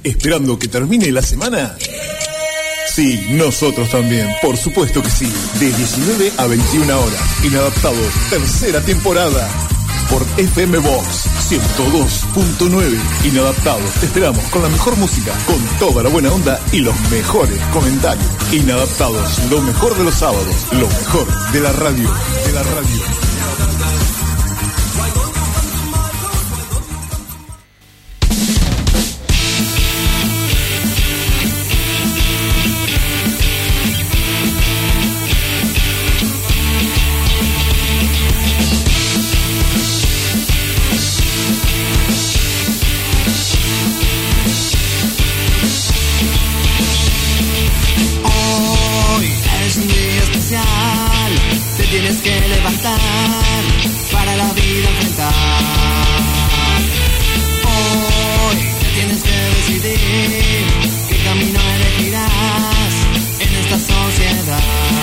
¿Esperando que termine la semana? Sí, nosotros también, por supuesto que sí. De 19 a 21 horas. Inadaptados, tercera temporada. Por FM Box 102.9. Inadaptados, te esperamos con la mejor música, con toda la buena onda y los mejores comentarios. Inadaptados, lo mejor de los sábados, lo mejor de la radio. Tienes que levantar para la vida enfrentar. Hoy te tienes que decidir qué camino elegirás en esta sociedad.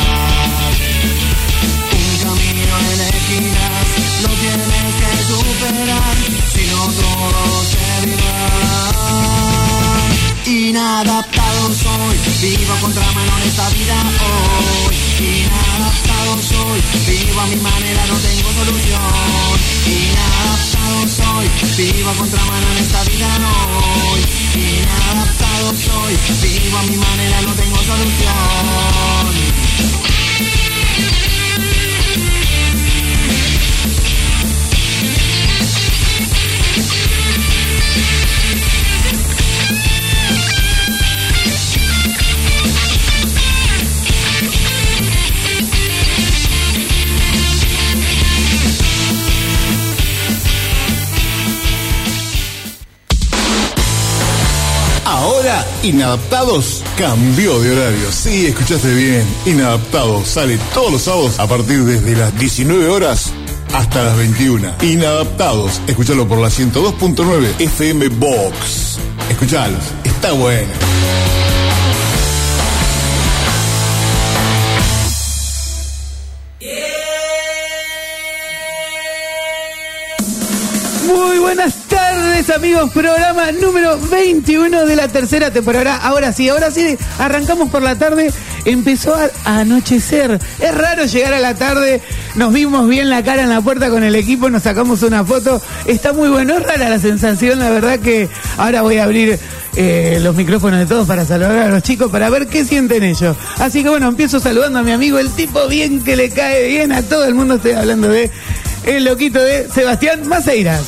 Un camino elegirás, lo tienes que superar, si no todo se dirá. Inadaptado soy, vivo contra mano en esta vida hoy. Inadaptado soy, vivo a mi manera, no tengo solución. Inadaptado soy, vivo a contramano en esta vida hoy. Inadaptado soy, vivo a mi manera, no tengo solución. Ahora, Inadaptados cambió de horario. Sí, escuchaste bien. Inadaptados sale todos los sábados a partir desde las 19 horas hasta las 21. Inadaptados, escuchalo por la 102.9 FM Box. Escuchalos, está bueno. Muy buenas tardes, amigos. Programa número 21 de la tercera temporada. Ahora sí, arrancamos por la tarde. Empezó a anochecer. Es raro llegar a la tarde. Nos vimos bien la cara en la puerta con el equipo, nos sacamos una foto. Está muy bueno, es rara la sensación. La verdad que ahora voy a abrir los micrófonos de todos para saludar a los chicos, para ver qué sienten ellos. Así que bueno, empiezo saludando a mi amigo, el tipo bien que le cae bien a todo el mundo. Estoy hablando de el loquito de Sebastián Maceiras.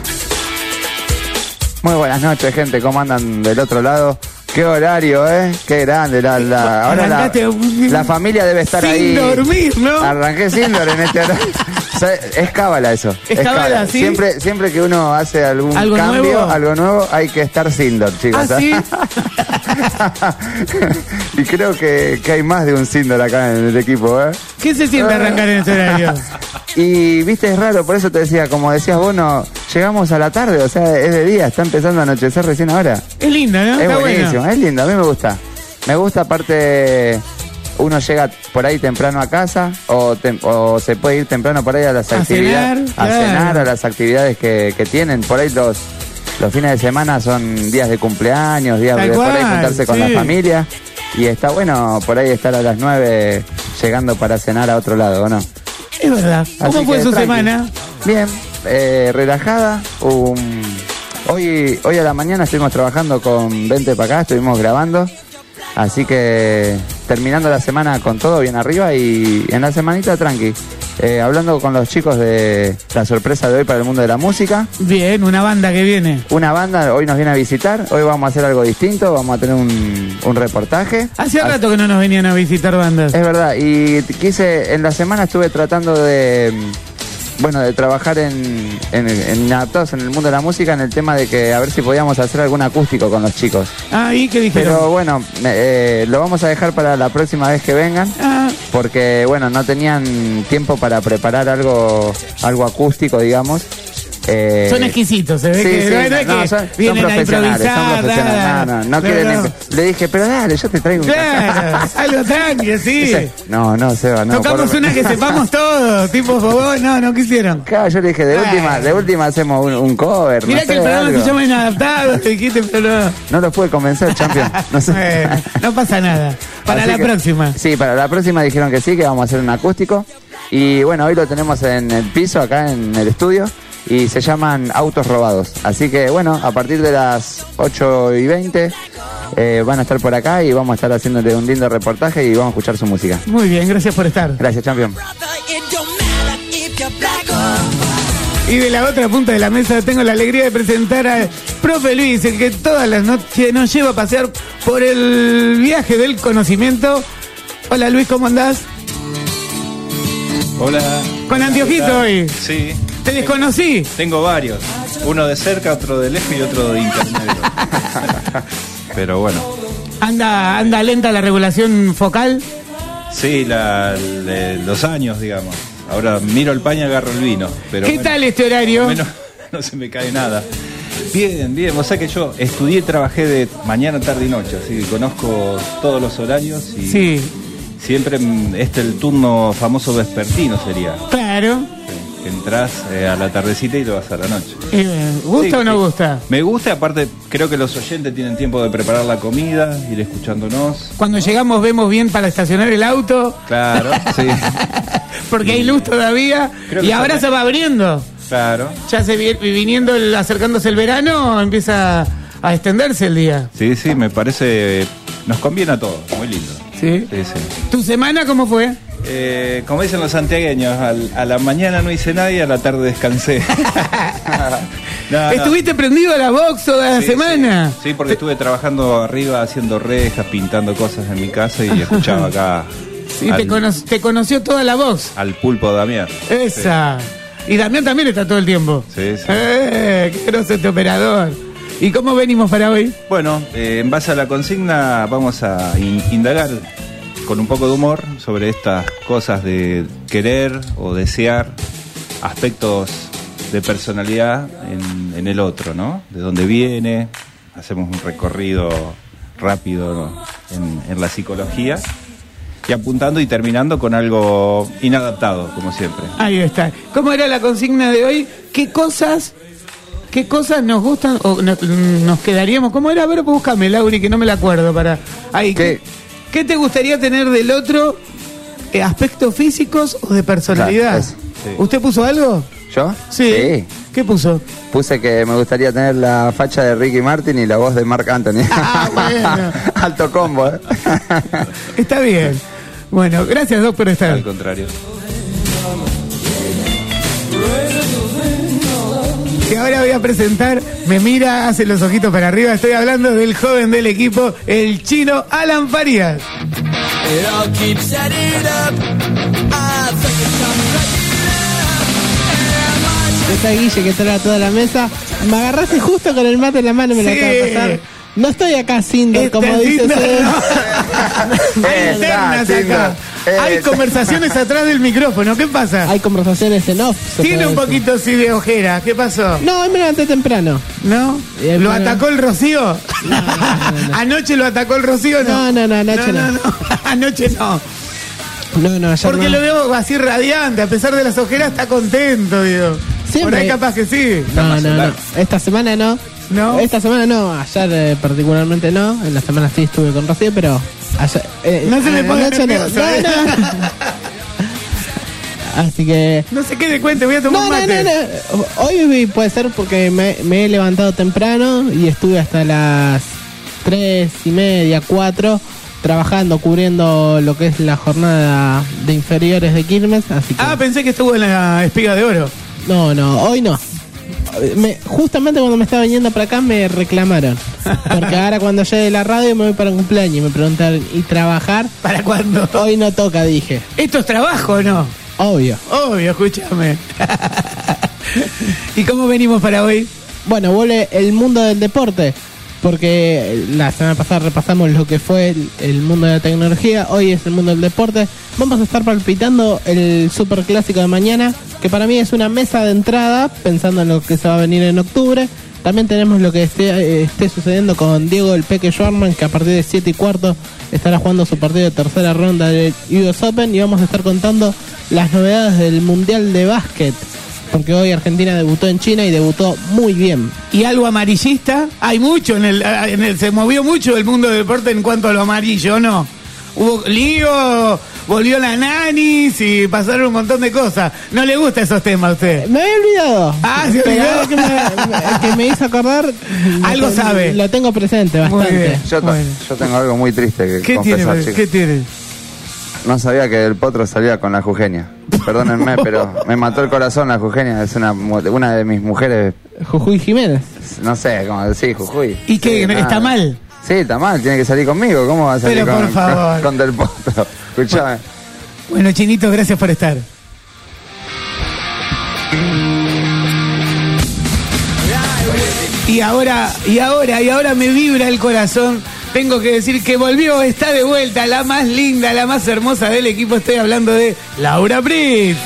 Muy buenas noches, gente. ¿Cómo andan del otro lado? Qué horario, Qué grande. Ahora la familia debe estar ahí. Sin dormir, ¿no? Arranqué sin dormir en este horario. Es cábala eso. Es cábala, ¿sí? Siempre que uno hace algo nuevo, hay que estar sin dormir, chicos. ¿Ah, sí? Y creo que hay más de un Sindor acá en el equipo, ¿Qué se siente arrancar en este horario? Y viste, es raro, por eso te decía, como decías vos, no, llegamos a la tarde, o sea, es de día, está empezando a anochecer recién ahora. Es linda, ¿no? Es está buenísimo, bueno. Es lindo, a mí me gusta. Me gusta, aparte, uno llega por ahí temprano a casa, o se puede ir temprano por ahí a las actividades, cenar, a las actividades que tienen. Por ahí los fines de semana son días de cumpleaños, días de por ahí juntarse con la familia. Y está bueno por ahí estar a las 9 llegando para cenar a otro lado, ¿o no? Es verdad. ¿Cómo fue su semana? Bien, relajada. Hoy a la mañana estuvimos trabajando con Vente para acá, estuvimos grabando. Así que terminando la semana con todo bien arriba y en la semanita tranqui. Hablando con los chicos de la sorpresa de hoy para el mundo de la música. Bien, una banda que viene. Una banda hoy nos viene a visitar. Hoy vamos a hacer algo distinto, vamos a tener un reportaje. Hace rato que no nos venían a visitar bandas. Es verdad, y en la semana estuve tratando de trabajar en Inadaptados en el mundo de la música, en el tema de que a ver si podíamos hacer algún acústico con los chicos. Ah, ¿y qué dijeron? Pero bueno, lo vamos a dejar para la próxima vez que vengan, porque bueno, no tenían tiempo para preparar algo acústico, digamos. Son exquisitos, se ve sí, que sí, no es que vienen a improvisar, nada. No quieren. Le dije, pero dale, yo te traigo un claro, algo tranqui, sí. Dice, no, Seba, no. Tocamos una que sepamos todo, tipo vos, no quisieron. Claro, yo le dije, de última hacemos un cover. Mirá que el programa se llama Inadaptado, dijiste, pero no lo pude convencer, champion. No sé. Bueno, no pasa nada. Para la próxima. Sí, para la próxima dijeron que sí, que vamos a hacer un acústico. Y bueno, hoy lo tenemos en el piso, acá en el estudio. Y se llaman Autos Robados. Así que bueno, a partir de las 8:20 van a estar por acá y vamos a estar haciéndole un lindo reportaje y vamos a escuchar su música. Muy bien, gracias por estar. Gracias, champion. Y de la otra punta de la mesa tengo la alegría de presentar al profe Luis, el que todas las noches nos lleva a pasear por el viaje del conocimiento. Hola Luis, ¿cómo andás? Hola. ¿Con anteojito hoy? Sí. ¿Te desconocí? Tengo varios. Uno de cerca, otro de lejos y otro de intermedio. Pero bueno. ¿Anda lenta la regulación focal? Sí, los años, digamos. Ahora miro el paño y agarro el vino. Pero ¿Qué tal este horario? No se me cae nada. Bien. O sea que yo estudié y trabajé de mañana, tarde y noche. Así que conozco todos los horarios y sí. Siempre el turno famoso vespertino sería. Claro. Que entras a la tardecita y te vas a la noche. ¿Gusta o no gusta? Me gusta, aparte creo que los oyentes tienen tiempo de preparar la comida, ir escuchándonos. Cuando llegamos vemos bien para estacionar el auto. Claro, sí. Porque hay luz todavía y ahora se va abriendo. Claro. Ya acercándose el verano, empieza a extenderse el día. Sí, me parece, nos conviene a todos, muy lindo. ¿Sí? Sí. ¿Tu semana cómo fue? Como dicen los santiagueños, a la mañana no hice nada y a la tarde descansé. ¿Estuviste prendido a la box toda la semana? Sí, porque estuve trabajando arriba haciendo rejas, pintando cosas en mi casa y escuchaba acá. Sí, te conoció toda la box. Al pulpo Damián. Esa. Sí. Y Damián también está todo el tiempo. Sí. Qué grosso este operador. ¿Y cómo venimos para hoy? Bueno, en base a la consigna vamos a indagar con un poco de humor sobre estas cosas de querer o desear aspectos de personalidad en el otro, ¿no? De dónde viene, hacemos un recorrido rápido en la psicología y apuntando y terminando con algo inadaptado, como siempre. Ahí está. ¿Cómo era la consigna de hoy? ¿Qué cosas nos gustan o nos quedaríamos? ¿Cómo era? A ver, búscame, Lauri, que no me la acuerdo para... Ahí, ¿Qué te gustaría tener del otro? ¿Aspectos físicos o de personalidad? Claro, sí. ¿Usted puso algo? ¿Yo? Sí. ¿Qué puso? Puse que me gustaría tener la facha de Ricky Martin y la voz de Marc Anthony. Bueno. Alto combo, ¿eh? Está bien. Bueno, gracias, Doc, por estar. Al contrario. Que ahora voy a presentar, me mira, hace los ojitos para arriba. Estoy hablando del joven del equipo, el chino Alan Farías. Esa Guille que trae a toda la mesa. Me agarraste justo con el mate en la mano y me lo acabo de pasar. No estoy acá Cinder, como dice usted. Hay internas acá. Hay conversaciones atrás del micrófono. ¿Qué pasa? Hay conversaciones en off. Tiene un poquito así de ojera. ¿Qué pasó? No, hoy me levanté temprano. ¿No? ¿Lo atacó el Rocío? No. ¿Anoche lo atacó el Rocío? No, anoche no. Anoche no. No, ayer porque no. lo veo así radiante, a pesar de las ojeras está contento, digo. Siempre. Por ahí capaz que sí. No. Esta semana no. ¿No? Esta semana no, ayer particularmente no. En la semana sí estuve con Rocío, pero ayer, no se me ponga nervioso, no. Así que... No se quede cuenta, voy a tomar un mate. No. Hoy puede ser porque me he levantado temprano y estuve hasta las 3:30, 4 trabajando, cubriendo lo que es la jornada de inferiores de Quilmes. Así que... pensé que estuvo en la Espiga de Oro. No, hoy no. Justamente cuando me estaba viniendo para acá me reclamaron. Porque ahora cuando llegue de la radio me voy para un cumpleaños y me preguntaron, ¿y trabajar? ¿Para cuándo? Hoy no toca, dije. ¿Esto es trabajo o no? Obvio, escúchame. ¿Y cómo venimos para hoy? Bueno, vuelve el mundo del deporte. porque la semana pasada repasamos lo que fue el mundo de la tecnología, hoy es el mundo del deporte. Vamos a estar palpitando el superclásico de mañana, que para mí es una mesa de entrada, pensando en lo que se va a venir en octubre. También tenemos lo que esté sucediendo con Diego el Peque Schwartzman, que a partir de 7:15 estará jugando su partido de tercera ronda del US Open, y vamos a estar contando las novedades del Mundial de Básquet, porque hoy Argentina debutó en China y debutó muy bien. ¿Y algo amarillista? Hay mucho, se movió mucho el mundo del deporte en cuanto a lo amarillo, ¿no? Hubo lío, volvió la nanis y pasaron un montón de cosas. ¿No le gustan esos temas a usted? Me había olvidado. Ah, se olvidó. Que me hizo acordar. Algo sabe. Lo tengo presente bastante. Yo tengo algo muy triste que confesar, chicos. ¿Qué tiene? No sabía que el potro salía con la Jujeña. Perdónenme, pero me mató el corazón la Jujeña. Es una de mis mujeres. Jujuy Jiménez. No sé cómo decir, Jujuy. ¿Y qué? Sí, ¿Está mal? Sí, está mal, tiene que salir conmigo. ¿Cómo va a salir pero por favor. Con Del Potro? Escuchame. Bueno, Chinito, gracias por estar. Y ahora me vibra el corazón. Tengo que decir que volvió, está de vuelta, la más linda, la más hermosa del equipo. Estoy hablando de Laura Pritz.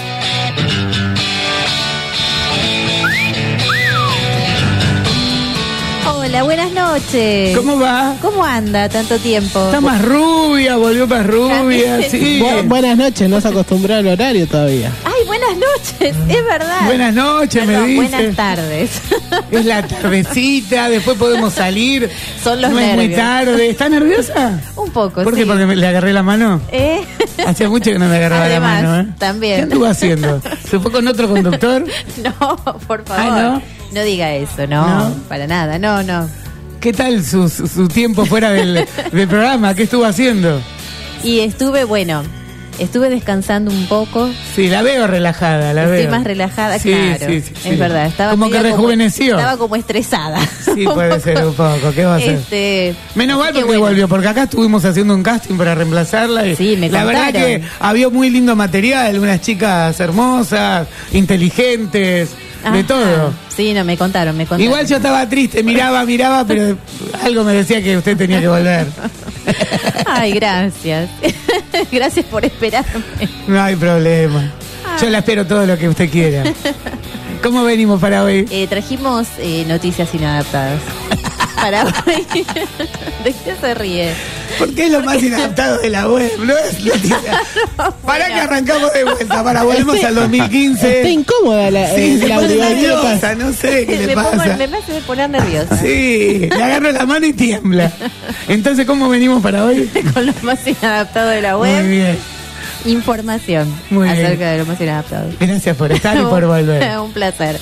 Hola, buenas noches. ¿Cómo va? ¿Cómo anda tanto tiempo? Está más rubia, volvió más rubia, sí. Buenas noches, no se acostumbró al horario todavía. Ay, buenas noches, es verdad. Buenas noches, perdón, me dice. Buenas tardes. Es la tardecita, después podemos salir. Son los no nervios. Es muy tarde. ¿Está nerviosa? Un poco, ¿Por sí. qué? ¿Porque le agarré la mano? Hacía mucho que no me agarraba Además, la mano, ¿eh? también. ¿Qué anduvo haciendo? ¿Se fue con otro conductor? No, por favor. Ah, ¿no? diga eso, no, para nada, no. ¿Qué tal su tiempo fuera del programa? ¿Qué estuvo haciendo? Y estuve descansando un poco. Sí, la veo relajada, Estoy más relajada, sí, claro. Sí, es verdad. Estaba como que rejuveneció. Estaba como estresada. Sí, puede ser un poco. ¿Qué va a hacer? Menos mal porque volvió, porque acá estuvimos haciendo un casting para reemplazarla. Y sí, me contaron. La verdad que había muy lindo material, unas chicas hermosas, inteligentes, de todo. Sí, no, me contaron. Igual yo estaba triste, miraba, pero algo me decía que usted tenía que volver. Ay, gracias. Gracias por esperarme. No hay problema. Yo la espero todo lo que usted quiera. ¿Cómo venimos para hoy? Trajimos noticias inadaptadas. Para hoy. ¿De qué se ríe? Porque es lo más inadaptado de la web, ¿no es noticia? Para que arrancamos de vuelta, volvemos al 2015. Está incómoda la nerviosa, no sé qué le pasa. Me hace poner nerviosa. Sí, le agarro la mano y tiembla. Entonces, ¿cómo venimos para hoy? Con lo más inadaptado de la web. Muy bien. Información Muy acerca bien. de lo más inadaptado. Gracias por estar y por volver. Un placer.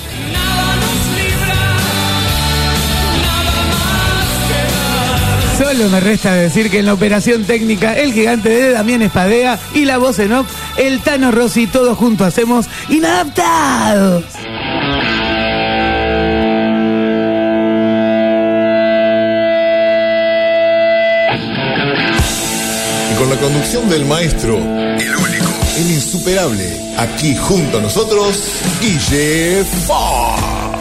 Solo me resta decir que en la operación técnica el gigante de Damián Espadea y la voz en off, el Tano Rossi, todos juntos hacemos Inadaptados. Y con la conducción del maestro, el único, el insuperable, aquí junto a nosotros, Guille Fox.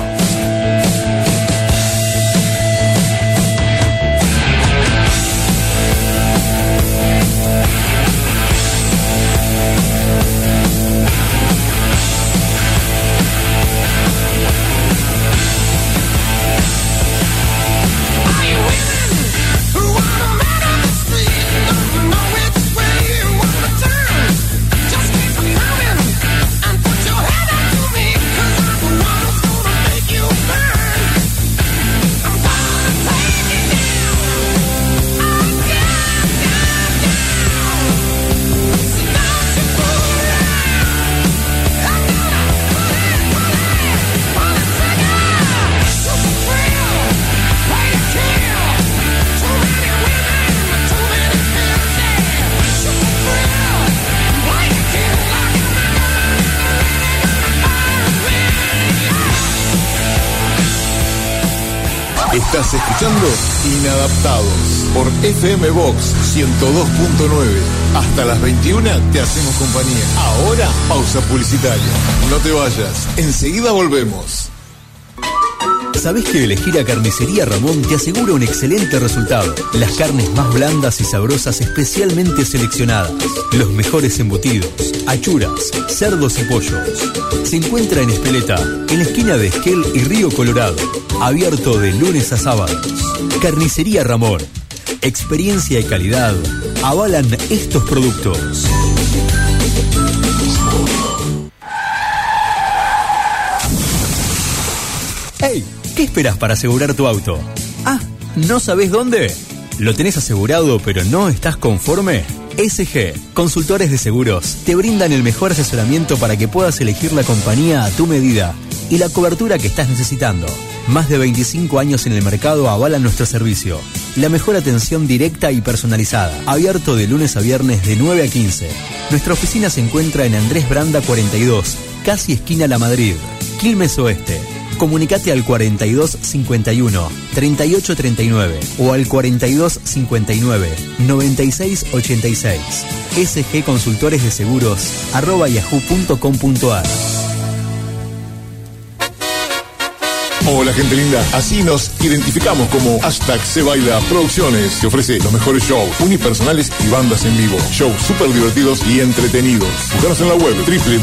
Estás escuchando Inadaptados por FM Box 102.9. Hasta las 21 te hacemos compañía. Ahora, pausa publicitaria. No te vayas, enseguida volvemos. ¿Sabés que elegir a Carnicería Ramón te asegura un excelente resultado? Las carnes más blandas y sabrosas especialmente seleccionadas. Los mejores embutidos, achuras, cerdos y pollos. Se encuentra en Espeleta, en la esquina de Esquel y Río Colorado. Abierto de lunes a sábados. Carnicería Ramón. Experiencia y calidad avalan estos productos. ¡Hey! ¿Qué esperas para asegurar tu auto? Ah, ¿no sabés dónde? ¿Lo tenés asegurado pero no estás conforme? SG, Consultores de Seguros, te brindan el mejor asesoramiento para que puedas elegir la compañía a tu medida y la cobertura que estás necesitando. Más de 25 años en el mercado avalan nuestro servicio. La mejor atención directa y personalizada. Abierto de lunes a viernes de 9 a 15. Nuestra oficina se encuentra en Andrés Branda 42, casi esquina La Madrid, Quilmes Oeste. Comunicate al 4251 3839 o al 4259 9686. SG Consultores de Seguros @yahoo.com.ar. Hola gente linda, así nos identificamos como #SeBaila Producciones, que ofrece los mejores shows unipersonales y bandas en vivo. Shows súper divertidos y entretenidos. Búscanos en la web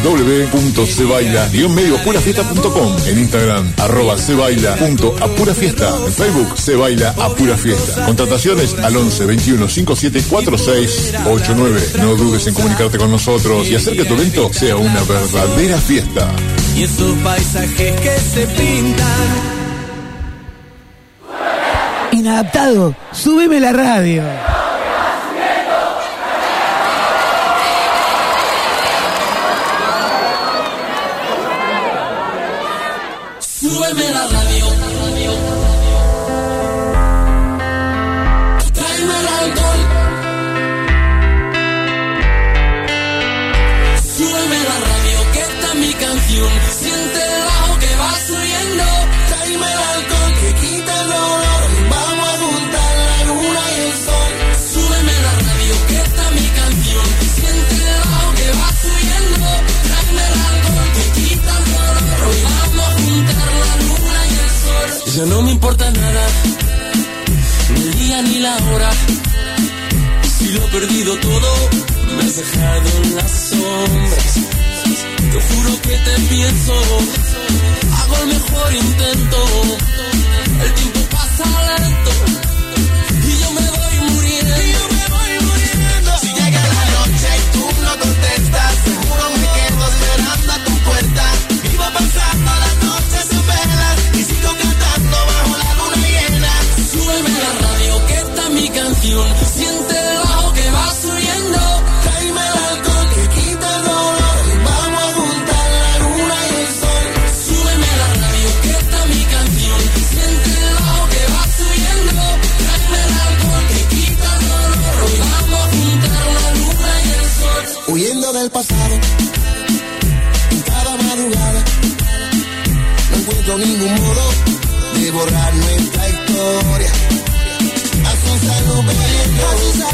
www.sebaila-medioapurafiesta.com, en Instagram @sebaila.apurafiesta, en Facebook Sebaila Apura Fiesta. Contrataciones al 11 21 57 46 89. No dudes en comunicarte con nosotros y hacer que tu evento sea una verdadera fiesta. Y esos paisajes que se pintan. Inadaptado, súbeme la radio. Súbeme la radio. Tráeme el alcohol. Súbeme la radio, que esta es mi canción. Siente el bajo que va subiendo. Tráeme el alcohol que quita el dolor. Vamos a juntar la luna y el sol. Súbeme la radio, que esta es mi canción. Siente el bajo que va subiendo. Tráeme el alcohol que quita el dolor. Hoy vamos a juntar la luna y el sol. Ya no me importa nada, ni el día ni la hora. Si lo he perdido todo, me has dejado en las sombras. Te juro que te pienso, hago el mejor intento. El tiempo pasa lento y yo me voy muriendo. Si llega la noche y tú no contestas, seguro me quedo esperando a tu puerta. Vivo pasando las noches en velas y sigo cantando bajo la luna llena. Súbeme la radio, que esta es mi canción. Siente el bajo que va subiendo. Tráeme el alcohol que quita el dolor. Vamos a juntar la luna y el sol. Súbeme la radio, que esta es mi canción. Siente el bajo que va subiendo. Tráeme el alcohol que quita el dolor. Hoy vamos a juntar la luna y el sol. Huyendo del pasado, en cada madrugada, no encuentro ningún modo de borrar nuestra historia. A su salud bebiendo,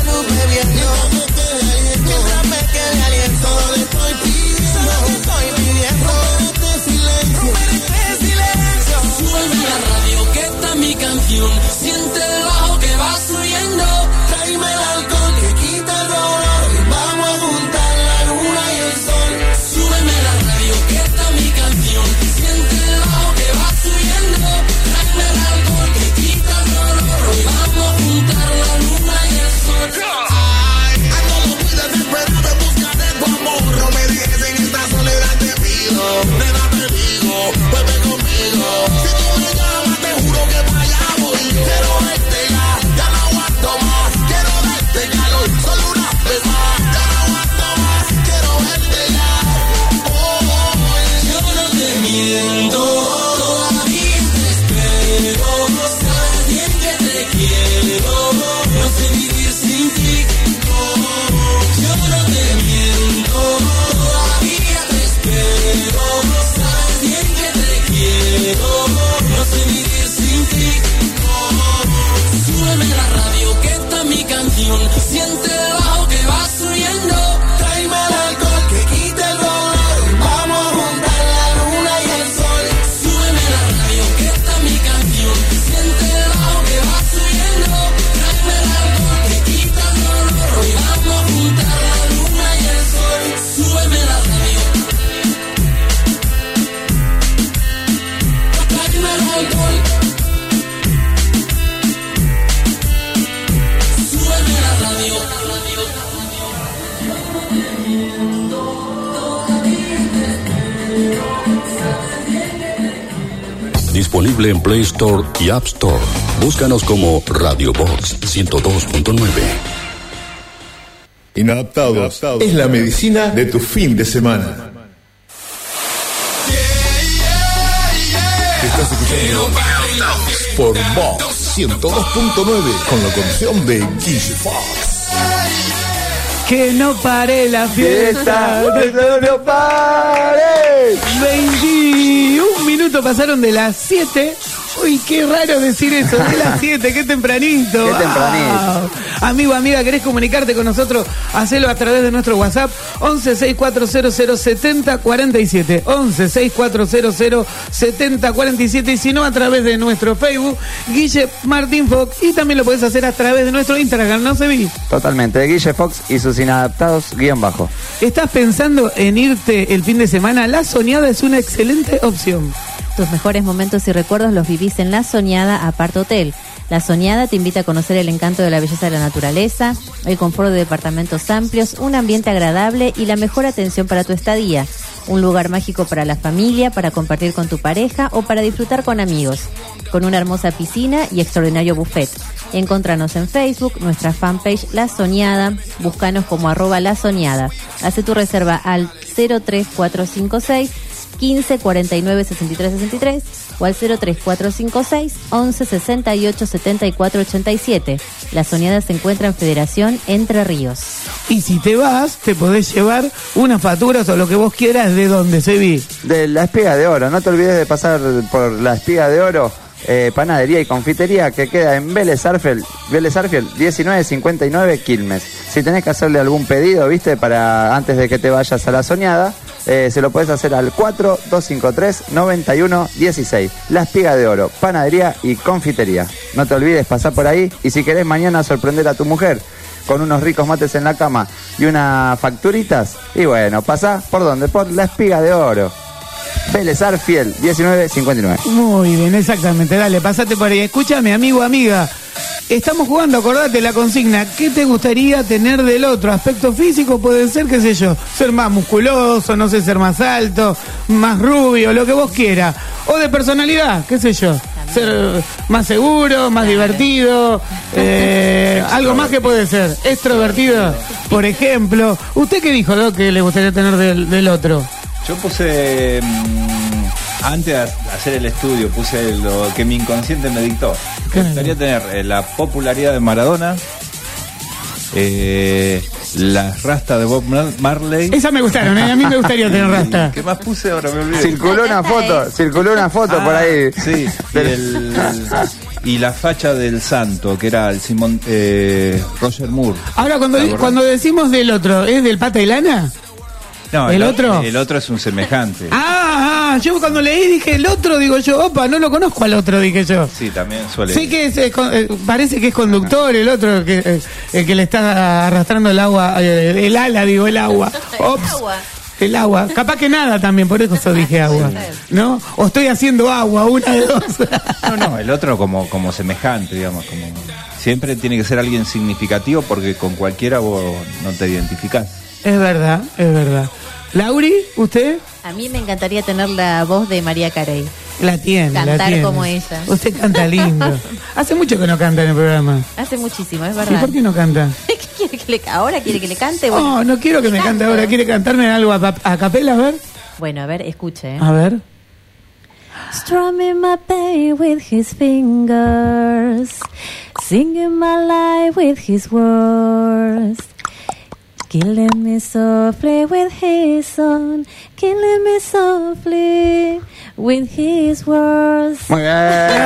mientras me quede aliento, le estoy pidiendo, romper este silencio. Súbeme la radio, que esta es mi canción. Siente el bajo que va subiendo. Tráeme el alcohol que quita el dolor. Vamos a juntar la luna y el sol. Súbeme la radio, que esta es mi canción. Siente el bajo que va subiendo. Tráeme el alcohol que quita el dolor. Hoy vamos a juntar la luna y el sol. Ay, ando muy desesperado en busca de tu amor. No me dejes en esta soledad, te pido. Nena, te digo, vuelve conmigo. Si tú me llamas, te juro que para allá voy. Pero ya no disponible en Play Store y App Store. Búscanos como Radio Box 102.9. Inadaptados es la medicina de tu fin de semana. Estás escuchando por Box 102.9 con la conducción de Guille Fox. Que no pare la fiesta. ¡No pare! 21 minutos pasaron de las 7. Uy, qué raro decir eso, de las 7, qué tempranito. Qué tempranito. Amigo, amiga, ¿querés comunicarte con nosotros? Hacelo a través de nuestro WhatsApp 1164007047. 1164007047. Y si no, a través de nuestro Facebook, Guille Martín Fox. Y también lo podés hacer a través de nuestro Instagram, ¿no, Sebi? Totalmente, Guille Fox y sus inadaptados _. ¿Estás pensando en irte el fin de semana? La Soñada es una excelente opción. Tus mejores momentos y recuerdos los vivís en La Soñada Apart Hotel. La Soñada te invita a conocer el encanto de la belleza de la naturaleza, el confort de departamentos amplios, un ambiente agradable y la mejor atención para tu estadía. Un lugar mágico para la familia, para compartir con tu pareja o para disfrutar con amigos. Con una hermosa piscina y extraordinario buffet. Encontranos en Facebook, nuestra fanpage La Soñada, búscanos como @La Soñada. Hace tu reserva al 03456 15 49 63 63 o al 03456 11 68 74 87. La Soñada se encuentra en Federación Entre Ríos. Y si te vas, te podés llevar unas facturas o lo que vos quieras. ¿De dónde, Sebi? De la Espiga de Oro. No te olvides de pasar por la Espiga de Oro, panadería y confitería, que queda en Vélez Arfield 1959 Quilmes. Si tenés que hacerle algún pedido, viste, para antes de que te vayas a La Soñada, se lo podés hacer al 4253-9116. La Espiga de Oro, panadería y confitería. No te olvides pasar por ahí, y si querés mañana sorprender a tu mujer con unos ricos mates en la cama y unas facturitas, y bueno, pasá por donde, por La Espiga de Oro, Vélez Arfield 1959. Muy bien, exactamente. Dale, pasate por ahí. Escúchame, amigo, amiga. Estamos jugando, acordate la consigna. ¿Qué te gustaría tener del otro? Aspecto físico puede ser, qué sé yo, ser más musculoso, no sé, ser más alto, más rubio, lo que vos quieras. O de personalidad, qué sé yo. Ser más seguro, más divertido, algo más que puede ser. Extrovertido, por ejemplo. ¿Usted qué dijo, Doc, que le gustaría tener del otro? Yo puse, antes de hacer el estudio, puse lo que mi inconsciente me dictó. Me gustaría tener la popularidad de Maradona, las rastas de Bob Marley. Esas me gustaron, a mí me gustaría tener rasta. ¿Qué más puse? Ahora me olvidé. Circuló una foto por ahí. Sí, y la facha del santo, que era el Simón Roger Moore. Ahora, cuando decimos del otro, ¿es del Pata y Lana? No, ¿El otro? El otro es un semejante. Yo cuando leí dije el otro, digo yo, opa, no lo conozco al otro, dije yo. Sí, también suele. Sí que parece que es conductor, el otro, el que le está arrastrando el agua, el agua. Ops. El agua. Capaz que nada también, por eso dije agua. ¿No? O estoy haciendo agua, una de dos. No, el otro como semejante, digamos, como siempre tiene que ser alguien significativo, porque con cualquiera vos no te identificás. Es verdad, es verdad. Lauri, ¿usted? A mí me encantaría tener la voz de María Carey. La tiene. Cantar como ella. Usted canta lindo. Hace mucho que no canta en el programa. Hace muchísimo, es verdad. ¿Y por qué no canta? ¿Qué quiere ahora quiere que le cante? Bueno, No quiero que me cante ahora. ¿Quiere cantarme algo a capela? A ver. Bueno, a ver, escuche. A ver. Strumming my pain with his fingers, singing my life with his words. Killing me softly with his song, killing me softly with his words. Muy bien.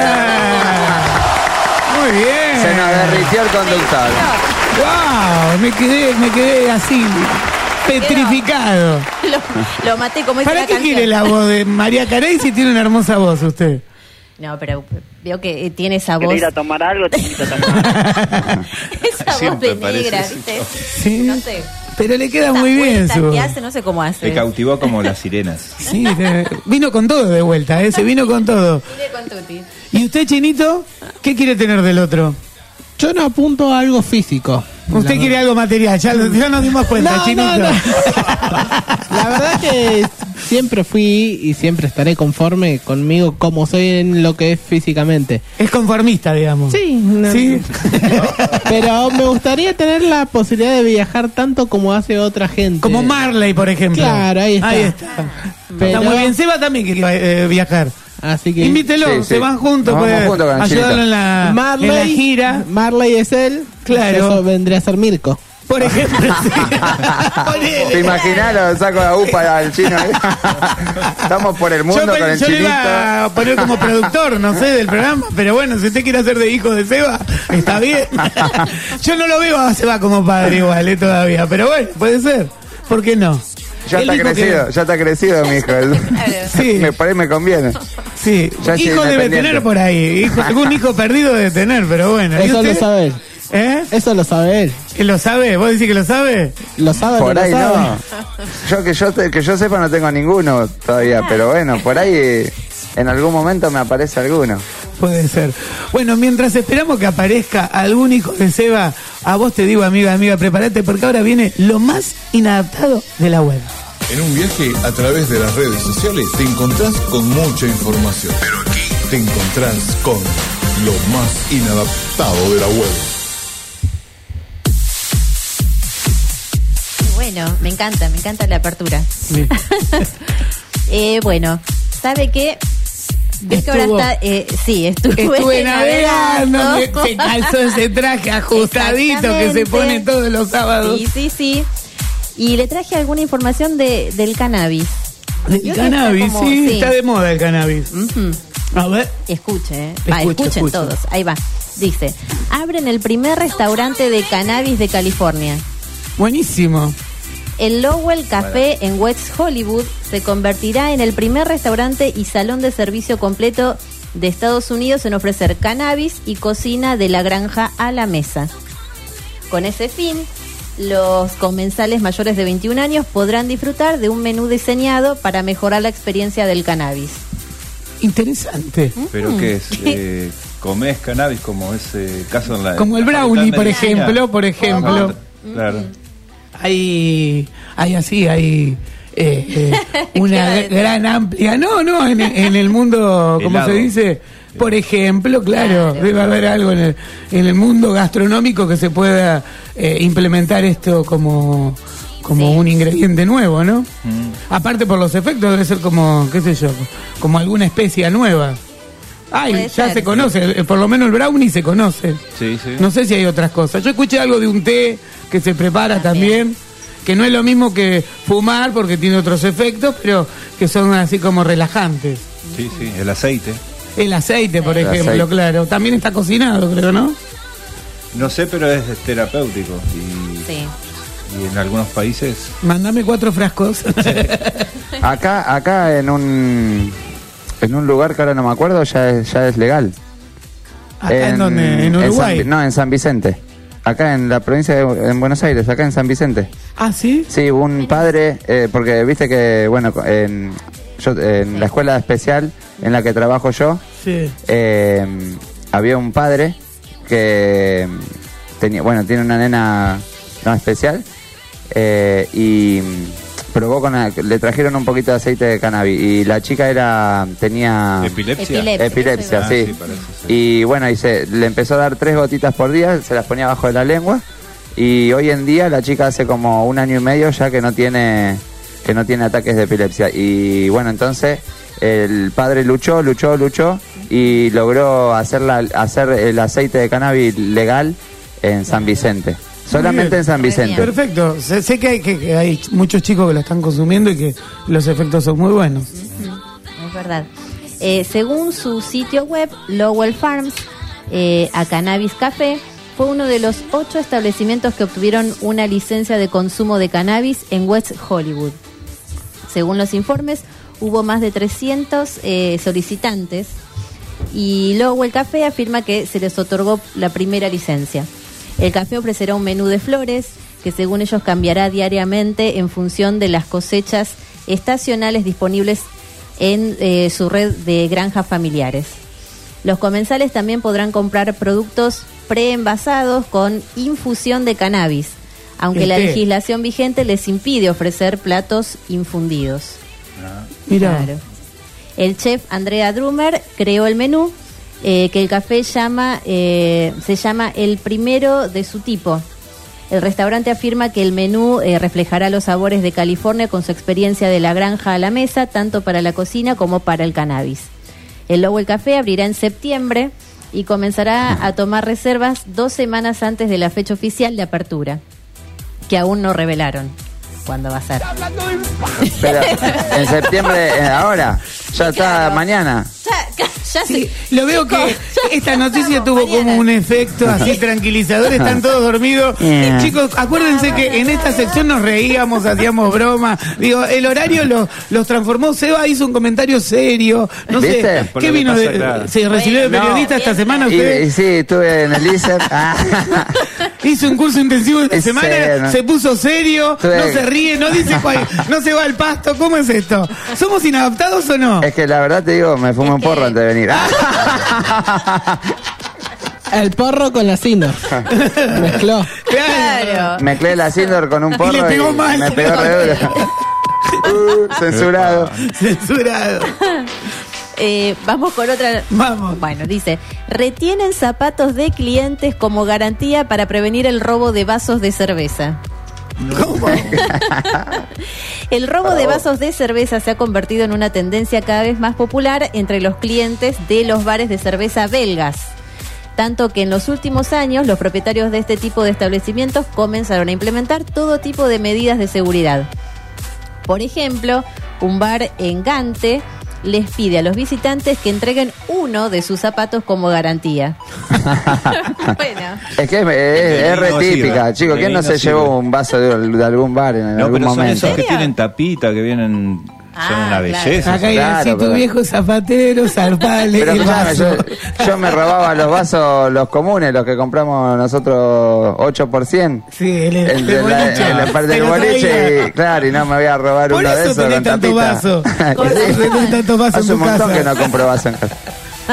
Muy bien. Se nos derritió el conductor. Wow, me quedé así, petrificado. Lo maté como dice ¿Para la qué canción? quiere la voz de María Carey si tiene una hermosa voz usted? No, pero veo que tiene esa voz. Ir a tomar algo, te invito a tomar. Esa voz Siempre de negra, parece ¿viste? Sí. No sé. Pero le queda Esas muy bien vueltas su... que hace, no sé cómo hace. Te cautivó como las sirenas. Sí, vino con todo de vuelta, se vino con todo. Mire con Tuti. ¿Y usted, Chinito, qué quiere tener del otro? Yo no apunto a algo físico. Usted quiere algo material, ya nos dimos cuenta, No, Chinito. no. La verdad que siempre fui y siempre estaré conforme conmigo como soy en lo que es físicamente. Es conformista, digamos. Sí, Sí. pero me gustaría tener la posibilidad de viajar tanto como hace otra gente. Como Marley, por ejemplo. Claro, ahí está. Está muy bien. Seba también quiere viajar. Así que Invítelo, Sí, sí. se van juntos, Nos vamos puede juntos con el ayudarlo Chinito. en la gira. Marley es él. Claro. Eso vendría a ser Mirko. Por ejemplo. Sí. ¿Te imaginas? Lo saco la upa al chino. Estamos por el mundo con el yo le chinito. iba a poner como productor, no sé, del programa, pero bueno, si usted quiere hacer de hijo de Seba, está bien. Yo no lo veo a Seba como padre igual, todavía, pero bueno, puede ser. ¿Por qué no? Ya Él está dijo crecido, que- ya está crecido mi hijo. Sí. Por ahí me conviene. Sí, Ya es hijo debe independiente. tener por ahí, algún hijo perdido debe tener, pero bueno. ¿Y Eso usted? lo sabe él. ¿Eh? Eso lo sabe él. ¿Que lo sabe? ¿Vos decís que lo sabe? Lo sabe, Por no ahí lo sabe. no. Que yo sepa no tengo ninguno todavía, pero bueno, por ahí en algún momento me aparece alguno. Puede ser. Bueno, mientras esperamos que aparezca algún hijo de Seba, a vos te digo, amiga, prepárate porque ahora viene lo más inadaptado de la web. En un viaje a través de las redes sociales te encontrás con mucha información. Pero aquí te encontrás con lo más inadaptado de la web. Bueno, me encanta la apertura. Sí. Bueno, ¿sabe qué? ¿Ves que ahora Estuvo- está? Sí, Estuve navegando, se calzó ese traje ajustadito que se pone todos los sábados. Sí. Y le traje alguna información del cannabis. El Vio que cannabis, está como- sí, sí. está de moda el cannabis. Ujú. A ver. Escuche, Escuche. escuchen todos. Ahí va. Dice, abren el primer restaurante de cannabis de California. Buenísimo. El Lowell Café en West Hollywood se convertirá en el primer restaurante y salón de servicio completo de Estados Unidos en ofrecer cannabis y cocina de la granja a la mesa. Con ese fin, los comensales mayores de 21 años podrán disfrutar de un menú diseñado para mejorar la experiencia del cannabis. Interesante. ¿Pero qué es? ¿Comés cannabis como ese caso en la... Como el la brownie, Facultad por de Medicina? ejemplo, por ejemplo. Claro. Hay una gran amplia, en el mundo, ¿cómo Helado. se dice? Por ejemplo, claro, debe haber algo en el mundo gastronómico que se pueda implementar esto como un ingrediente nuevo, ¿no? Aparte por los efectos debe ser como, qué sé yo, como alguna especia nueva. Ay, Puede ya ser, se sí. conoce, por lo menos el brownie se conoce. Sí. No sé si hay otras cosas. Yo escuché algo de un té que se prepara también, que no es lo mismo que fumar porque tiene otros efectos, pero que son así como relajantes. Sí, el aceite. El aceite, por El ejemplo, aceite. claro. También está cocinado, creo, ¿no? No sé, pero es terapéutico. Sí. Y en algunos países... Mándame 4 frascos. Acá en un lugar que ahora no me acuerdo ya es legal. ¿Acá en donde? ¿En Uruguay? En San Vicente. Acá en la provincia en Buenos Aires, acá en San Vicente. ¿Ah, sí? Sí, un padre, porque viste que, bueno, en la escuela especial en la que trabajo yo, Sí. había un padre que tiene una nena no especial y probó le trajeron un poquito de aceite de cannabis y la chica tenía epilepsia, sí. Parece, sí. Y bueno, le empezó a dar 3 gotitas por día, se las ponía abajo de la lengua y hoy en día la chica hace como 1 año y medio ya que no tiene ataques de epilepsia. Y bueno, entonces el padre luchó y logró hacer el aceite de cannabis legal en San Vicente. Solamente en San Vicente. Perfecto. Sé que hay muchos chicos que lo están consumiendo y que los efectos son muy buenos. Es verdad. Según su sitio web, Lowell Farms, a Cannabis Café, fue uno de los 8 establecimientos que obtuvieron una licencia de consumo de cannabis en West Hollywood. Según los informes, hubo más de 300 solicitantes y Lowell Café afirma que se les otorgó la primera licencia. El café ofrecerá un menú de flores que según ellos cambiará diariamente en función de las cosechas estacionales disponibles en su red de granjas familiares. Los comensales también podrán comprar productos preenvasados con infusión de cannabis, aunque la legislación vigente les impide ofrecer platos infundidos. Mira. Claro. El chef Andrea Drummer creó el menú, que el café se llama el primero de su tipo. El restaurante afirma que el menú reflejará los sabores de California con su experiencia de la granja a la mesa, tanto para la cocina como para el cannabis. El Lowell Café abrirá en septiembre y comenzará a tomar reservas 2 semanas antes de la fecha oficial de apertura, que aún no revelaron cuándo va a ser. Pero en septiembre, ahora, ya está mañana. Ya Sí, lo veo que esta noticia tuvo como un efecto así tranquilizador, están todos dormidos. Chicos, acuérdense que en esta sección nos reíamos, hacíamos broma. Digo, el horario los transformó. Seba hizo un comentario serio. No ¿Viste? sé, ¿qué vino? ¿Se recibió de periodista esta semana usted? Y sí, estuve en el ISER. Hizo un curso intensivo esta semana, no. se puso serio, no se ríe, no dice no se va al pasto. ¿Cómo es esto? ¿Somos inadaptados o no? Es que la verdad te digo, me fumé un porro antes de venir. El porro con la Sindor. Mezcló. Claro. Mezclé la Sindor con un porro Y le pegó mal. me pegó re duro. Censurado. Vamos con otra. Vamos. Bueno, dice, retienen zapatos de clientes como garantía para prevenir el robo de vasos de cerveza. ¿Cómo? El robo de vasos de cerveza se ha convertido en una tendencia cada vez más popular entre los clientes de los bares de cerveza belgas. Tanto que en los últimos años los propietarios de este tipo de establecimientos comenzaron a implementar todo tipo de medidas de seguridad. Por ejemplo, un bar en Gante les pide a los visitantes que entreguen uno de sus zapatos como garantía. Bueno. Es que es re típica, chicos. ¿Quién no se llevó un vaso de algún bar en algún pero son momento? esos que tienen tapita, que vienen... Son una belleza. Acá hay Claro, tu pero- viejo zapatero, zarpale, Pero el escuchame, vaso. yo me robaba los vasos, los comunes, los que compramos nosotros 8%. Sí, El de la parte del boliche, y claro, y no me voy a robar Por uno de eso esos tenés con tanto tapita. vaso. Y Por sí, eso tenés tanto vaso en hace tu un montón casa. que no compro vaso en casa.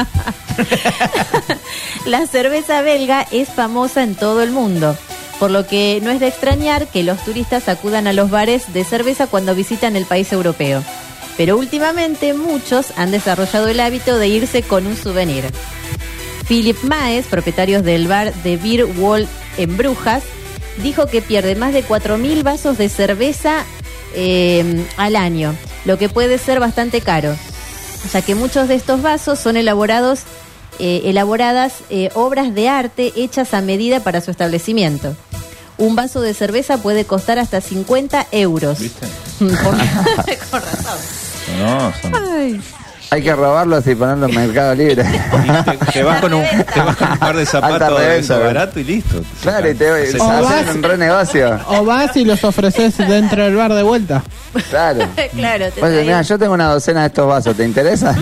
La cerveza belga es famosa en todo el mundo, por lo que no es de extrañar que los turistas acudan a los bares de cerveza cuando visitan el país europeo. Pero últimamente muchos han desarrollado el hábito de irse con un souvenir. Philip Maes, propietario del bar de Beer Wall en Brujas, dijo que pierde más de 4.000 vasos de cerveza al año, lo que puede ser bastante caro, ya que muchos de estos vasos son elaboradas obras de arte hechas a medida para su establecimiento. Un vaso de cerveza puede costar hasta 50 euros. ¿Viste? Con razón. No, son... Ay. Hay que robarlos y ponerlos en Mercado Libre. Te vas con un par de Alta zapatos de reventa, eso ¿verdad? barato y listo. Claro, y te Haces- hacen un re negocio. O vas y los ofreces dentro del bar de vuelta. Claro. Claro, te Oye, traen. mira, yo tengo una docena de estos vasos, ¿te interesa?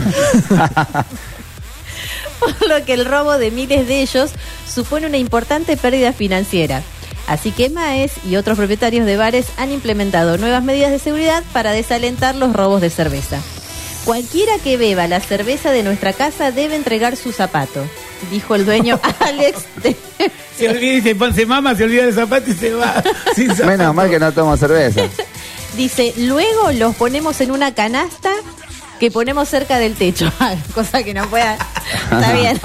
Por lo que el robo de miles de ellos supone una importante pérdida financiera. Así que Maes y otros propietarios de bares han implementado nuevas medidas de seguridad para desalentar los robos de cerveza. Cualquiera que beba la cerveza de nuestra casa debe entregar su zapato, dijo el dueño Alex de... Se olvida y se mama, se olvida del zapato y se va sin zapato. Menos mal que no tomo cerveza. Dice, luego los ponemos en una canasta que ponemos cerca del techo. Cosa que no pueda... Está bien.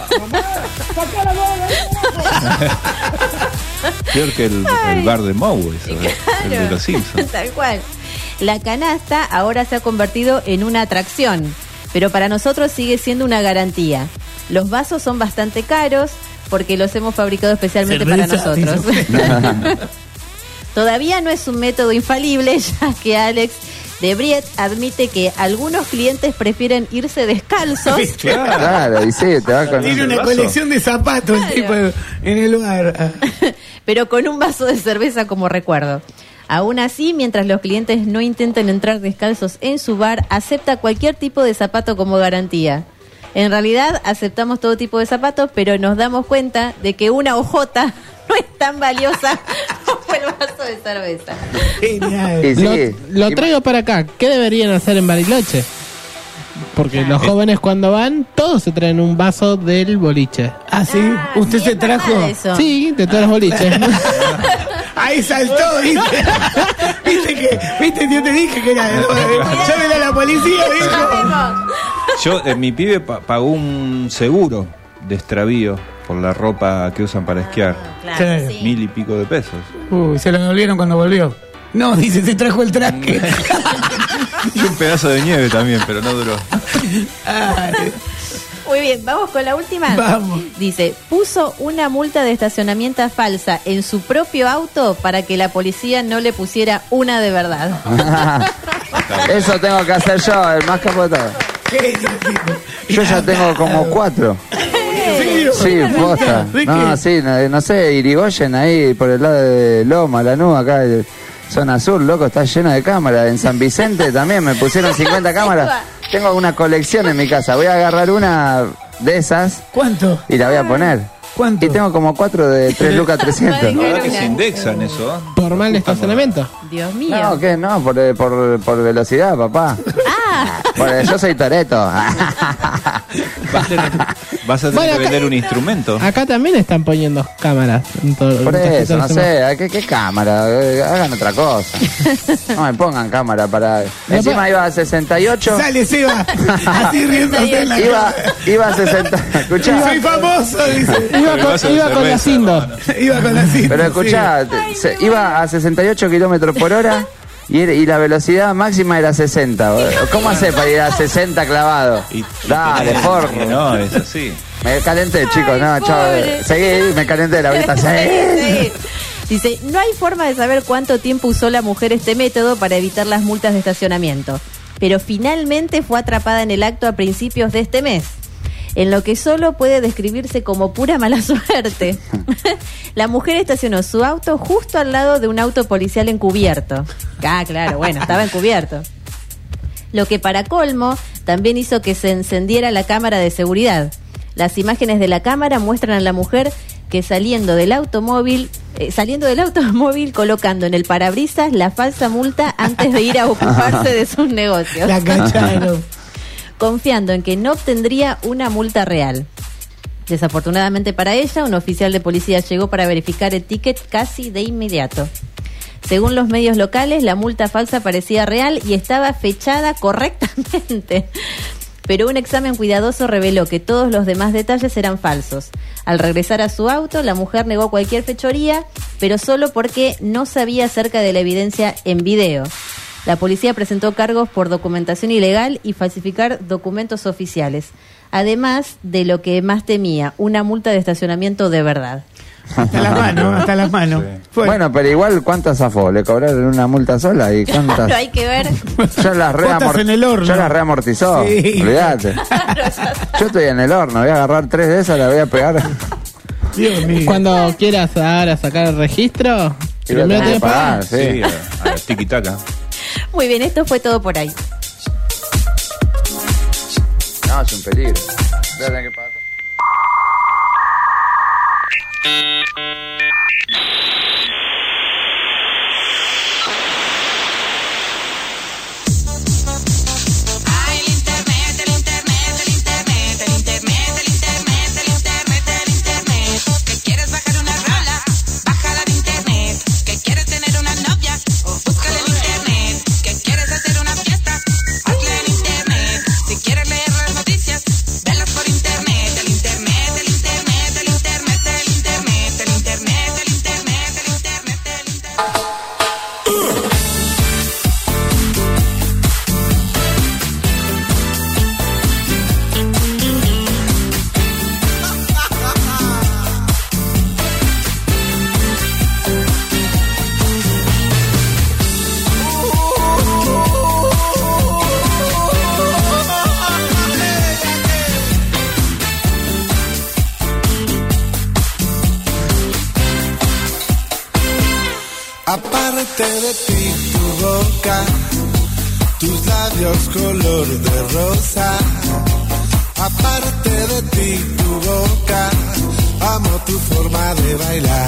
Peor que el bar de Moe, eso, el de los Simpsons. Tal cual. La canasta ahora se ha convertido en una atracción, pero para nosotros sigue siendo una garantía. Los vasos son bastante caros porque los hemos fabricado especialmente para Cerveza, nosotros. Todavía no es un método infalible, ya que Alex de Briet admite que algunos clientes prefieren irse descalzos. Claro, y sí, te vas con Tiene una vaso. colección de zapatos el tipo en el lugar. Pero con un vaso de cerveza como recuerdo. Aún así, mientras los clientes no intenten entrar descalzos en su bar, acepta cualquier tipo de zapato como garantía. En realidad, aceptamos todo tipo de zapatos, pero nos damos cuenta de que una hojota no es tan valiosa como el vaso de cerveza. Genial. Y sí, Lo traigo para acá. ¿Qué deberían hacer en Bariloche? Porque los jóvenes cuando van, todos se traen un vaso del boliche. Ah, sí. ¿Usted sí, se es trajo? verdad eso. Sí, de todos los boliches. Ahí saltó, ¿viste? ¿Viste? Yo te dije que era. Llámela a la policía, dijo. Mi pibe pagó un seguro de extravío por la ropa que usan para esquiar. Claro, sí. 1.000 y pico de pesos. Se lo devolvieron cuando volvió. No, dice, se trajo el traje. Y un pedazo de nieve también, pero no duró. Muy bien, vamos con la última. Vamos. Dice, puso una multa de estacionamiento falsa en su propio auto para que la policía no le pusiera una de verdad. Eso tengo que hacer yo, el más capo de todo. Yo ya tengo como 4. Sí, posta. No, sí, no sé, Irigoyen ahí por el lado de Loma, Lanús, acá zona sur, loco, está lleno de cámaras. En San Vicente también me pusieron 50 cámaras. Tengo una colección en mi casa. Voy a agarrar una de esas. ¿Cuánto? Y la voy a poner. ¿Cuánto? Y tengo como 4 de 3 lucas 300. La verdad que se indexan eso. Por mal estacionamiento. Dios mío. No, ¿qué? No, por velocidad, papá. Yo soy Toretto. Vas a tener que vender un instrumento. Acá también están poniendo cámaras. Por eso, no sé, ¿qué cámara? Hagan otra cosa. No me pongan cámara para... Encima iba a 68. Sale, Seba. Así riéndose en la Iba a 60. Escuchá. Soy famoso, dice. Iba con la Sindo. Iba con la Sindo. Pero escuchá, iba a 68 kilómetros por hora. Y la velocidad máxima era 60. ¿Cómo hace para ir a 60 clavado? Dale, forro. No, es así. Me calenté, chicos. No, chao. Seguí, me calenté la ahorita. Seguí. Dice, no hay forma de saber cuánto tiempo usó la mujer este método para evitar las multas de estacionamiento. Pero finalmente fue atrapada en el acto a principios de este mes. En lo que solo puede describirse como pura mala suerte. La mujer estacionó su auto justo al lado de un auto policial encubierto. Ah, claro, bueno, estaba encubierto. Lo que para colmo también hizo que se encendiera la cámara de seguridad. Las imágenes de la cámara muestran a la mujer que saliendo del automóvil colocando en el parabrisas la falsa multa antes de ir a ocuparse de sus negocios. La cacharon. Confiando en que no obtendría una multa real. Desafortunadamente para ella, un oficial de policía llegó para verificar el ticket casi de inmediato. Según los medios locales, la multa falsa parecía real y estaba fechada correctamente. Pero un examen cuidadoso reveló que todos los demás detalles eran falsos. Al regresar a su auto, la mujer negó cualquier fechoría, pero solo porque no sabía acerca de la evidencia en video. La policía presentó cargos por documentación ilegal y falsificar documentos oficiales, además de lo que más temía, una multa de estacionamiento de verdad. Hasta las manos. Sí. Bueno, pero igual, ¿cuántas zafó? ¿Le cobraron una multa sola? ¿Y cuántas? Claro, hay que ver. Yo las reamortizó, sí. Olvídate. Yo estoy en el horno, voy a agarrar 3 de esas, la voy a pegar. Dios mío. Cuando quieras ahora sacar el registro, primero tenés que pagar. Sí, a tiki-taka. Muy bien, esto fue todo por ahí. No, es un peligro. Voy a tener que pagar. Aparte de ti, tu boca, tus labios color de rosa. Aparte de ti, tu boca, amo tu forma de bailar.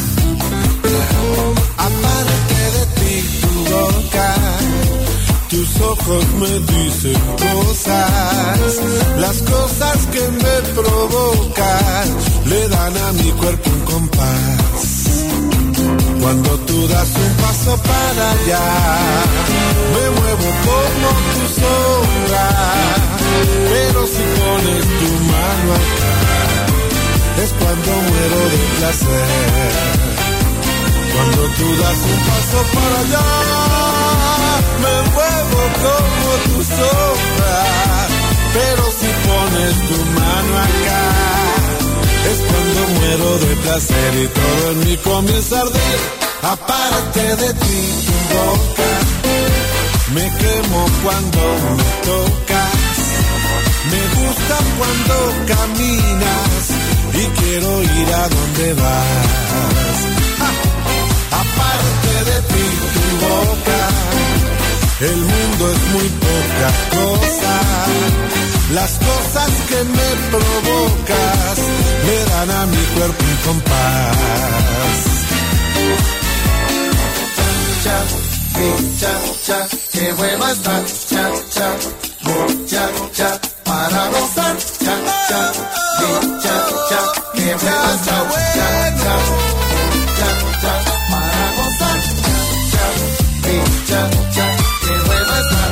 Aparte de ti, tu boca, tus tus ojos me dicen cosas, las cosas que me provocan le dan a mi cuerpo un compás. Cuando tú das un paso para allá, me muevo como tu sombra, pero si pones tu mano acá, es cuando muero de placer. Cuando tú das un paso para allá, me muevo como tu sombra, pero si pones tu mano acá, es cuando muero de placer y todo en mí comienza a arder. Aparte de ti, tu boca, me quemo cuando me tocas, me gusta cuando caminas y quiero ir a donde vas. Aparte de ti, tu boca, el mundo es muy poca cosa. Las cosas que me provocas le dan a mi cuerpo un compás. Cha, cha, cha, que hueva está. Cha, cha, cha, para gozar. Cha, cha, cha, que hueva está. Cha, cha, cha, para gozar. Cha, cha, que hueva está.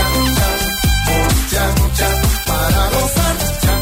Cha, cha, para gozar.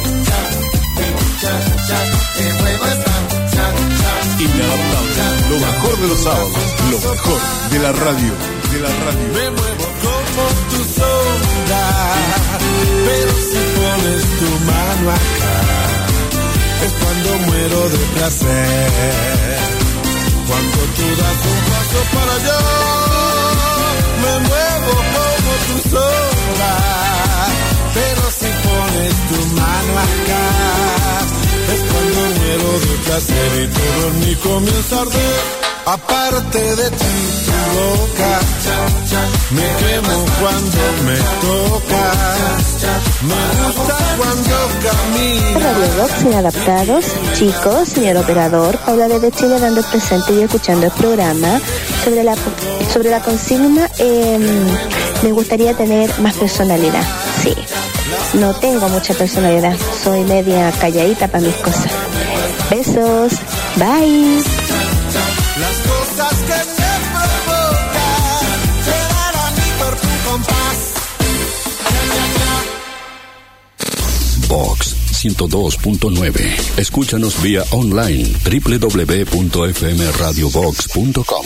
Cha, que hueva está. Inadaptable, lo mejor de los sábados, lo mejor de la radio. Me muevo como tu sombra, pero si pones tu mano acá, es cuando muero de placer. Cuando tú das un paso para allá, me muevo como tu sombra, pero si pones tu mano acá, es cuando muero de placer y todo en mí comienza a arder. Aparte de ti, tu boca, me quemo cuando me tocas, me gusta cuando caminas. Radio Box Inadaptados, chicos, señor operador, Paula desde Chile dando presente y escuchando el programa. Sobre la consigna, me gustaría tener más personalidad, sí. No tengo mucha personalidad, soy media calladita para mis cosas. Besos, bye. Las cosas que me provocan le dan a mi cuerpo un compás. Box 102.9. Escúchanos vía online www.fmradiobox.com.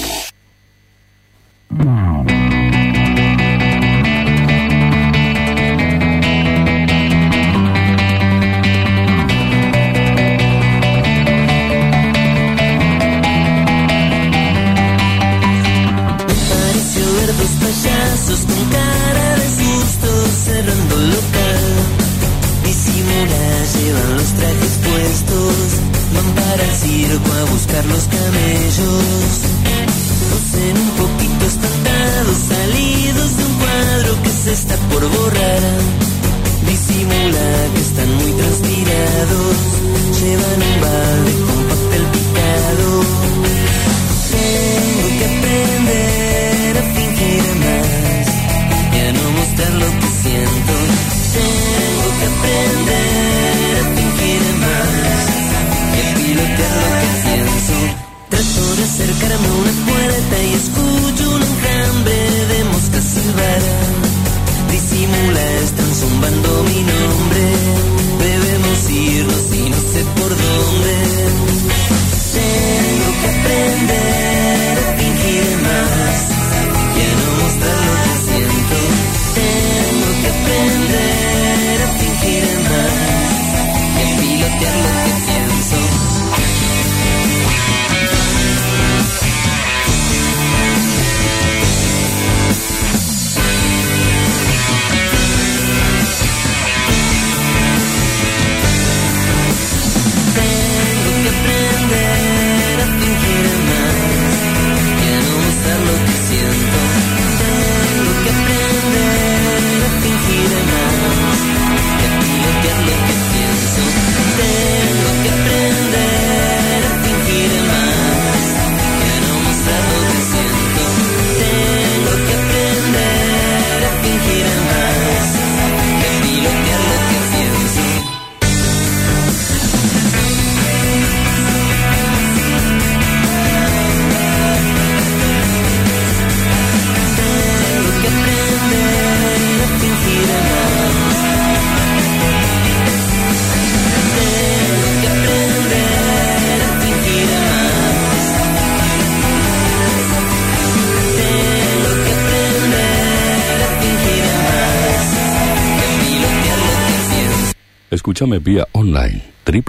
Escúchame vía online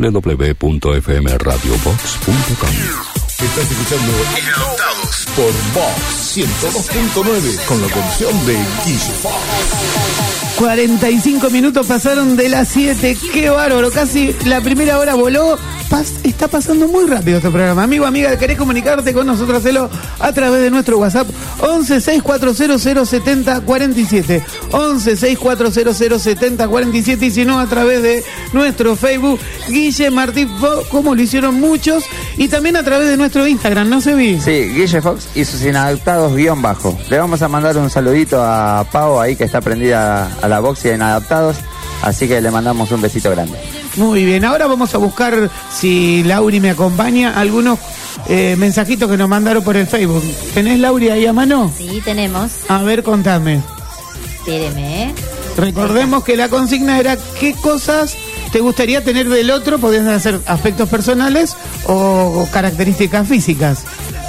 www.fmradiobox.com. Estás escuchando Inadaptados por Vox 102.9 con la conducción de Guille Fox. 45 minutos pasaron de las 7. Qué bárbaro, casi la primera hora voló. Está pasando muy rápido este programa. Amigo, amiga, ¿querés comunicarte con nosotros? Hacelo a través de nuestro WhatsApp 1164007047. 1164007047. Y si no, a través de nuestro Facebook, Guille Martín Fox, como lo hicieron muchos. Y también a través de nuestro Instagram, ¿no se vi? Sí, Guille Fox y sus inadaptados _. Le vamos a mandar un saludito a Pau ahí que está prendida a la box y a inadaptados. Así que le mandamos un besito grande. Muy bien, ahora vamos a buscar, si Lauri me acompaña, algunos mensajitos que nos mandaron por el Facebook. ¿Tenés, Lauri, ahí a mano? Sí, tenemos. A ver, contame. Espéreme, Recordemos que la consigna era qué cosas te gustaría tener del otro. Podían ser aspectos personales o características físicas.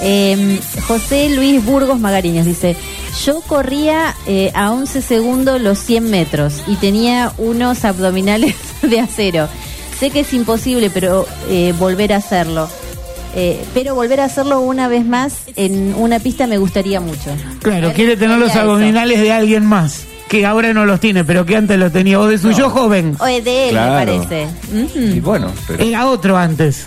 José Luis Burgos Magariños dice: yo corría a 11 segundos los 100 metros y tenía unos abdominales de acero. Sé que es imposible, pero volver a hacerlo. Pero volver a hacerlo una vez más en una pista me gustaría mucho. Claro, quiere tener los abdominales de alguien más, que ahora no los tiene, pero que antes los tenía, o de su yo joven. O de él, Claro. me parece. Y bueno, pero Era otro antes.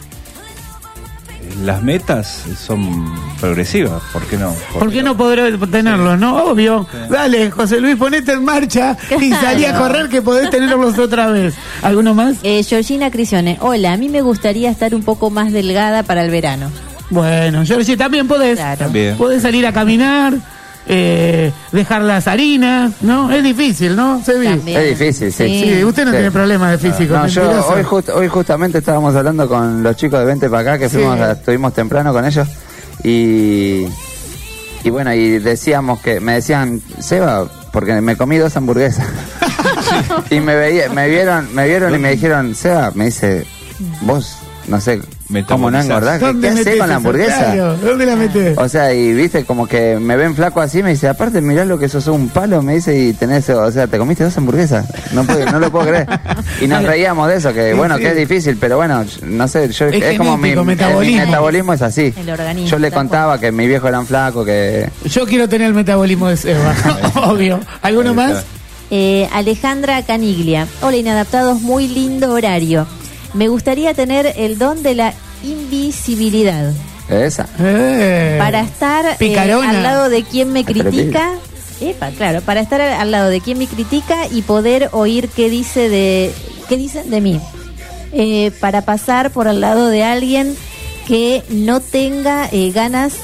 las metas son progresivas, ¿por qué no? ¿Por qué no podré tenerlos, no? Obvio. Dale, José Luis, ponete en marcha y salí a correr que podés tenerlos otra vez. ¿Alguno más? Georgina Crisione: hola, a mí me gustaría estar un poco más delgada para el verano. Bueno, Georgie, también podés. Claro. También. Podés salir a caminar, dejar las harinas, ¿no? Es difícil, ¿no? Se ve. También. Es difícil, sí. Sí, usted no Sí. tiene problemas de físico. No, yo mentiroso. hoy justamente estábamos hablando con los chicos de Vente para acá, que Sí. estuvimos temprano con ellos y bueno, y me decían, Seba, porque me comí 2 hamburguesas. Y me vieron y me dijeron, Seba, me dice, vos, no sé, ¿cómo no engordás? ¿Qué ¿Dónde haces metés con la eso? hamburguesa? Claro, ¿dónde la metés? O sea, y viste, como que me ven flaco así, me dice, aparte mirá lo que sos un palo, me dice, y tenés, o sea, te comiste 2 hamburguesas. No lo puedo creer. Y nos reíamos de eso, que bueno, Sí. que es difícil, pero bueno, no sé, es como mi genético, metabolismo. mi metabolismo es así. El organismo, Yo le tal contaba que mi viejo eran flaco, que... Yo quiero tener el metabolismo de Seba, obvio. ¿Alguno Ahí más? está. Alejandra Caniglia: hola, inadaptados, muy lindo horario. Me gustaría tener el don de la invisibilidad Esa. para estar Picarona. al lado de quien me Atrevido. critica. Claro, para estar al lado de quien me critica y poder oír qué dicen de mí. Para pasar por al lado de alguien que no tenga ganas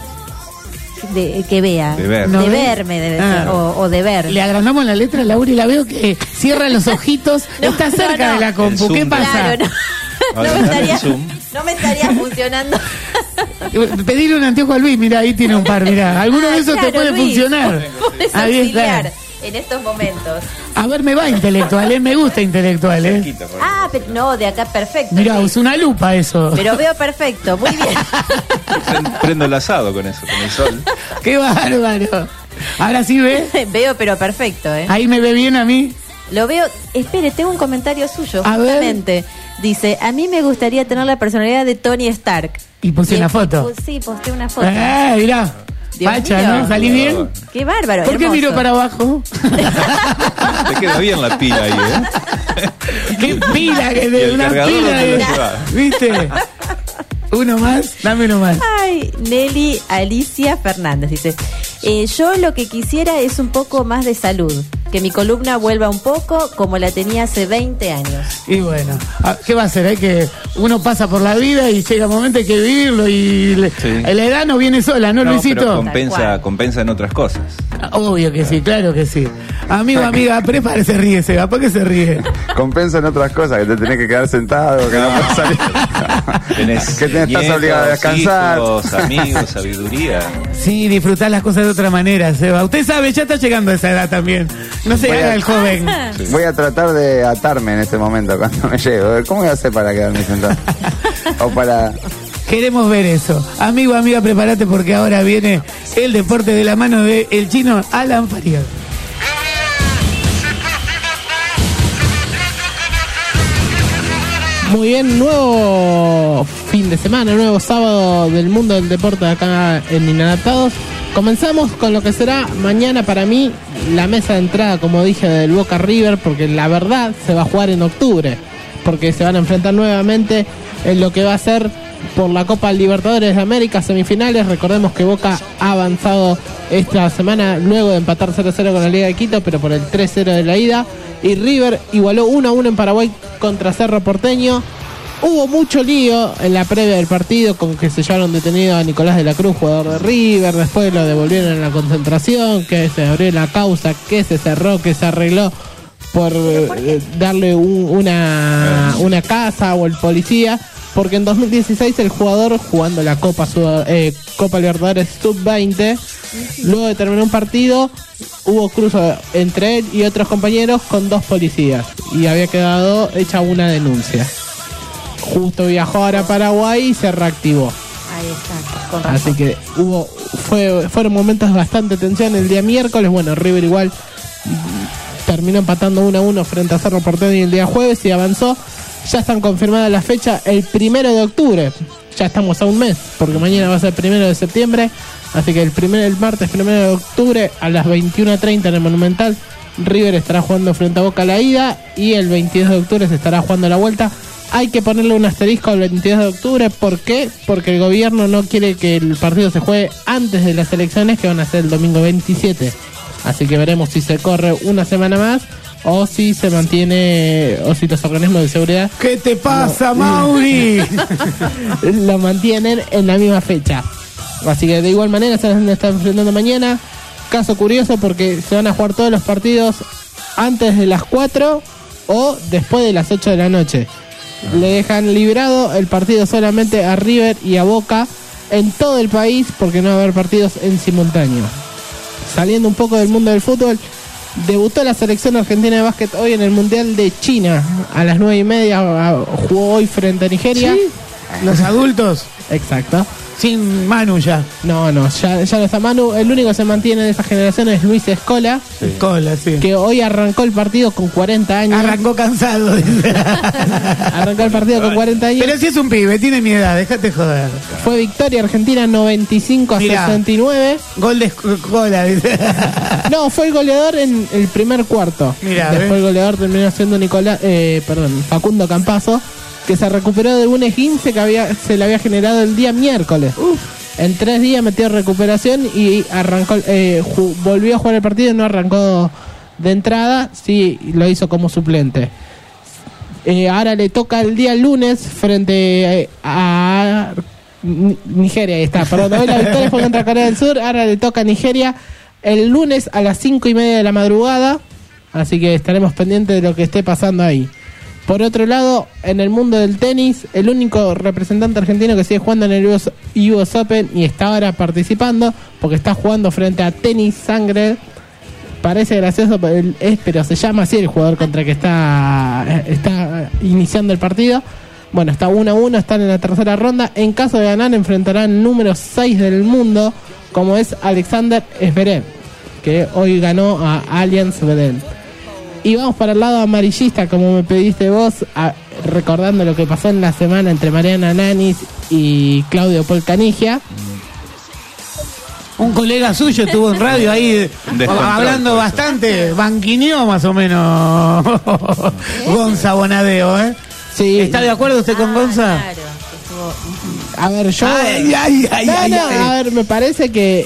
de que vea, De ver. ¿No de ves? verme, debe Ah. ser, o de ver. Le agrandamos la letra a Laura y la veo que cierra los ojitos. Está cerca no. de la compu. El ¿Qué zoom. pasa? Claro, no Ahora, me dale estaría, zoom. no me estaría funcionando. Pedirle un anteojo a Luis, mira, ahí tiene un par, mira. Alguno de esos te Claro, puede Luis, funcionar. Podés Ahí auxiliar está. en estos momentos. A ver, me va intelectual, me gusta intelectual, Cerquita, por Ah, pero no, de acá perfecto. Mirá, sí. es una lupa eso. Pero veo perfecto, muy bien. Prendo el asado con eso, con el sol. Qué bárbaro. Ahora sí ve. Veo pero perfecto, ¿eh? Ahí me ve bien a mí. Lo veo. Espere, tengo un comentario suyo, A ver. justamente. Dice: a mí me gustaría tener la personalidad de Tony Stark. Y puse una foto. Sí, posté una foto. Mirá. Dios Pacha, mío. ¿no? ¿Salí bien? Qué bárbaro. ¿Por qué hermoso. miro para abajo? Te queda bien la pila ahí, ¿eh? ¡Qué pila! Que ¿Y de el una cargador pila dónde de... lo llevas? ¿Viste? Uno más, dame uno más. Ay, Nelly Alicia Fernández dice: yo lo que quisiera es un poco más de salud, que mi columna vuelva un poco como la tenía hace 20 años. Y bueno, ¿qué va a hacer? Que uno pasa por la vida y llega un momento hay que vivirlo y Sí. la edad no viene sola, ¿no, No, Luisito? pero Tal cual. compensa en otras cosas. Obvio que sí, claro que sí. Amigo, amiga, prepárese, ríe, Seba. ¿Por qué se ríe? Compensa en otras cosas, que te tenés que quedar sentado, que no puedes salir. Que estás obligado a descansar. Hijos, amigos, sabiduría. Sí, disfrutar las cosas de otra manera, Seba. Usted sabe, ya está llegando a esa edad también. No se haga el joven. Voy a tratar de atarme en este momento cuando me llego. ¿Cómo voy a hacer para quedarme sentado? O para... Queremos ver eso. Amigo, amiga, prepárate porque ahora viene el deporte de la mano de el chino Alan Farías. Muy bien, nuevo fin de semana, nuevo sábado del mundo del deporte acá en Inadaptados. Comenzamos con lo que será mañana para mí la mesa de entrada, como dije, del Boca River, porque la verdad se va a jugar en octubre, porque se van a enfrentar nuevamente en lo que va a ser por la Copa Libertadores de América, semifinales. Recordemos que Boca ha avanzado esta semana luego de empatar 0-0 con la Liga de Quito, pero por el 3-0 de la ida. Y River igualó 1-1 en Paraguay contra Cerro Porteño. Hubo mucho lío en la previa del partido, con que se llevaron detenido a Nicolás de la Cruz, jugador de River. Después lo devolvieron en la concentración, que se abrió la causa, que se cerró, que se arregló por darle una casa o el policía. Porque en 2016 el jugador, jugando la Copa Libertadores Sub-20, luego de terminar un partido, hubo cruce entre él y otros compañeros con 2 policías. Y había quedado hecha una denuncia. Justo viajó ahora a Paraguay y se reactivó. Ahí está, con razón. Así que fueron momentos de bastante tensión el día miércoles. Bueno, River igual terminó empatando 1-1 frente a Cerro Porteño el día jueves y avanzó. Ya están confirmadas las fechas el 1 de octubre. Ya estamos a un mes, porque mañana va a ser 1 de septiembre. Así que el martes 1 de octubre a las 21:30 en el Monumental, River estará jugando frente a Boca la ida y el 22 de octubre se estará jugando la vuelta. Hay que ponerle un asterisco al 22 de octubre. ¿Por qué? Porque el gobierno no quiere que el partido se juegue antes de las elecciones, que van a ser el domingo 27. Así que veremos si se corre una semana más o si se mantiene, o si los organismos de seguridad... ¿Qué te pasa, Mauri? lo mantienen en la misma fecha. Así que de igual manera se van a estar enfrentando mañana. Caso curioso porque se van a jugar todos los partidos antes de las 4 o después de las 8 de la noche. Le dejan librado el partido solamente a River y a Boca en todo el país, porque no va a haber partidos en simultáneo. Saliendo un poco del mundo del fútbol, debutó la selección argentina de básquet hoy en el Mundial de China. A las 9:30 jugó hoy frente a Nigeria. ¿Sí? Los adultos. Exacto. Sin Manu ya. No, ya no está Manu. El único que se mantiene de esa generación es Luis Escola. Sí. Escola, sí. Que hoy arrancó el partido con 40 años. Arrancó cansado. Arrancó el partido con 40 años. Pero si es un pibe, tiene mi edad, déjate joder. Fue victoria argentina 95-69. Gol de Escola. No, fue el goleador en el primer cuarto. Mirá, después el goleador terminó siendo Facundo Campazo, que se recuperó de un esguince que se le había generado el día miércoles. En 3 días metió recuperación y arrancó, volvió a jugar el partido y no arrancó de entrada, sí lo hizo como suplente. Ahora le toca el día lunes frente a Nigeria, ahí está, perdón, hoy la victoria fue contra Corea del Sur, ahora le toca a Nigeria el lunes a las 5:30 de la madrugada, así que estaremos pendientes de lo que esté pasando ahí. Por otro lado, en el mundo del tenis, el único representante argentino que sigue jugando en el US Open y está ahora participando, porque está jugando frente a Tenis Sangre. Parece gracioso, pero se llama así el jugador contra el que está iniciando el partido. Bueno, está 1-1, están en la tercera ronda. En caso de ganar, enfrentarán el número 6 del mundo, como es Alexander Zverev, que hoy ganó a Allianz Bedel. Y vamos para el lado amarillista, como me pediste vos, recordando lo que pasó en la semana entre Mariana Nanis y Claudio Polcanigia. Un colega suyo estuvo en radio ahí hablando bastante, banquineó más o menos Gonza Bonadeo, ¿eh? Sí. ¿Está de acuerdo usted con Gonza? Claro. A ver, yo... A ver, me parece que...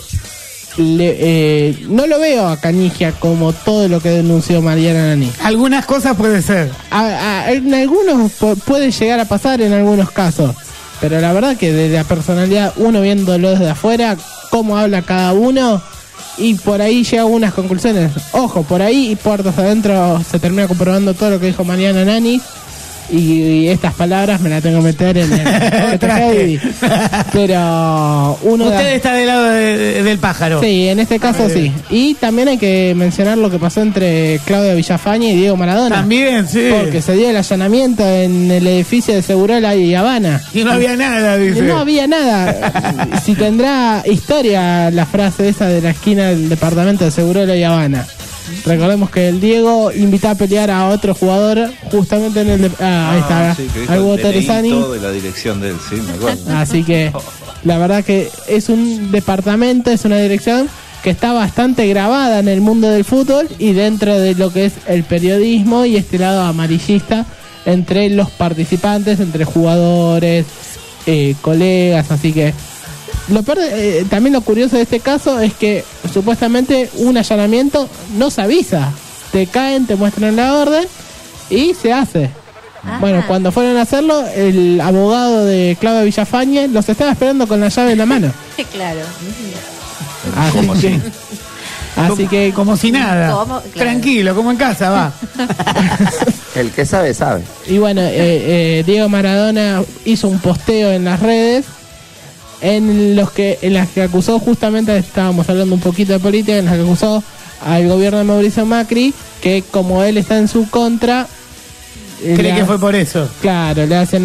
no lo veo a Canigia como todo lo que denunció Mariana Nani. Algunas cosas puede ser. En algunos puede llegar a pasar en algunos casos. Pero la verdad que desde la personalidad, uno viéndolo desde afuera, cómo habla cada uno, y por ahí llega a unas conclusiones. Ojo, por ahí y puertas adentro se termina comprobando todo lo que dijo Mariana Nani. Y estas palabras me las tengo que meter en el pero usted está del lado del pájaro. Sí, en este caso sí. Y también hay que mencionar lo que pasó entre Claudia Villafañe y Diego Maradona. También, sí. Porque se dio el allanamiento en el edificio de Segurola y Habana. Y no había nada, dice. No había nada. Si tendrá historia la frase esa de la esquina del departamento de Segurola y Habana. Recordemos que el Diego invitó a pelear a otro jugador justamente en el ahí está, sí, que dijo Algo el DNI Teresani. todo de la dirección de él, sí, me acuerdo. Así que la verdad que es un departamento, es una dirección que está bastante grabada en el mundo del fútbol y dentro de lo que es el periodismo y este lado amarillista entre los participantes, entre jugadores, colegas, así que también lo curioso de este caso es que supuestamente un allanamiento no se avisa, te caen, te muestran la orden y se hace. Bueno, cuando fueron a hacerlo, el abogado de Claudio Villafañe los estaba esperando con la llave en la mano. Claro. Así que como si nada. Claro. Tranquilo, como en casa, va. El que sabe, sabe. Y bueno, Diego Maradona hizo un posteo en las redes en las que acusó, justamente estábamos hablando un poquito de política, en las que acusó al gobierno de Mauricio Macri, que como él está en su contra, ¿cree que fue por eso? Claro, le hacen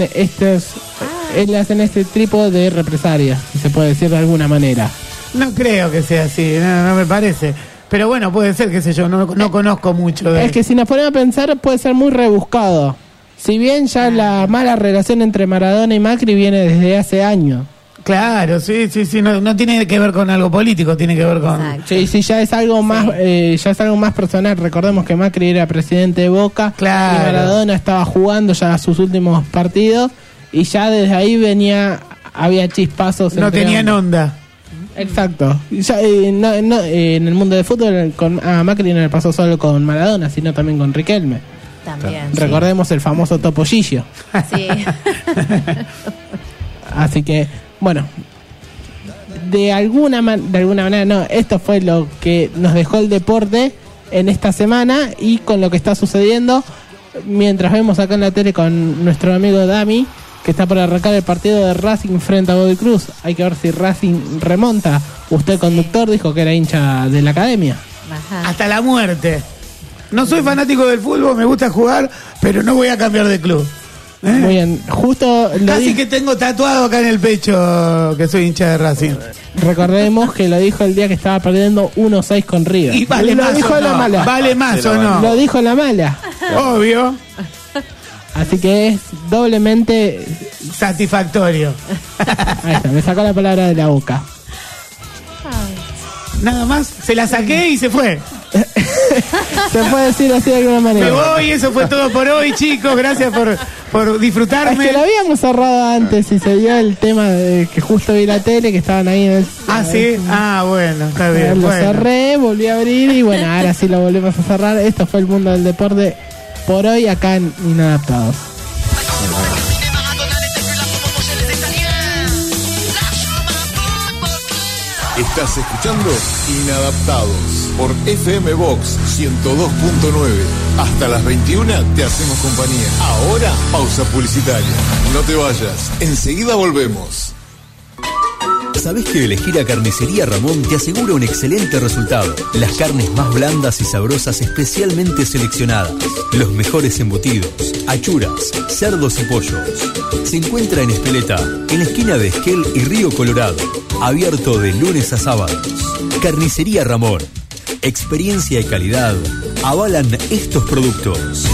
este tipo de represalias, si se puede decir de alguna manera. No creo que sea así, no me parece. Pero bueno, puede ser, qué sé yo, no conozco mucho de... Es que si nos ponemos a pensar, puede ser muy rebuscado. Si bien ya la mala relación entre Maradona y Macri viene desde hace años. Claro, sí, no tiene que ver con algo político, tiene que ver con... Sí, ya es algo más personal. Recordemos que Macri era presidente de Boca, claro, y Maradona estaba jugando ya sus últimos partidos y ya desde ahí había chispazos. No tenían onda. Exacto. Ya, en el mundo del fútbol a Macri no le pasó solo con Maradona, sino también con Riquelme. También. Recordemos el famoso Topollillo. Sí. Así que, bueno, de alguna manera, no, esto fue lo que nos dejó el deporte en esta semana y con lo que está sucediendo, mientras vemos acá en la tele con nuestro amigo Dami, que está por arrancar el partido de Racing frente a Godoy Cruz. Hay que ver si Racing remonta. Usted, conductor, dijo que era hincha de la academia. Ajá. Hasta la muerte. No soy fanático del fútbol, me gusta jugar, pero no voy a cambiar de club. Muy bien, justo casi que tengo tatuado acá en el pecho que soy hincha de Racing. Recordemos que lo dijo el día que estaba perdiendo 1-6 con River. Y vale lo más dijo o en la no. mala. Vale más o no. Lo dijo en la mala. Obvio. Así que es doblemente satisfactorio. Ahí está, me sacó la palabra de la boca. Nada más, se la saqué y se fue. Se puede decir así de alguna manera. Me voy, eso fue todo por hoy, chicos. Gracias por disfrutarme. Es que lo habíamos cerrado antes y se dio el tema de que justo vi la tele, que estaban ahí en el... sí. Bueno, está bien. Lo cerré, volví a abrir y bueno, ahora sí lo volvemos a cerrar. Esto fue el mundo del deporte por hoy acá en Inadaptados. Estás escuchando Inadaptados por FM Box 102.9. Hasta las 21 te hacemos compañía. Ahora, pausa publicitaria. No te vayas, enseguida volvemos. ¿Sabés que elegir a Carnicería Ramón te asegura un excelente resultado? Las carnes más blandas y sabrosas especialmente seleccionadas. Los mejores embutidos, achuras, cerdos y pollos. Se encuentra en Espeleta, en la esquina de Esquel y Río Colorado. Abierto de lunes a sábados. Carnicería Ramón. Experiencia y calidad avalan estos productos.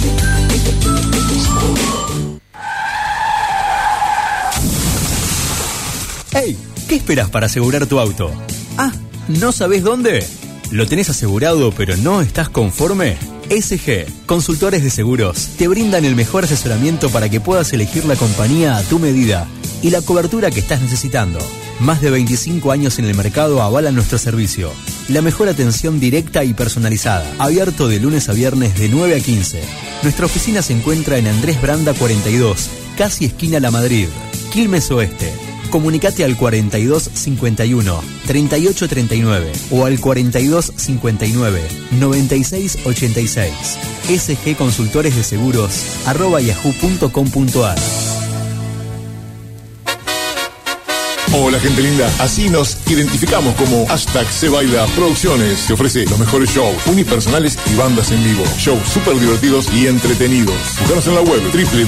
¡Hey! ¿Qué esperas para asegurar tu auto? ¿No sabés dónde? ¿Lo tenés asegurado pero no estás conforme? SG, Consultores de Seguros, te brindan el mejor asesoramiento para que puedas elegir la compañía a tu medida y la cobertura que estás necesitando. Más de 25 años en el mercado avalan nuestro servicio. La mejor atención directa y personalizada. Abierto de lunes a viernes de 9 a 15. Nuestra oficina se encuentra en Andrés Branda 42, casi esquina La Madrid, Quilmes Oeste. Comunicate al 4251 3839 o al 4259 9686. SG Consultores de Seguros @yahoo.com.ar. Hola gente linda, así nos identificamos como #SeBaila Producciones. Te ofrece los mejores shows unipersonales y bandas en vivo. Shows súper divertidos y entretenidos. Búscanos en la web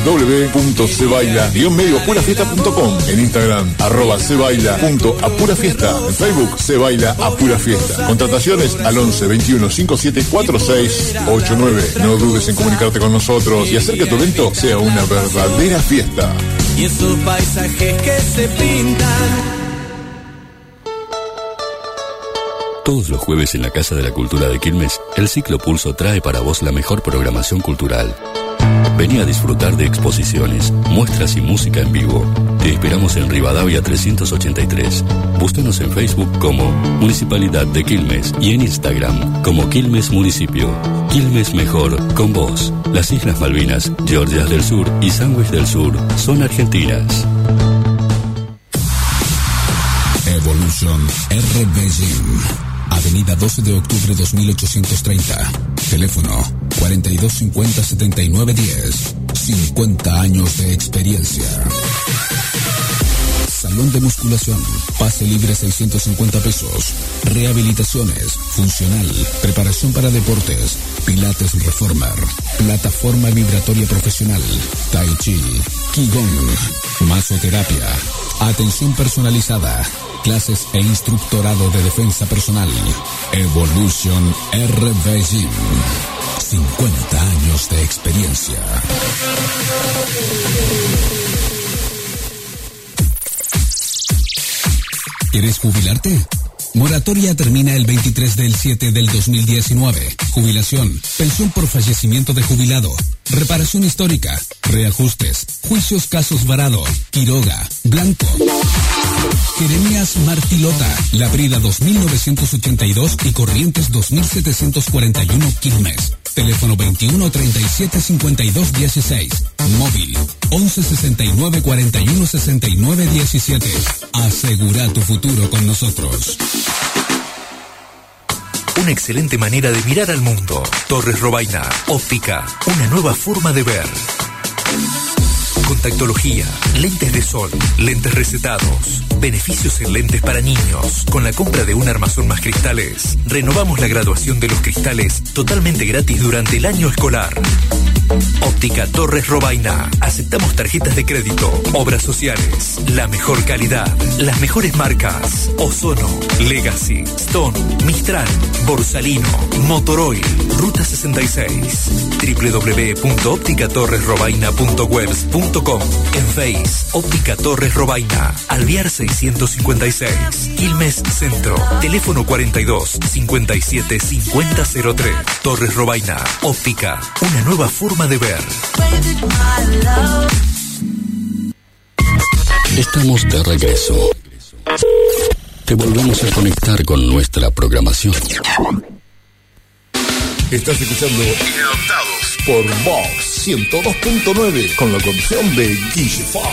www.sebaila-medioapurafiesta.com. En Instagram @sebaila.apurafiesta. En Facebook Sebaila Apura Fiesta. Contrataciones al 11 21 57 46 89. No dudes en comunicarte con nosotros y hacer que tu evento sea una verdadera fiesta. Y esos paisajes que se pintan. Todos los jueves en la Casa de la Cultura de Quilmes, el Ciclo Pulso trae para vos la mejor programación cultural. Vení a disfrutar de exposiciones, muestras y música en vivo. Te esperamos en Rivadavia 383. Búscanos en Facebook como Municipalidad de Quilmes y en Instagram como Quilmes Municipio. Quilmes mejor con vos. Las Islas Malvinas, Georgias del Sur y Sandwich del Sur son argentinas. Evolution RB Gym. Avenida 12 de octubre 2830. Teléfono 4250-7910. 50 años de experiencia. Salón de musculación. Pase libre 650 pesos. Rehabilitaciones. Funcional. Preparación para deportes. Pilates Reformer. Plataforma vibratoria profesional. Tai Chi. Qigong. Masoterapia. Atención personalizada. Clases e instructorado de defensa personal. Evolution RB Gym. 50 años de experiencia. ¿Quieres jubilarte? Moratoria termina el 23/7/2019. Jubilación, pensión por fallecimiento de jubilado, reparación histórica, reajustes, juicios casos varado, Quiroga, Blanco. Jeremías Martilota, La Brida 2982 y Corrientes 2741 Quilmes. Teléfono 21 37 52 16. Móvil 11 69 41 69 17. Asegura tu futuro con nosotros. Una excelente manera de mirar al mundo. Torres Robaina, óptica, una nueva forma de ver. Contactología, lentes de sol, lentes recetados, beneficios en lentes para niños. Con la compra de un armazón más cristales, renovamos la graduación de los cristales totalmente gratis durante el año escolar. Óptica Torres Robaina. Aceptamos tarjetas de crédito, obras sociales, la mejor calidad, las mejores marcas: Ozono, Legacy, Stone, Mistral, Borsalino, Motoroil, Ruta 66. www.opticatorresrobaina.webs.com. En Face, Óptica Torres Robaina, Alvear 656, Quilmes Centro. Teléfono 42 57 5003. Torres Robaina, óptica, una nueva forma de ver. Estamos de regreso. Te volvemos a conectar con nuestra programación. Estás escuchando Inadaptados por Vox 102.9 con la conducción de Guille Fox.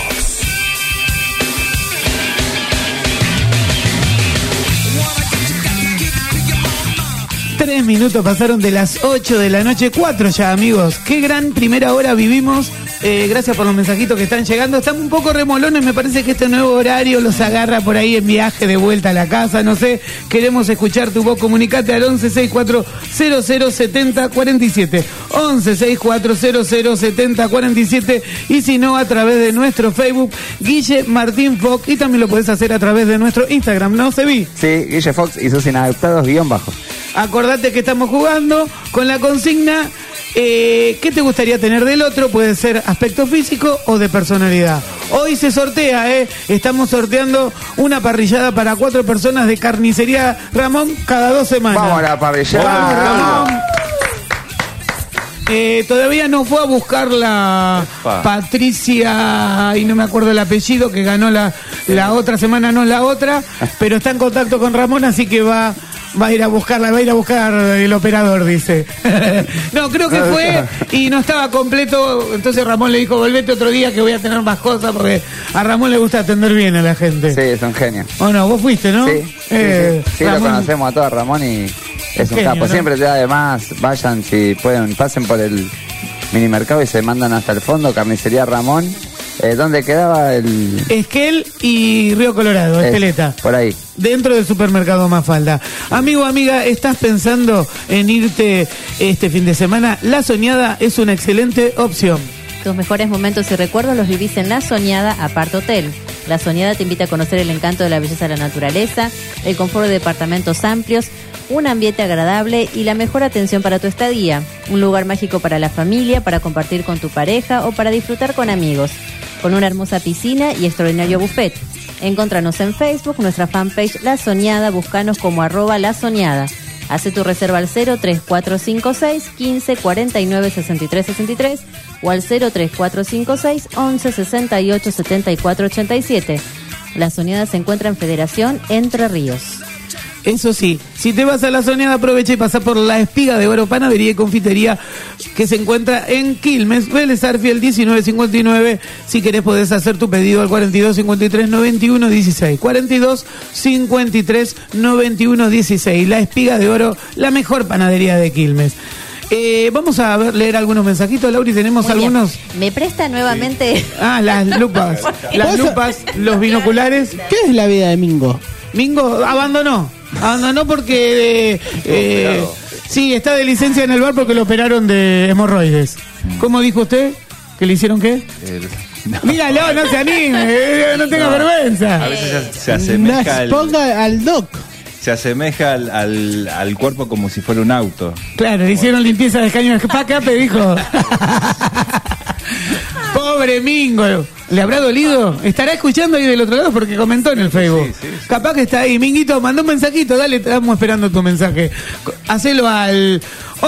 3 minutos pasaron de las 8 de la noche, 4 ya, amigos. Qué gran primera hora vivimos. Gracias por los mensajitos que están llegando. Estamos un poco remolones, me parece que este nuevo horario los agarra por ahí en viaje de vuelta a la casa, no sé. Queremos escuchar tu voz, comunicate al 1164007047. 1164007047 y si no, a través de nuestro Facebook, Guille Martín Fox, y también lo podés hacer a través de nuestro Instagram, ¿no, Sebi? Sí, Guille Fox y sus inadaptados _ bajo. Acordate que estamos jugando con la consigna ¿qué te gustaría tener del otro? Puede ser aspecto físico o de personalidad. Hoy se sortea, estamos sorteando una parrillada para 4 personas de Carnicería Ramón cada 2 semanas. Vamos a la parrillada. Vamos, Ramón. Todavía no fue a buscar la Patricia, y no me acuerdo el apellido, que ganó la otra semana, no la otra, pero está en contacto con Ramón, así que va a ir a buscarla, va a ir a buscar el operador, dice. No, creo que fue y no estaba completo, entonces Ramón le dijo, volvete otro día que voy a tener más cosas, porque a Ramón le gusta atender bien a la gente. Sí, es un genio. ¿O no? ¿Vos fuiste, no? Sí, sí, lo conocemos a todos, Ramón, y es un genio, capo. ¿no? Siempre te da de más, vayan, si pueden, pasen por el mini mercado y se mandan hasta el fondo, Carnicería Ramón, ¿Dónde quedaba el...? Esquel y Río Colorado, Espeleta. Por ahí. Dentro del supermercado Mafalda. Amigo, amiga, ¿estás pensando en irte este fin de semana? La Soñada es una excelente opción. Tus mejores momentos y recuerdos los vivís en La Soñada Apart Hotel. La Soñada te invita a conocer el encanto de la belleza de la naturaleza, el confort de departamentos amplios, un ambiente agradable y la mejor atención para tu estadía. Un lugar mágico para la familia, para compartir con tu pareja o para disfrutar con amigos. Con una hermosa piscina y extraordinario buffet. Encontranos en Facebook, nuestra fanpage La Soñada, búscanos como @La Soñada. Hace tu reserva al 03456 15 49 63 63 o al 03456 11 68 74 87. La Soñada se encuentra en Federación Entre Ríos. Eso sí, si te vas a La Soñada, aprovecha y pasa por La Espiga de Oro, panadería y confitería que se encuentra en Quilmes, Vélez Arfiel 1959. Si querés podés hacer tu pedido al 42 53 91 16. 42 53 91 16. La Espiga de Oro, la mejor panadería de Quilmes. Vamos a leer algunos mensajitos, Lauri, tenemos Muy algunos. bien. ¿Me presta nuevamente? Sí. Las lupas. Las lupas, los binoculares. ¿Qué es la vida de Mingo? Mingo abandonó porque sí, está de licencia en el bar porque lo operaron de hemorroides. ¿Cómo dijo usted? ¿Que le hicieron qué? Míralo, no se anime, no tenga vergüenza. A veces se asemeja Ponga al doc. Se asemeja al cuerpo como si fuera un auto. Claro, le hicieron limpieza de caño de escape, dijo. Pobre Mingo. ¿Le habrá dolido? ¿Estará escuchando ahí del otro lado? Porque comentó en el Facebook. Sí. Capaz que está ahí. Minguito, mandó un mensajito. Dale, estamos esperando tu mensaje. Hacelo al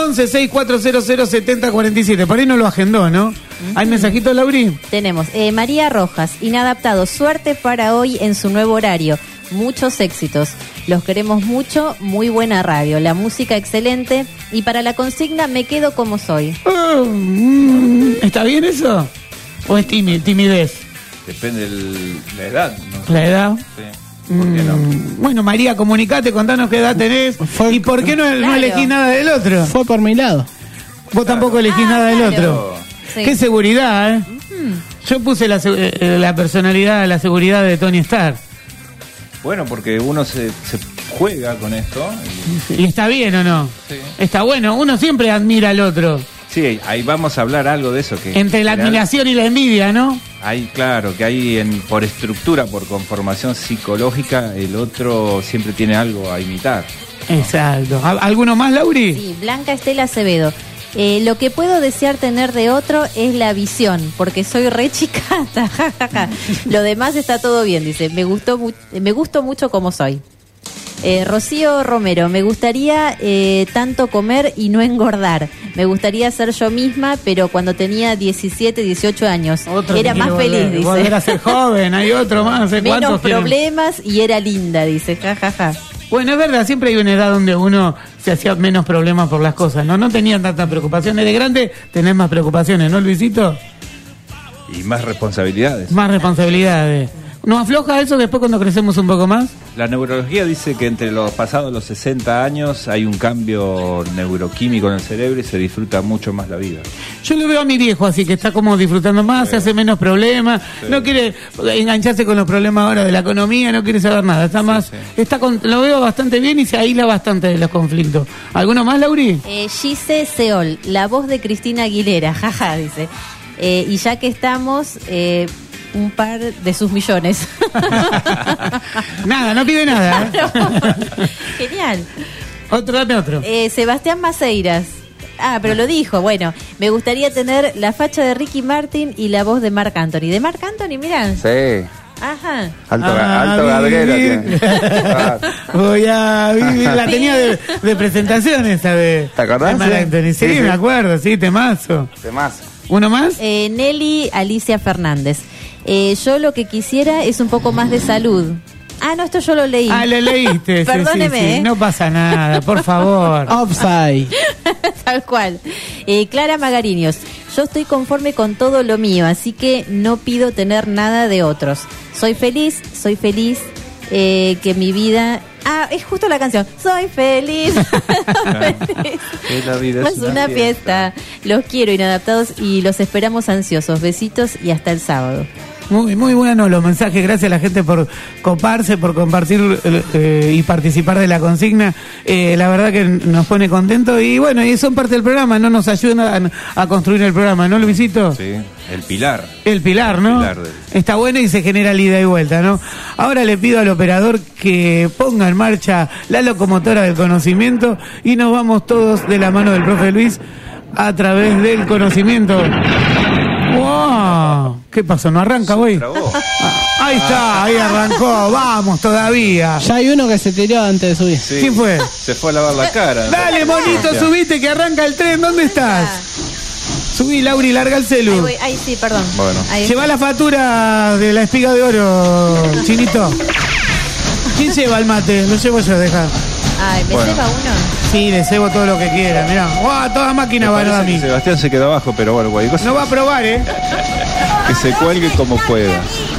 1164007047. Por ahí no lo agendó, ¿no? ¿Hay mensajito, Lauri? Tenemos. María Rojas, inadaptado. Suerte para hoy en su nuevo horario. Muchos éxitos. Los queremos mucho. Muy buena radio. La música excelente. Y para la consigna, me quedo como soy. ¿Está bien eso? ¿O es timidez? Depende de la edad, ¿no? ¿La edad? Sí. ¿Por qué no? Bueno, María, comunicate, contanos qué edad tenés. ¿Y por qué no elegís nada del otro? Fue por mi lado. Vos tampoco elegís nada del otro. Sí. Qué seguridad, ¿eh? Yo puse la personalidad, la seguridad de Tony Stark. Bueno, porque uno se juega con esto. ¿Y está bien o no? Sí. Está bueno, uno siempre admira al otro. Sí, ahí vamos a hablar algo de eso. Que entre la admiración y la envidia, ¿no? Hay, claro, que hay por estructura, por conformación psicológica, el otro siempre tiene algo a imitar. Exacto. ¿Alguno más, Lauri? Sí, Blanca Estela Acevedo. Lo que puedo desear tener de otro es la visión, porque soy re chicata. Lo demás está todo bien, dice. Me gustó mucho como soy. Rocío Romero, me gustaría tanto comer y no engordar. Me gustaría ser yo misma, pero cuando tenía 17, 18 años. Era más feliz, dice. Volver a ser joven, hay otro más. Menos problemas y era linda, dice. Bueno, es verdad, siempre hay una edad donde uno se hacía menos problemas por las cosas, ¿no? No tenían tantas preocupaciones. De grande tenés más preocupaciones, ¿no, Luisito? Y más responsabilidades. Más responsabilidades. ¿No afloja eso después cuando crecemos un poco más? La neurología dice que entre los pasados los 60 años hay un cambio neuroquímico en el cerebro y se disfruta mucho más la vida. Yo lo veo a mi viejo así, que está como disfrutando más, se hace menos problemas, no quiere engancharse con los problemas ahora de la economía, no quiere saber nada, está más, lo veo bastante bien y se aísla bastante de los conflictos. ¿Alguno más, Lauri? Gise Seol, la voz de Cristina Aguilera, dice. Y ya que estamos... un par de sus millones. Nada, no pide nada. Genial. Dame otro. Sebastián Maceiras. Pero lo dijo. Bueno, me gustaría tener la facha de Ricky Martin y la voz de Marc Anthony. ¿De Marc Anthony, mirá? Sí. Ajá. Alto garguero. Voy a vivir. La tenía de presentación esa de... ¿Te acordás? De Marc Anthony. Sí, me acuerdo, sí, temazo. ¿Uno más? Nelly Alicia Fernández. Yo lo que quisiera es un poco más de salud. No, esto yo lo leí. Lo leíste. Perdóneme. Sí. No pasa nada, por favor. Offside. Tal cual. Clara Magariños. Yo estoy conforme con todo lo mío, así que no pido tener nada de otros. Soy feliz que mi vida... es justo la canción. Soy feliz. La vida es una fiesta. Los quiero, inadaptados, y los esperamos ansiosos. Besitos y hasta el sábado. Muy, muy buenos los mensajes. Gracias a la gente por coparse, por compartir y participar de la consigna. La verdad que nos pone contentos y bueno, y son parte del programa, ¿no? Nos ayudan a construir el programa, ¿no, Luisito? Sí, el pilar. El pilar, ¿no? El pilar Está bueno y se genera la ida y vuelta, ¿no? Ahora le pido al operador que ponga en marcha la locomotora del conocimiento y nos vamos todos de la mano del profe Luis a través del conocimiento. ¡Wow! ¿Qué pasó? ¿No arranca, güey? Ahí está, ahí arrancó. Vamos todavía. Ya hay uno que se tiró antes de subir. Sí, ¿Quién fue? Se fue a lavar la cara. Dale, monito, subite que arranca el tren. ¿Dónde estás? Subí, Lauri, larga el celu. Ahí voy, ahí sí, perdón. Bueno. Ahí Lleva la factura de la espiga de oro, Chinito. ¿Quién lleva el mate? Lo llevo yo, deja. Ay, ¿me lleva uno? Sí, le cebo todo lo que quiera, mirá. ¡Wow! Toda máquina Me va a parece mí. que Sebastián se quedó abajo, pero bueno, cualquier cosa. No va a probar, ¿eh? Que se cuelgue como pueda.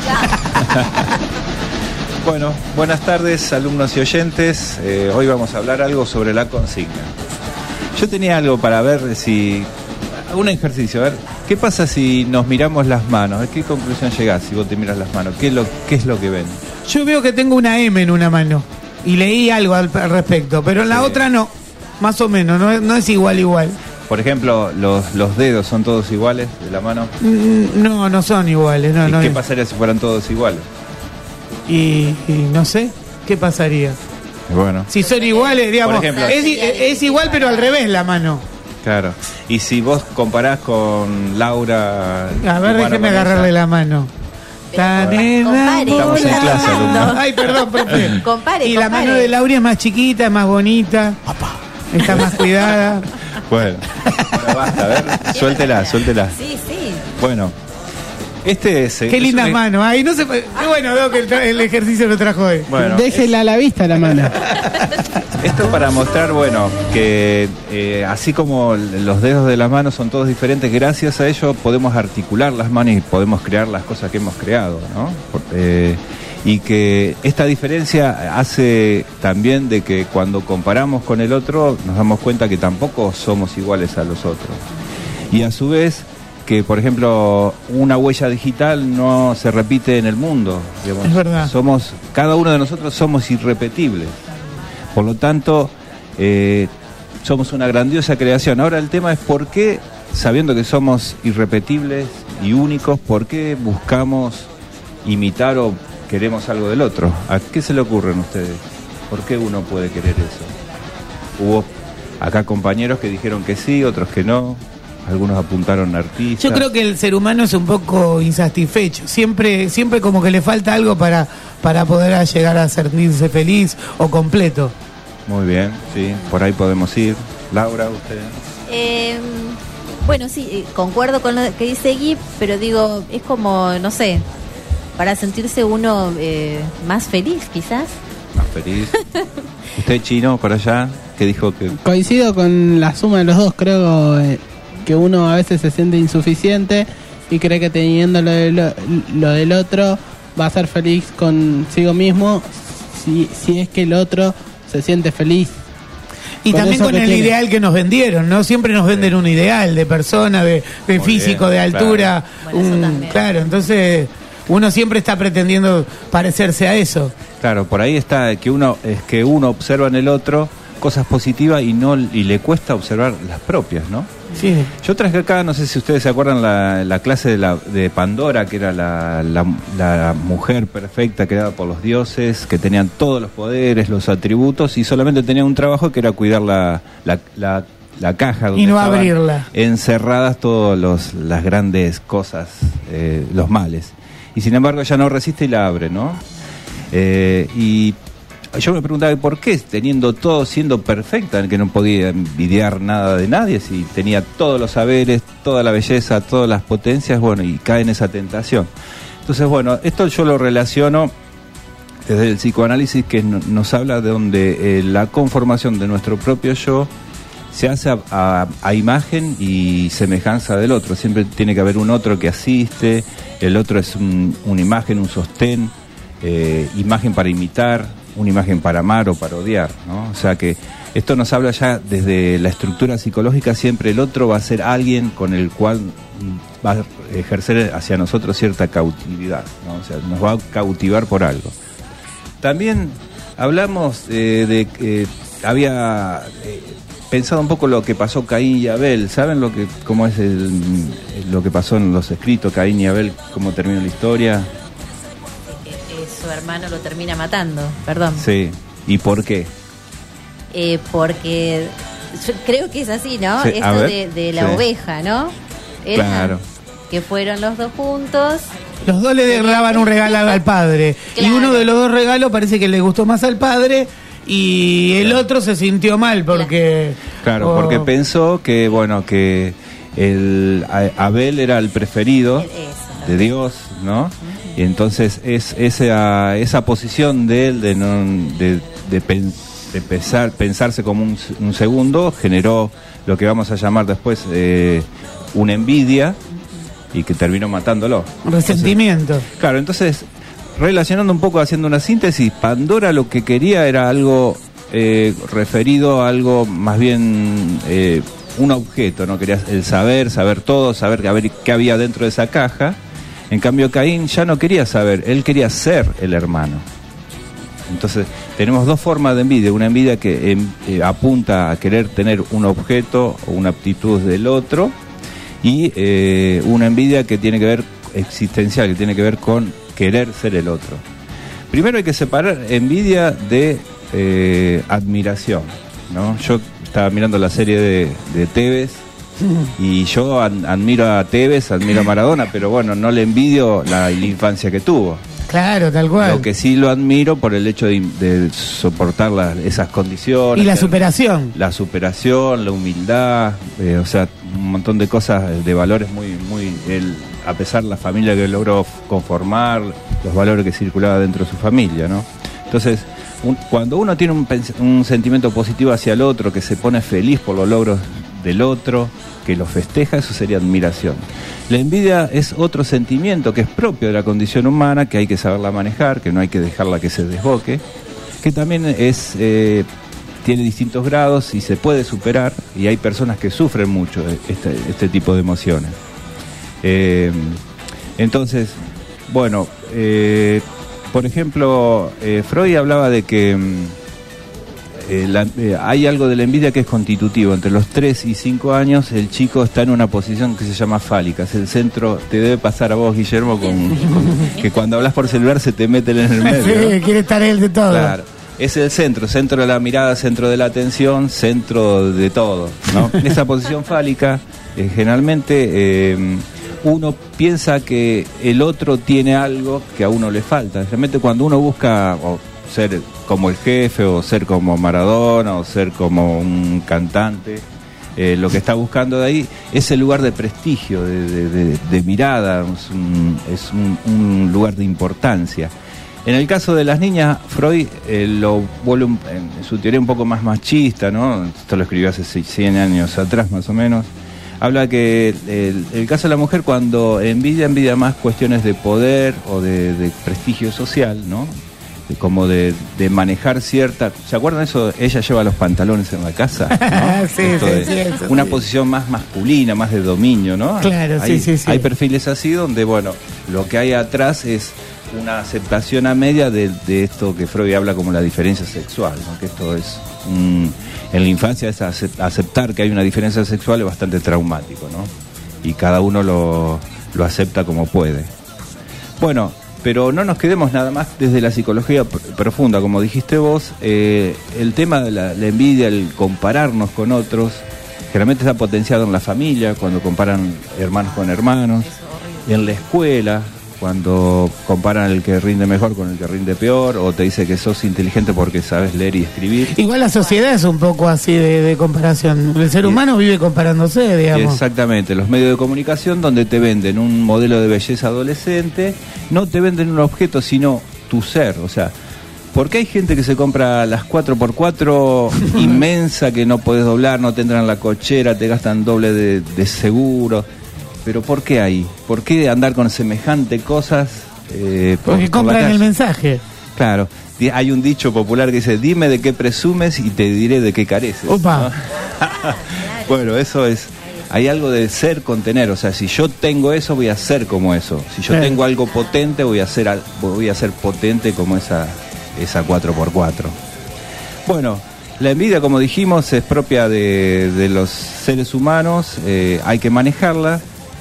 Bueno, buenas tardes, alumnos y oyentes. Hoy vamos a hablar algo sobre la consigna. Yo tenía algo para ver si... Un ejercicio, a ver, ¿qué pasa si nos miramos las manos? ¿A qué conclusión llegás si vos te miras las manos? ¿Qué es lo que ven? Yo veo que tengo una M en una mano. Y leí algo al respecto, pero en la otra no. Más o menos, no es igual. Por ejemplo, los dedos son todos iguales de la mano. No, no son iguales. No, ¿Y no qué es. pasaría si fueran todos iguales? Y no sé, ¿qué pasaría? Bueno, Si son iguales, digamos, Por ejemplo, es igual pero al revés la mano. claro. Y si vos comparás con Laura... A ver, tu mano déjeme con agarrarle esa. la mano. Compare, Estamos en clase, alumno. Ay, perdón, profe. Compare, Y la compare. mano de Laura es más chiquita, es más bonita. Está más cuidada. Bueno, basta, a ver, suéltela. Sí, sí. Bueno, este es... Qué es lindas un- manos. Ay, no se puede. Qué bueno, veo que el ejercicio lo trajo hoy. Bueno, Déjela a la vista la mano. esto para mostrar, bueno, que así como los dedos de las manos son todos diferentes, gracias a ello podemos articular las manos y podemos crear las cosas que hemos creado, ¿no? Y que esta diferencia hace también de que cuando comparamos con el otro nos damos cuenta que tampoco somos iguales a los otros. Y a su vez que, por ejemplo, una huella digital no se repite en el mundo, digamos. Es verdad. Cada uno de nosotros somos irrepetibles. Por lo tanto, somos una grandiosa creación. Ahora el tema es por qué, sabiendo que somos irrepetibles y únicos, por qué buscamos imitar o queremos algo del otro. ¿A qué se le ocurren ustedes? ¿Por qué uno puede querer eso? Hubo acá compañeros que dijeron que sí, otros que no. Algunos apuntaron a artistas. Yo creo que el ser humano es un poco insatisfecho. Siempre como que le falta algo para poder llegar a sentirse feliz o completo. Muy bien, sí, por ahí podemos ir. Laura, usted. Bueno, sí, concuerdo con lo que dice Gui, pero digo, es como, no sé, para sentirse uno más feliz, quizás. Más feliz. Usted, Chino, por allá, que dijo que... Coincido con la suma de los dos, creo que uno a veces se siente insuficiente y cree que teniendo lo del otro va a ser feliz consigo mismo si es que el otro se siente feliz. Y también eso con que el tiene. ideal que nos vendieron, ¿no? Siempre nos venden un ideal de persona, de físico, bien, de altura. claro. Bueno, eso también. Claro, entonces uno siempre está pretendiendo parecerse a eso. Claro, por ahí está que uno observa en el otro cosas positivas y le cuesta observar las propias, ¿no? Sí. Yo traje acá, no sé si ustedes se acuerdan la clase de Pandora, que era la mujer perfecta creada por los dioses, que tenían todos los poderes, los atributos, y solamente tenía un trabajo que era cuidar la caja donde Y no estaban abrirla. encerradas todas las grandes cosas, los males. Y sin embargo ella no resiste y la abre, ¿no? Y yo me preguntaba por qué, teniendo todo, siendo perfecta, que no podía envidiar nada de nadie, si tenía todos los saberes, toda la belleza, todas las potencias, bueno, y cae en esa tentación. Entonces, bueno, esto yo lo relaciono desde el psicoanálisis, que nos habla de donde la conformación de nuestro propio yo se hace a imagen y semejanza del otro. Siempre tiene que haber un otro que asiste, el otro es una imagen, un sostén, imagen para imitar, una imagen para amar o para odiar, ¿no? O sea que esto nos habla ya desde la estructura psicológica, siempre el otro va a ser alguien con el cual va a ejercer hacia nosotros cierta cautividad, ¿no? O sea, nos va a cautivar por algo. También hablamos de que había pensado un poco lo que pasó Caín y Abel. ¿Saben cómo es lo que pasó en los escritos, Caín y Abel, cómo termina la historia? Su hermano lo termina matando, perdón. Sí, ¿y por qué? Porque yo creo que es así, ¿no? Sí, esto de la oveja, ¿no? Claro. Que fueron los dos juntos. Los dos le daban un regalo al padre. Claro. Y uno de los dos regalos parece que le gustó más al padre y el otro se sintió mal porque... Claro, porque pensó que, bueno, que Abel era el preferido de Dios, ¿no? Y entonces esa posición de él de pensarse como un segundo generó lo que vamos a llamar después una envidia y que terminó matándolo. Resentimiento. Claro, entonces, relacionando un poco, haciendo una síntesis, Pandora lo que quería era algo referido a algo más bien un objeto, ¿no? Quería el saber todo, saber a ver qué había dentro de esa caja. En cambio, Caín ya no quería saber, él quería ser el hermano. Entonces, tenemos dos formas de envidia. Una envidia que apunta a querer tener un objeto o una aptitud del otro, y una envidia que tiene que ver, existencial, que tiene que ver con querer ser el otro. Primero hay que separar envidia de admiración, ¿no? Yo estaba mirando la serie de Tevez, y yo admiro a Tevez, admiro a Maradona, pero bueno, no le envidio la infancia que tuvo. Claro, tal cual. Lo que sí lo admiro por el hecho de soportar esas condiciones. Y la superación. La superación, la humildad, o sea, un montón de cosas, de valores muy... a pesar de la familia que logró conformar, los valores que circulaba dentro de su familia, ¿no? Entonces, cuando uno tiene un sentimiento positivo hacia el otro, que se pone feliz por los logros del otro, que lo festeja, eso sería admiración. La envidia es otro sentimiento que es propio de la condición humana, que hay que saberla manejar, que no hay que dejarla que se desboque, que también tiene distintos grados y se puede superar, y hay personas que sufren mucho este tipo de emociones. Entonces, bueno, por ejemplo, Freud hablaba de que hay algo de la envidia que es constitutivo. Entre los 3 y 5 años el chico está en una posición que se llama fálica. Es el centro, te debe pasar a vos, Guillermo, que cuando hablas por celular se te mete en el medio, sí, ¿no? Quiere estar él de todo. Claro. Es el centro de la mirada, centro de la atención, centro de todo, ¿no? En esa posición fálica, generalmente uno piensa que el otro tiene algo que a uno le falta. Realmente cuando uno busca ser como el jefe, o ser como Maradona, o ser como un cantante, lo que está buscando de ahí es el lugar de prestigio, de mirada, es un lugar de importancia. En el caso de las niñas, Freud lo vuelve en su teoría un poco más machista, ¿no? Esto lo escribió hace 100 años atrás más o menos. Habla que el caso de la mujer, cuando envidia más cuestiones de poder o de prestigio social, ¿no? Como de manejar cierta... ¿Se acuerdan eso? Ella lleva los pantalones en la casa, ¿no? Sí, eso, una sí. Posición más masculina, más de dominio, ¿no? Claro, sí. Hay perfiles así donde, bueno, lo que hay atrás es una aceptación a media de esto que Freud habla como la diferencia sexual, ¿no? Que esto es... en la infancia es aceptar que hay una diferencia sexual es bastante traumático, ¿no? Y cada uno lo acepta como puede. Bueno, pero no nos quedemos nada más desde la psicología profunda, como dijiste vos, el tema de la envidia, el compararnos con otros, generalmente está potenciado en la familia, cuando comparan hermanos con hermanos, en la escuela, cuando comparan el que rinde mejor con el que rinde peor, o te dice que sos inteligente porque sabes leer y escribir. Igual la sociedad es un poco así de comparación. El ser humano vive comparándose, digamos. Exactamente, los medios de comunicación donde te venden un modelo de belleza adolescente, no te venden un objeto, sino tu ser. O sea, ¿por qué hay gente que se compra las 4x4 inmensa que no puedes doblar, no te entran en la cochera, te gastan doble de seguro? Pero ¿por qué hay? ¿Por qué andar con semejante cosas? Porque compran el mensaje. Claro, hay un dicho popular que dice, dime de qué presumes y te diré de qué careces. Opa. ¿No? Bueno, eso es... hay algo de ser con tener. O sea, si yo tengo eso, voy a ser como eso. Si yo tengo algo potente, voy a ser potente como esa 4x4. Bueno, la envidia, como dijimos, es propia de los seres humanos. Hay que manejarla.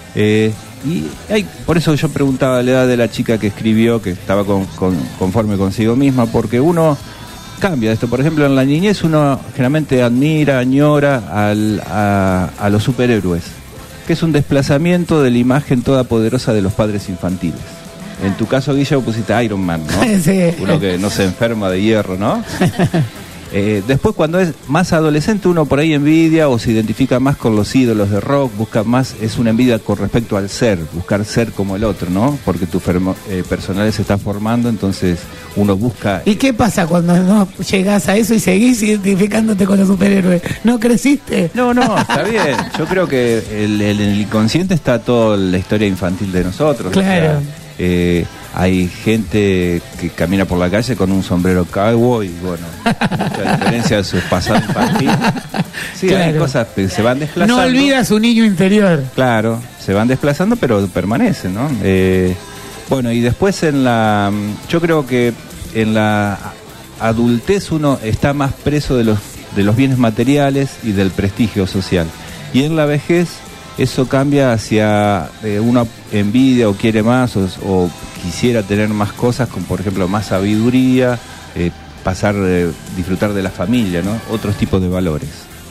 Por eso yo preguntaba la edad de la chica que escribió, que estaba conforme consigo misma, porque uno cambia esto. Por ejemplo, en la niñez uno generalmente admira, añora a los superhéroes, que es un desplazamiento de la imagen toda poderosa de los padres infantiles. En tu caso, Guillermo, pusiste Iron Man, ¿no? Sí. Uno que no se enferma de hierro, ¿no? Después, cuando es más adolescente, uno por ahí envidia o se identifica más con los ídolos de rock, busca más, es una envidia con respecto al ser, buscar ser como el otro, ¿no? Porque tu personalidad se está formando, entonces uno busca... ¿Y qué pasa cuando no llegás a eso y seguís identificándote con los superhéroes? ¿No creciste? No, está bien. Yo creo que en el inconsciente está toda la historia infantil de nosotros. Claro. O sea, hay gente que camina por la calle con un sombrero cowboy y bueno, mucha diferencia de su pasado infantil. Sí, claro. Hay cosas que se van desplazando. No olvida su niño interior. Claro, se van desplazando, pero permanecen, ¿no? Bueno, y después yo creo que en la adultez uno está más preso de los bienes materiales y del prestigio social. Y en la vejez eso cambia hacia una envidia o quiere más o quisiera tener más cosas, como por ejemplo más sabiduría, disfrutar de la familia, ¿no? Otros tipos de valores.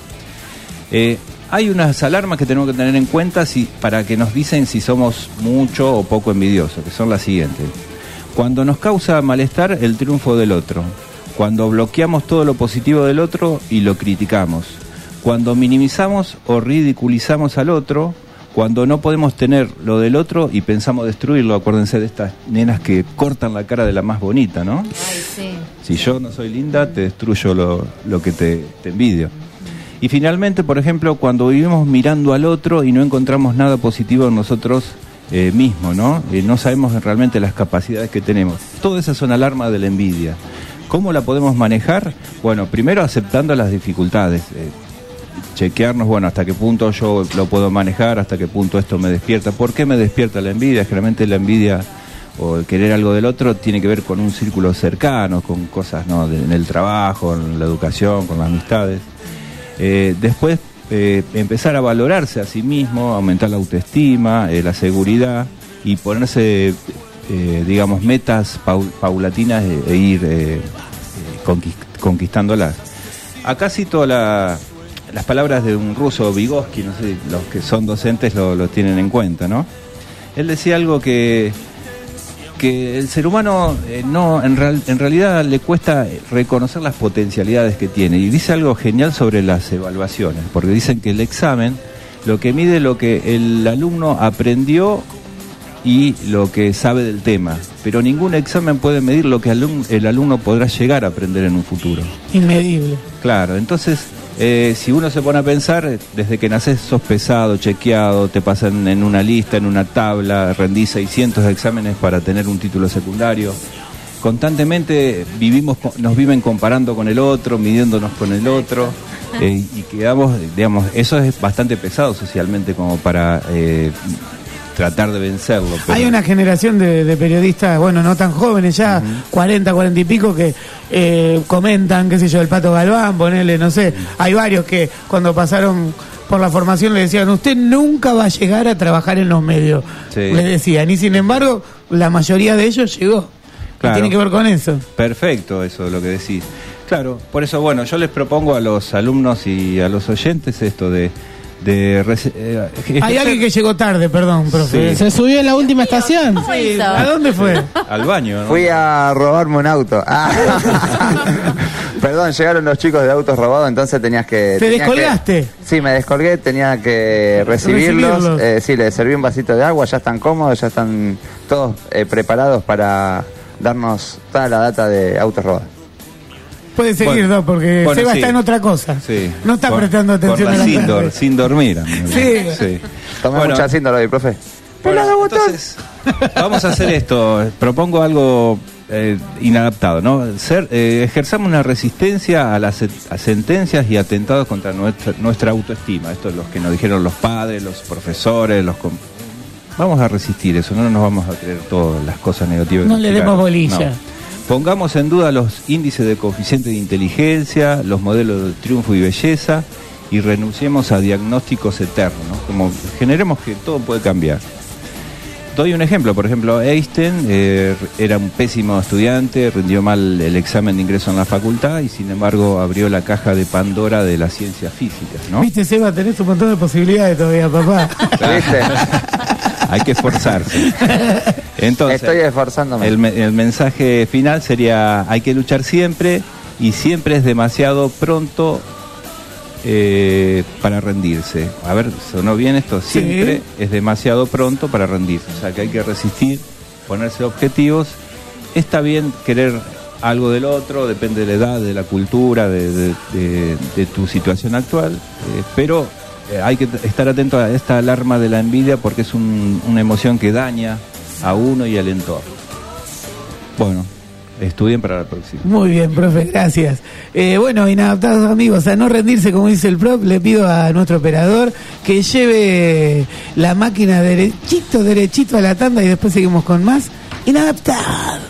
Hay unas alarmas que tenemos que tener en cuenta para que nos dicen si somos mucho o poco envidiosos, que son las siguientes. Cuando nos causa malestar el triunfo del otro, cuando bloqueamos todo lo positivo del otro y lo criticamos, cuando minimizamos o ridiculizamos al otro, cuando no podemos tener lo del otro y pensamos destruirlo. Acuérdense de estas nenas que cortan la cara de la más bonita, ¿no? Ay, sí. Si yo no soy linda, te destruyo lo que te envidio. Y finalmente, por ejemplo, cuando vivimos mirando al otro y no encontramos nada positivo en nosotros mismos, ¿no? No sabemos realmente las capacidades que tenemos. Todas esas son alarmas de la envidia. ¿Cómo la podemos manejar? Bueno, primero aceptando las dificultades. Chequearnos, bueno, hasta qué punto yo lo puedo manejar, hasta qué punto esto me despierta. ¿Por qué me despierta la envidia? Generalmente la envidia o el querer algo del otro tiene que ver con un círculo cercano, con cosas, ¿no? En el trabajo, en la educación, con las amistades. Después empezar a valorarse a sí mismo, aumentar la autoestima, la seguridad y ponerse, digamos, metas paulatinas e ir conquistándolas. Acá cito las palabras de un ruso, Vygotsky, no sé, los que son docentes lo tienen en cuenta, ¿no? Él decía algo que el ser humano en realidad le cuesta reconocer las potencialidades que tiene, y dice algo genial sobre las evaluaciones, porque dicen que el examen lo que mide lo que el alumno aprendió y lo que sabe del tema, pero ningún examen puede medir lo que el alumno podrá llegar a aprender en un futuro. Inmedible. Claro, entonces si uno se pone a pensar, desde que nacés sos pesado, chequeado, te pasan en una lista, en una tabla, rendís 600 exámenes para tener un título secundario. Constantemente nos viven comparando con el otro, midiéndonos con el otro, y quedamos, digamos, eso es bastante pesado socialmente como para tratar de vencerlo. Pero... Hay una generación de periodistas, bueno, no tan jóvenes ya, 40 y pico, que comentan, qué sé yo, el Pato Galván, ponele, no sé, hay varios que cuando pasaron por la formación le decían, usted nunca va a llegar a trabajar en los medios, le decían, y sin embargo, la mayoría de ellos llegó. Claro. Tiene que ver con eso. Perfecto, eso es lo que decís. Claro, por eso, bueno, yo les propongo a los alumnos y a los oyentes esto de hay alguien que llegó tarde, perdón, profe. Sí. ¿Se subió en la última estación? Sí. ¿A dónde fue? Al baño, ¿no? Fui a robarme un auto. Perdón, llegaron los chicos de autos robados, entonces tenías que... ¿Te descolgaste? Sí, me descolgué, tenía que recibirlos. Sí, les serví un vasito de agua, ya están cómodos, ya están todos preparados para darnos toda la data de autos robados. Puede seguir, ¿no? Porque Seba está en otra cosa. Sí. No está prestando atención a la clase. Sin dormir. Sí. Tomé mucha síndor hoy, profe. Bueno, entonces, vamos a hacer esto. Propongo algo inadaptado, ¿no? Ejerzamos una resistencia a las sentencias y atentados contra nuestra autoestima. Esto es lo que nos dijeron los padres, los profesores, vamos a resistir eso, no nos vamos a creer todas las cosas negativas. No le demos bolilla. No. Pongamos en duda los índices de coeficiente de inteligencia, los modelos de triunfo y belleza, y renunciemos a diagnósticos eternos, ¿no? Como generemos que todo puede cambiar. Doy un ejemplo, por ejemplo, Einstein era un pésimo estudiante, rindió mal el examen de ingreso en la facultad y sin embargo abrió la caja de Pandora de las ciencias físicas, ¿no? Viste, Seba, tenés un montón de posibilidades todavía, papá. ¿Viste? Hay que esforzarse. Entonces, estoy esforzándome. El mensaje final sería: hay que luchar siempre, y siempre es demasiado pronto para rendirse. A ver, ¿sonó bien esto? Siempre sí. Es demasiado pronto para rendirse. O sea, que hay que resistir, ponerse objetivos. Está bien querer algo del otro, depende de la edad, de la cultura, de tu situación actual, pero hay que estar atento a esta alarma de la envidia, porque es una emoción que daña a uno y al entorno. Bueno, estudien para la próxima. Muy bien, profe, gracias. Bueno, inadaptados amigos, a no rendirse, como dice el prof, le pido a nuestro operador que lleve la máquina derechito a la tanda y después seguimos con más Inadaptados.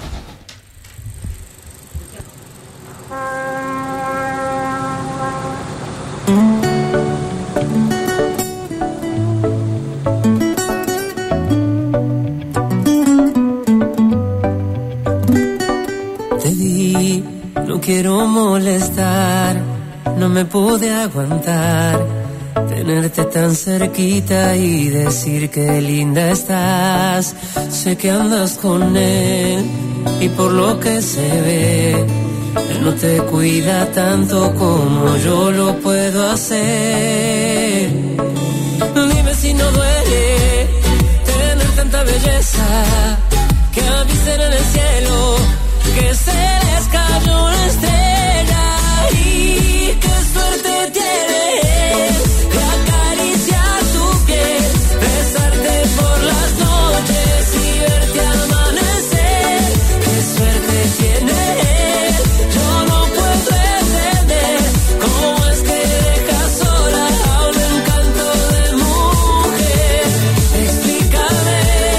Quiero molestar, no me pude aguantar, tenerte tan cerquita y decir que linda estás. Sé que andas con él y por lo que se ve, él no te cuida tanto como yo lo puedo hacer. Dime si no duele tener tanta belleza, que avisen en el cielo que se les cayó una estrella. Y qué suerte tienes de acariciar tu piel, besarte por las noches y verte amanecer. Qué suerte tienes, yo no puedo entender cómo es que dejas sola a un encanto de mujer. Explícame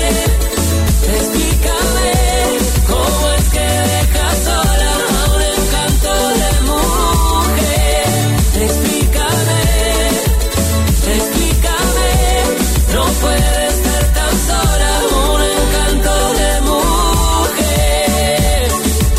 cómo es que dejas sola a un encanto de mujer. Explícame, no puedes estar tan sola, un encanto de mujer.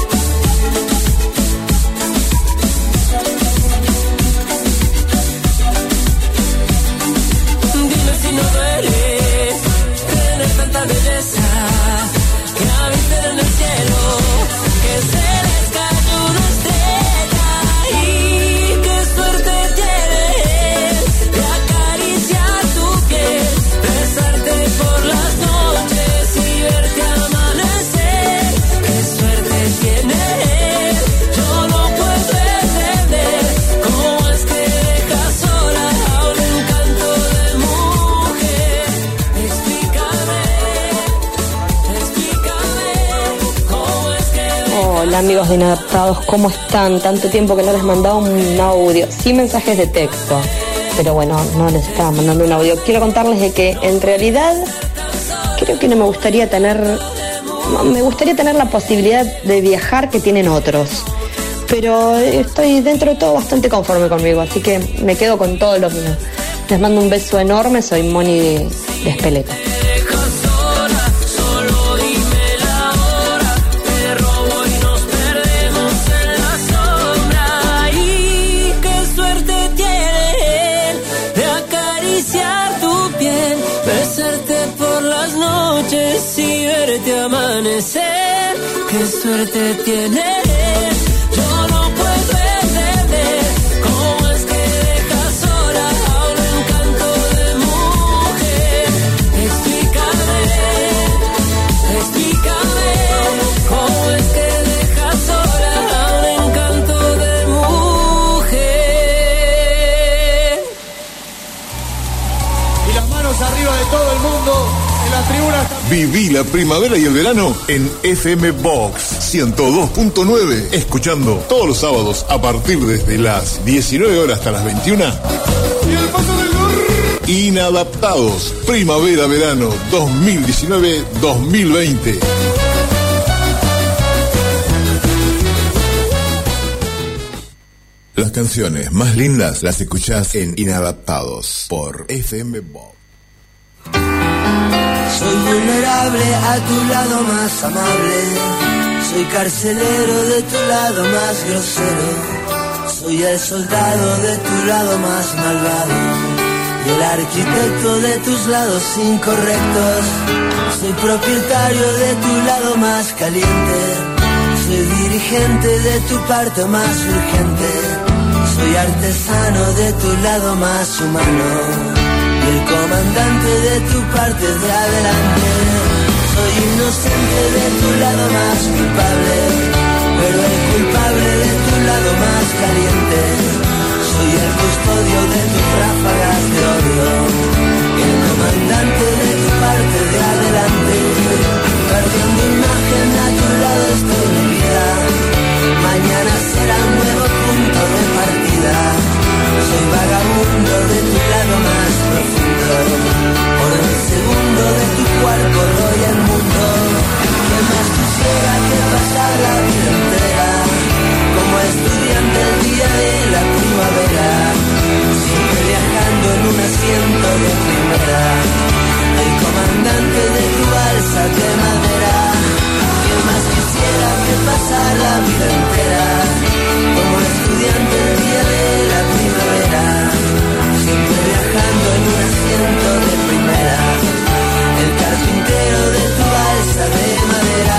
Dime si no duele tener tanta belleza, que habiten en el cielo, que se les cayó una estrella. Y qué suerte tienes de acariciar tu piel, besarte por las noches y verte amanecer. Qué suerte tienes, yo no puedo entender cómo es que dejas sola a un encanto de mujer. Explícame cómo es que... Hola amigos de Inadaptados, ¿cómo están? Tanto tiempo que no les mandaba un audio, sí mensajes de texto, pero bueno, no les estaba mandando un audio. Quiero contarles de que en realidad creo que no me gustaría tener la posibilidad de viajar que tienen otros, pero estoy dentro de todo bastante conforme conmigo, así que me quedo con todo lo mío. Les mando un beso enorme, soy Moni de Espeleta. Y verte amanecer, qué suerte tienes, yo no puedo entender cómo es que dejas sola a un encanto de mujer. Explícame cómo es que dejas sola a un encanto de mujer. Y las manos arriba de todo el mundo. En las tribunas también. Viví la primavera y el verano en FM Box 102.9. Escuchando todos los sábados a partir desde las 19 horas hasta las 21. Inadaptados, primavera-verano 2019-2020. Las canciones más lindas las escuchás en Inadaptados por FM Box. Soy vulnerable a tu lado más amable, soy carcelero de tu lado más grosero, soy el soldado de tu lado más malvado y el arquitecto de tus lados incorrectos, soy propietario de tu lado más caliente, soy dirigente de tu parte más urgente, soy artesano de tu lado más humano y el comandante de tu parte de adelante. Soy inocente de tu lado más culpable, pero el culpable de tu lado más caliente. Soy el custodio de tus ráfagas de odio, el comandante de tu parte de adelante. Perdiendo imagen a tu lado estoy mi vida, mañana será un nuevo punto de partida. Soy vagabundo de tu lado más profundo, por el segundo de tu cuerpo doy el mundo. ¿Qué más quisiera que pasar la vida entera como estudiante el día de la primavera, siempre viajando en un asiento de primera, el comandante de tu balsa de madera? ¿Qué más quisiera que pasar la vida entera como estudiante el día de la primavera, siempre viajando en un asiento de primera, el carpintero de tu balsa de madera?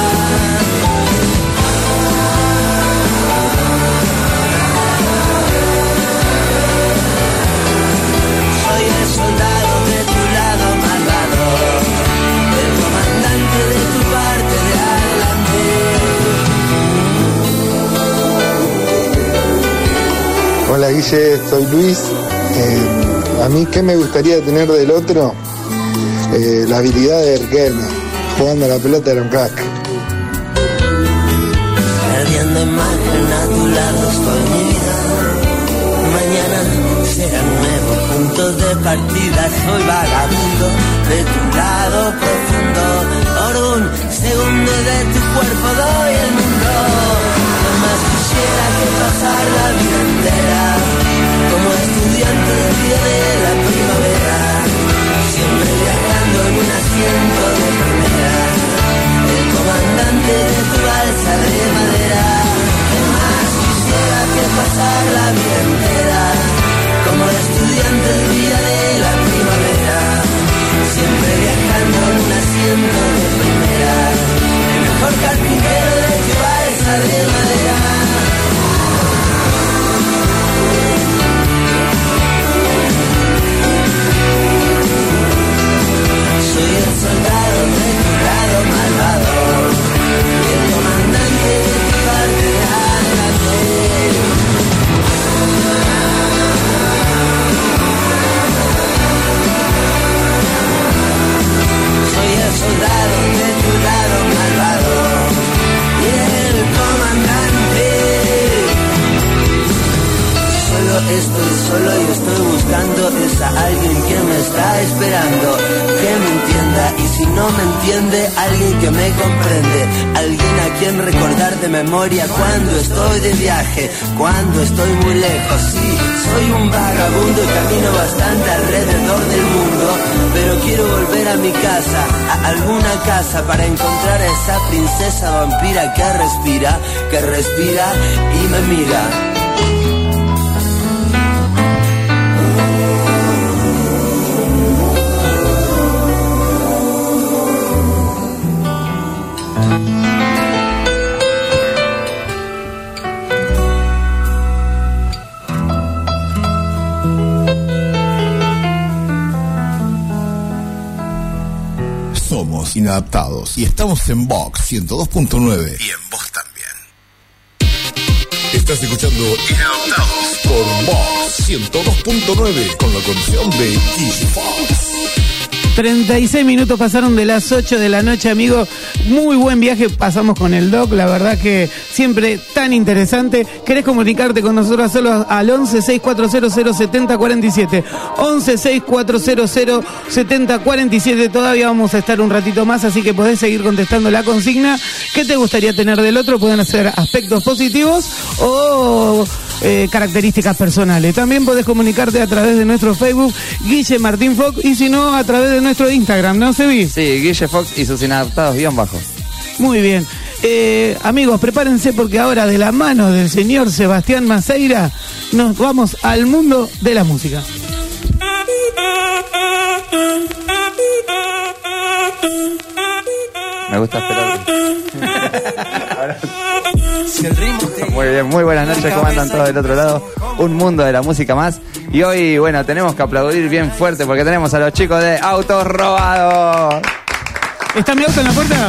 Soy el soldado de tu lado malvado, el comandante de tu parte de adelante. Hola Guille, soy Luis. A mí, ¿qué me gustaría tener del otro? La habilidad de Riquelme. Jugando a la pelota era un crack. Perdiendo imagen a tu lado estoy mi vida, mañana será un nuevo punto de partida. Soy vagabundo de tu lado profundo, por un segundo de tu cuerpo doy el mundo. No más quisiera que pasar la vida entera como estudiante del día de la primavera, siempre viajando en un asiento de primera, el comandante de tu balsa de madera. ¿Qué más quisiera que pasar la vida entera como estudiante del día de la primavera, siempre viajando en un asiento de primera, el mejor carpintero de tu balsa de madera? Soy el soldado de tu lado malvado y el comandante de tu parte de adelante. Soy el soldado de tu lado malvado y el comandante. Estoy solo y estoy buscando es a alguien que me está esperando, que me entienda, y si no me entiende, alguien que me comprende, alguien a quien recordar de memoria cuando estoy de viaje, cuando estoy muy lejos. Sí, soy un vagabundo y camino bastante alrededor del mundo, pero quiero volver a mi casa, a alguna casa, para encontrar a esa princesa vampira que respira y me mira. Inadaptados y estamos en Vox 102.9 y en vos también. Estás escuchando Inadaptados por Vox 102.9 con la conducción de Guille Fox. 36 minutos pasaron de las 8 de la noche, amigos. Muy buen viaje pasamos con el Doc, la verdad que siempre tan interesante. ¿Querés comunicarte con nosotros solo al 11 6400 7047? 11 6400 7047. Todavía vamos a estar un ratito más, así que podés seguir contestando la consigna. ¿Qué te gustaría tener del otro? Pueden ser aspectos positivos o características personales. También podés comunicarte a través de nuestro Facebook, Guille Martín Fox, y si no, a través de nuestro Instagram, ¿no, Sebi? Sí, Guille Fox y sus inadaptados _ bajo. Muy bien. Amigos, prepárense porque ahora de la mano del señor Sebastián Maceira nos vamos al mundo de la música. Me gusta esperar. Muy bien, muy buenas noches, ¿cómo andan todos del otro lado? Un mundo de la música más. Y hoy, bueno, tenemos que aplaudir bien fuerte porque tenemos a los chicos de Autos Robados. ¿Está mi auto en la puerta?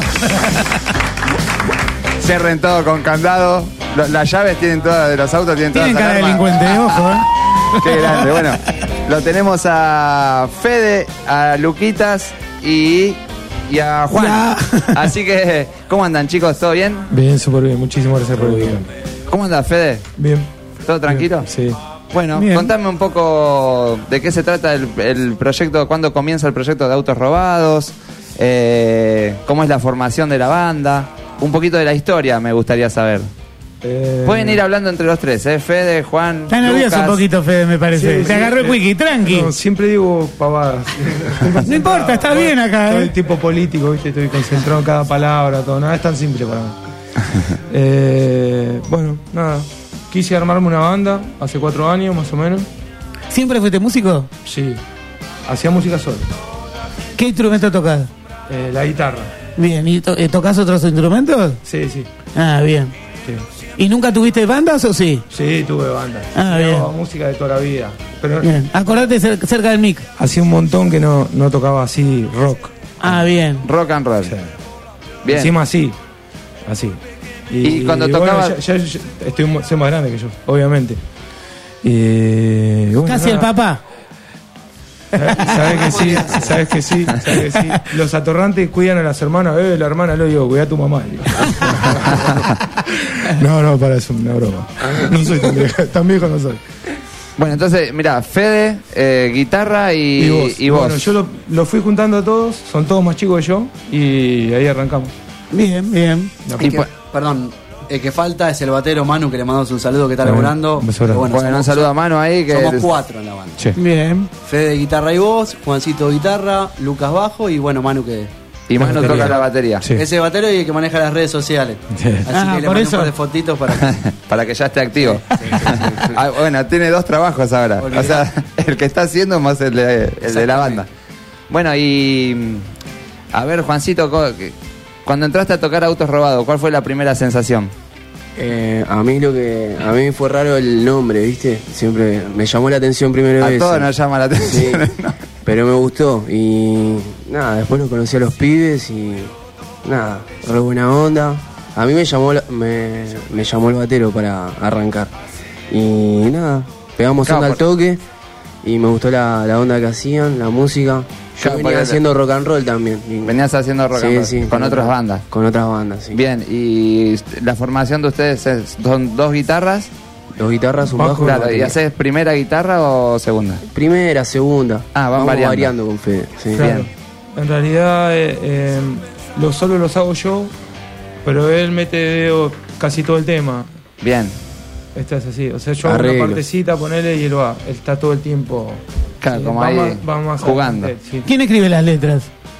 Cierren todo con candado. Las llaves tienen todas de los autos, tienen todas. Tienen cara de delincuente, ojo, Qué grande, bueno. Lo tenemos a Fede, a Luquitas y a Juan. Ya. Así que, ¿cómo andan, chicos? ¿Todo bien? Bien, súper bien. Muchísimas gracias por el tiempo. ¿Cómo andas, Fede? Bien. ¿Todo tranquilo? Bien. Sí. Bueno, bien. Contame un poco de qué se trata el proyecto, cuándo comienza el proyecto de Autos Robados, cómo es la formación de la banda, un poquito de la historia me gustaría saber. Pueden ir hablando entre los tres, Fede, Juan, Está nervioso un poquito, Fede, me parece. Sí, Te agarró el wiki, tranqui. No, siempre digo pavadas. No importa, está bien acá. Soy tipo político, ¿viste? Estoy concentrado en cada palabra, todo. Nada es tan simple para mí. Bueno, nada. Quise armarme una banda hace 4 años, más o menos. ¿Siempre fuiste músico? Sí. Hacía música solo. ¿Qué instrumento tocas? La guitarra. Bien, ¿y tocas otros instrumentos? Sí, sí. Ah, bien. Sí. ¿Y nunca tuviste bandas o sí? Sí, tuve bandas. Ah, bien. Música de toda la vida. Pero bien. Acordate cerca del mic. Hacía un montón que no tocaba así rock. Ah, bien. Rock and roll. Sí. Bien. Encima así. Y cuando tocaba... Bueno, ya soy más grande que yo, obviamente. Bueno, casi el papá. ¿Sabes que sí? Los atorrantes cuidan a las hermanas. La hermana lo digo, cuida a tu mamá. No, para eso, una broma. No soy tan viejo no soy. Bueno, entonces, mira, Fede, guitarra y vos. Bueno, yo lo fui juntando a todos, son todos más chicos que yo, y ahí arrancamos. Bien. Perdón, el que falta es el batero Manu, que le mandamos un saludo, que está laburando. Bueno, un saludo a Manu ahí. Que somos 4 en la banda. Sí. Bien. Fede guitarra y voz, Juancito guitarra, Lucas bajo y bueno, Manu que... Y Manu toca la batería. Sí. Ese batero y el que maneja las redes sociales. Sí. Así que le mando un par de fotitos para que ya esté activo. Bueno, tiene 2 trabajos ahora. O sea, el que está haciendo más el de la banda. Bueno, y... A ver, Juancito, cuando entraste a tocar Autos Robados, ¿cuál fue la primera sensación? A mí fue raro el nombre, ¿viste? Siempre me llamó la atención primero. A todos nos llama la atención. Sí, pero me gustó y nada, después nos conocí a los pibes y nada, re buena onda. A mí me llamó el batero para arrancar y nada, pegamos onda al toque y me gustó la onda que hacían, la música. Yo venía haciendo rock and roll también. Venías haciendo rock and roll. Sí, con otras bandas. Con otras bandas, sí. Bien, y la formación de ustedes son 2 guitarras. 2 guitarras, un bajo. Claro, ¿y haces primera guitarra o segunda? Primera, segunda. Vamos variando con Fede. Sí. Claro. Bien. En realidad, los solos los hago yo, pero él mete dedo casi todo el tema. Bien. Esto es así, o sea, yo hago una partecita, ponele y él está todo el tiempo. Claro, como ahí vamos jugando. Sí. ¿Quién escribe las letras?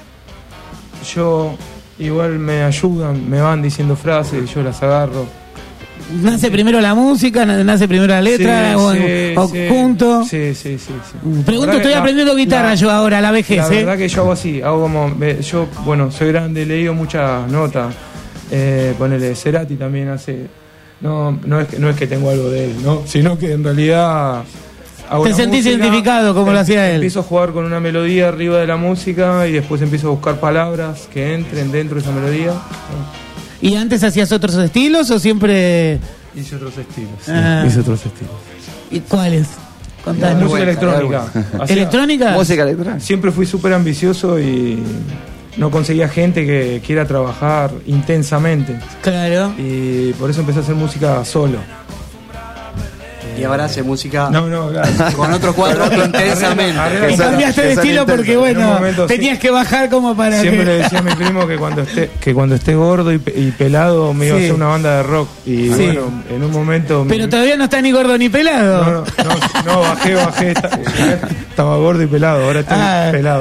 Yo, igual me ayudan, me van diciendo frases y yo las agarro. ¿Nace primero la música? ¿Nace primero la letra? ¿O junto? Sí. Pregunto, estoy aprendiendo guitarra yo ahora, a la vejez. La verdad que yo hago así, yo, soy grande, he leído muchas notas. Ponele, Cerati también hace... No es que tengo algo de él, ¿no? Sino que en realidad... Te sentís identificado como lo hacía él. Empiezo a jugar con una melodía arriba de la música y después empiezo a buscar palabras que entren dentro de esa melodía. ¿Y antes hacías otros estilos o siempre...? Hice otros estilos. Hice otros estilos. ¿Y cuáles? Contanos. Música electrónica. ¿Electrónica? Música electrónica. Siempre fui súper ambicioso y no conseguía gente que quiera trabajar intensamente. Claro. Y por eso empecé a hacer música solo. Y ahora hace música No, claro. con otro cuadro intensamente. Y cambiaste de estilo porque, bueno, tenías que bajar como para Siempre que... le decía a mi primo que cuando esté gordo y pelado me iba a hacer una banda de rock. Y bueno, en un momento... Pero todavía no está ni gordo ni pelado. No, bajé. Estaba gordo y pelado, ahora estoy pelado.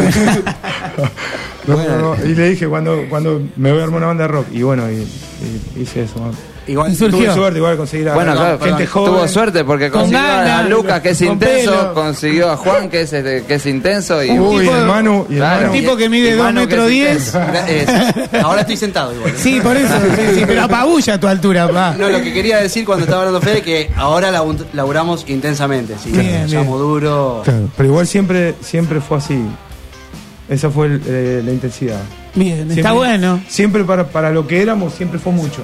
No. Y le dije cuando me voy a armar una banda de rock. Y bueno, y hice eso. Igual tuve suerte igual de conseguir a gente joven. Tuvo suerte porque consiguió a Lucas, que es intenso, consiguió a Juan, que es intenso, y el Manu, un tipo que mide 2,10 m. Ahora estoy sentado igual. Sí, por eso, sí, pero apabulla a tu altura, pa. No, lo que quería decir cuando estaba hablando Fede, que ahora laburamos intensamente, ¿sí? Llamo duro. Claro, pero igual siempre fue así. Esa fue la intensidad. Bien, siempre, está bueno. Siempre para lo que éramos, siempre fue mucho.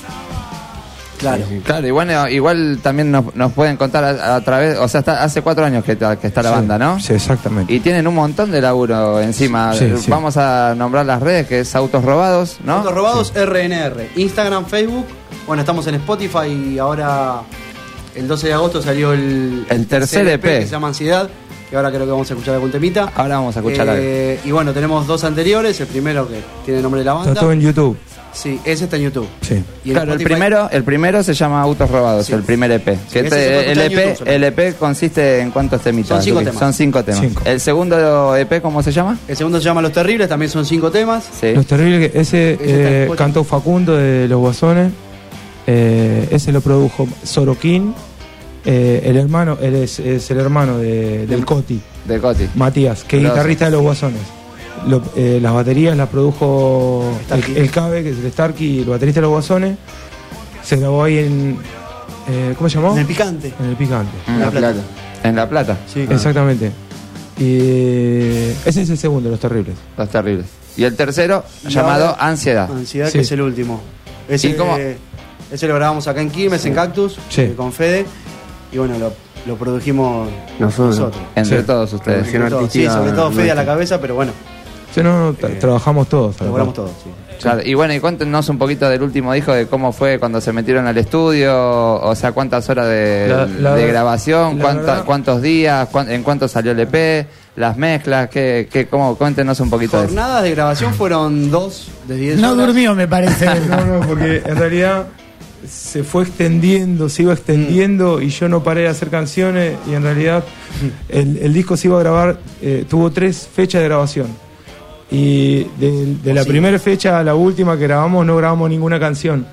Claro, y bueno, igual también nos pueden contar a través, o sea, hace 4 años que está la banda, ¿no? Sí, exactamente. Y tienen un montón de laburo encima. Sí. Vamos a nombrar las redes, que es Autos Robados, ¿no? Autos Robados, RNR. Instagram, Facebook. Bueno, estamos en Spotify y ahora el 12 de agosto salió el tercer EP que se llama Ansiedad, que ahora creo que vamos a escuchar algún temita. Ahora vamos a escuchar algo. Y bueno, tenemos 2 anteriores. El primero que tiene el nombre de la banda. Está todo en YouTube. Sí, ese está en YouTube. Sí. Y claro, el primero se llama Autos Robados, el primer EP. Sí, el EP consiste en ¿cuántos temitas? Son 5 temas. ¿El segundo EP cómo se llama? El segundo se llama Los Terribles, también son 5 temas. Sí. Los Terribles, ese cantó Facundo de Los Guasones. Ese lo produjo Sorokin. El hermano, él es el hermano del Coti. De Coti. Matías, que es guitarrista de Los Guasones. Las baterías las produjo el Cabe, que es el Starkey, y el baterista de Los Guasones. Se grabó ahí en... ¿cómo se llamó? En el Picante. En el Picante. En La Plata. Sí, exactamente. Y ese es el segundo, Los Terribles. Los Terribles. Y el tercero, llamado Ansiedad. Ansiedad, que es el último. Ese lo grabamos acá en Quilmes, en Cactus, con Fede. Y bueno, lo produjimos nosotros. Entre todos ustedes. Sí, sobre todo Fede a la cabeza, pero bueno. Sí, trabajamos todos. Trabajamos todos, sí. Claro, y bueno, y cuéntenos un poquito del último disco, de cómo fue cuando se metieron al estudio, o sea, cuántas horas de grabación, cuántos días, en cuánto salió el EP, las mezclas, cuéntenos un poquito de eso. Jornadas de grabación fueron 2 de 10 horas. No durmió, me parece. No, porque en realidad se iba extendiendo y yo no paré de hacer canciones, y en realidad el disco se iba a grabar, tuvo 3 fechas de grabación. Y de la primera fecha a la última que grabamos, no grabamos ninguna canción.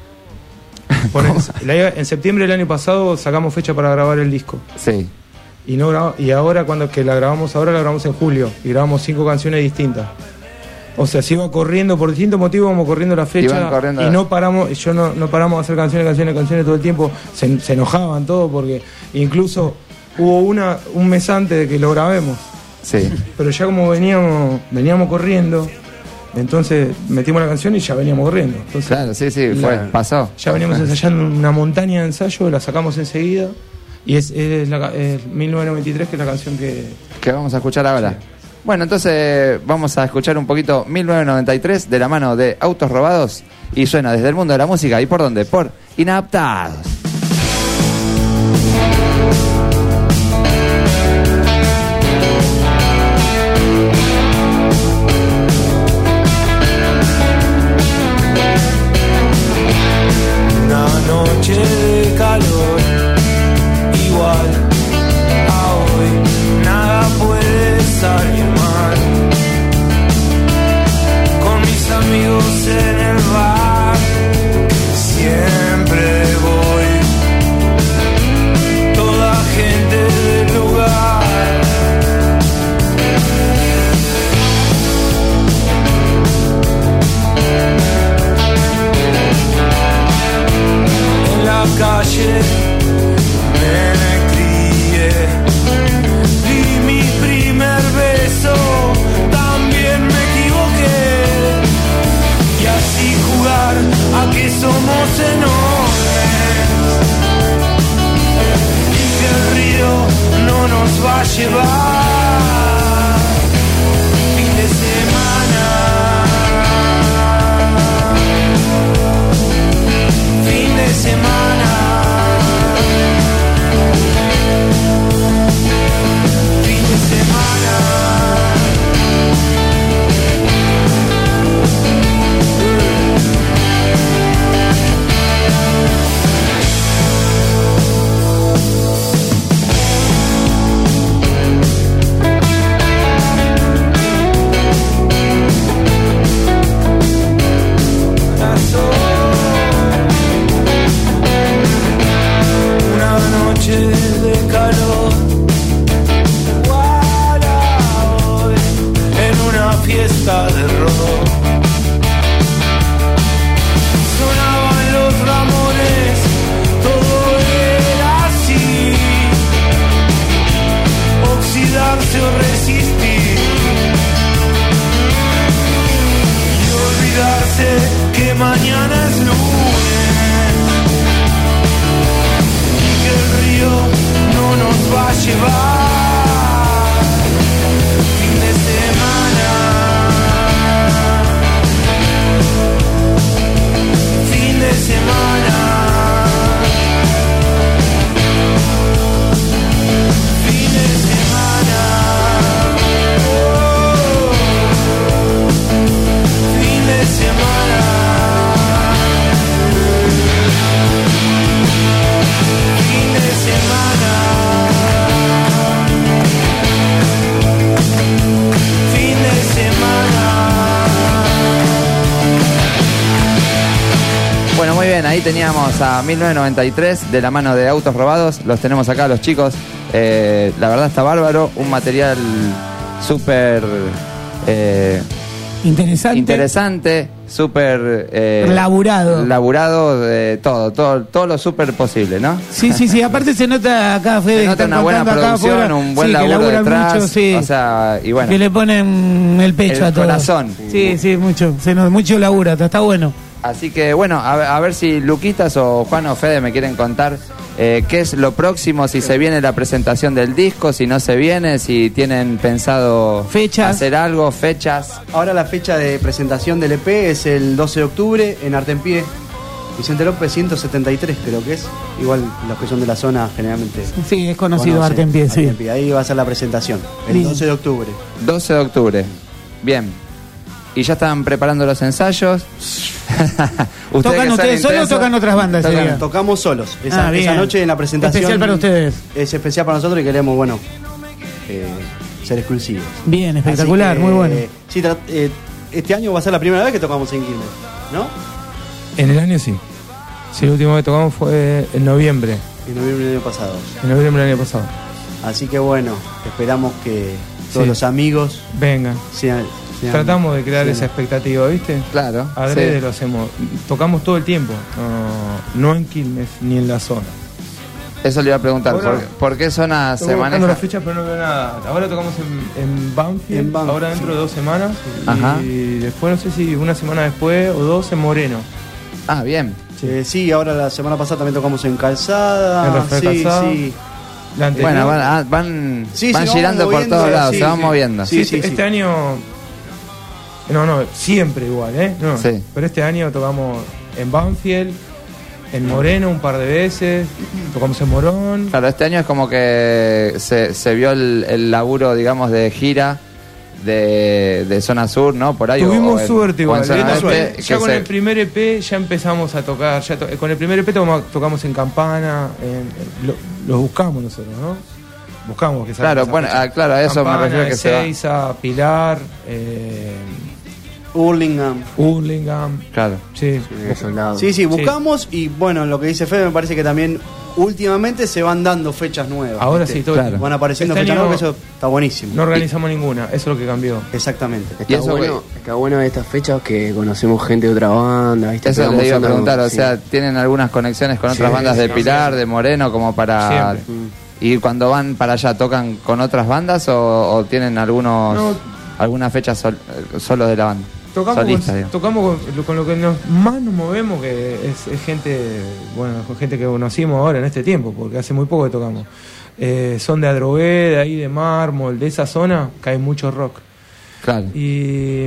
En septiembre del año pasado sacamos fecha para grabar el disco. Sí. Y ahora, cuando que la grabamos en julio. Y grabamos 5 canciones distintas. O sea, se iba corriendo, por distintos motivos vamos corriendo la fecha. Y no paramos de hacer canciones todo el tiempo. Se enojaban todos porque incluso hubo un mes antes de que lo grabemos. Sí. Pero ya como veníamos corriendo, entonces metimos la canción y ya veníamos corriendo. Entonces, claro, sí, pasó. Ya veníamos ensayando una montaña de ensayo, la sacamos enseguida. Y es 1993, que es la canción que vamos a escuchar ahora. Sí. Bueno, entonces vamos a escuchar un poquito 1993 de la mano de Autos Robados, y suena desde el mundo de la música. ¿Y por dónde? Por Inadaptados. Noche de calor, igual a hoy, nada puede salir mal. Con mis amigos en el bar, siempre voy a llevar. Fin de semana. Fin de semana. Fin de semana. Una noche de calor, para hoy, en una fiesta de rock. Sonaban los Ramones, todo era así, oxidarse o resistir, y olvidarse que mañana es lunes. El río no nos va a llevar. Fin de semana. Fin de semana. Fin de semana. Oh. Fin de semana. Fin de semana. Fin de semana. Bueno, muy bien, ahí teníamos a 1993 de la mano de Autos Robados. Los tenemos acá los chicos. La verdad está bárbaro, un material súper interesante, súper laburado, todo lo súper posible, ¿no? Sí, aparte se nota acá, Fede, se nota una buena producción, un buen laburo detrás, mucho, sí. O sea, y bueno, que le ponen el pecho a todo, corazón. Sí, mucho, mucho laburo, está bueno. Así que bueno, a ver si Luquitas o Juan o Fede me quieren contar qué es lo próximo, si se viene la presentación del disco, si no se viene, si tienen pensado hacer algo, fechas. Ahora la fecha de presentación del EP es el 12 de octubre en Artempié, Vicente López 173 creo que es. Igual los que son de la zona generalmente. Sí, es conocido Artempié, sí. Ahí va a ser la presentación, el 12 de octubre. 12 de octubre, bien. ¿Y ya están preparando los ensayos? ¿Tocan ustedes solos o tocan otras bandas? Tocamos solos. Esa noche en la presentación. Especial para ustedes. Es especial para nosotros y queremos, ser exclusivos. Bien, espectacular, muy bueno. Sí, este año va a ser la primera vez que tocamos en Quilmes, ¿no? En el año sí. Sí, la última vez que tocamos fue en noviembre. En noviembre del año pasado. En noviembre del año pasado. Así que bueno, esperamos que todos los amigos vengan. Tratamos de crear esa expectativa, ¿viste? Claro. Adrede lo hacemos. Tocamos todo el tiempo. No en Quilmes ni en la zona. Eso le iba a preguntar. ¿Por qué zona se maneja? Estoy las fechas, pero no veo nada. Ahora tocamos en Banfield, ahora dentro de 2 semanas. Ajá. Y después, no sé si una semana después o 2 en Moreno. Ah, bien. Sí, ahora la semana pasada también tocamos en Calzada. En Rafael Calzada. Sí. Bueno, van girando por todos lados, se van moviendo. Sí, este año... No, siempre igual, ¿eh? No, sí. Pero este año tocamos en Banfield, en Moreno un par de veces, tocamos en Morón. Claro, este año es como que se vio el laburo, digamos, de gira de zona sur, ¿no? Por ahí. Tuvimos suerte igual. Ya con el primer EP ya empezamos a tocar. Con el primer EP tocamos en Campana, los buscamos nosotros, ¿no? Buscamos que salga. Claro, bueno, claro, a eso Campana, me refiero que Ezeiza, Pilar, Hurlingham. Claro. Sí, buscamos y bueno, lo que dice Fede me parece que también últimamente se van dando fechas nuevas. Ahora sí, todo claro. Van apareciendo fechas nuevas, eso está buenísimo. No organizamos ninguna, eso es lo que cambió. Exactamente. Está bueno de estas fechas que conocemos gente de otra banda, ¿viste? Eso le iba a preguntar, o sea, ¿tienen algunas conexiones con otras bandas de Pilar, de Moreno, como para... Siempre. ¿Y cuando van para allá tocan con otras bandas o tienen algunas fechas solo de la banda? tocamos con lo que más nos movemos, que es gente, con gente que conocimos ahora en este tiempo, porque hace muy poco que tocamos. Son de Adrogué, de ahí de Mármol, de esa zona, que hay mucho rock. Claro. Y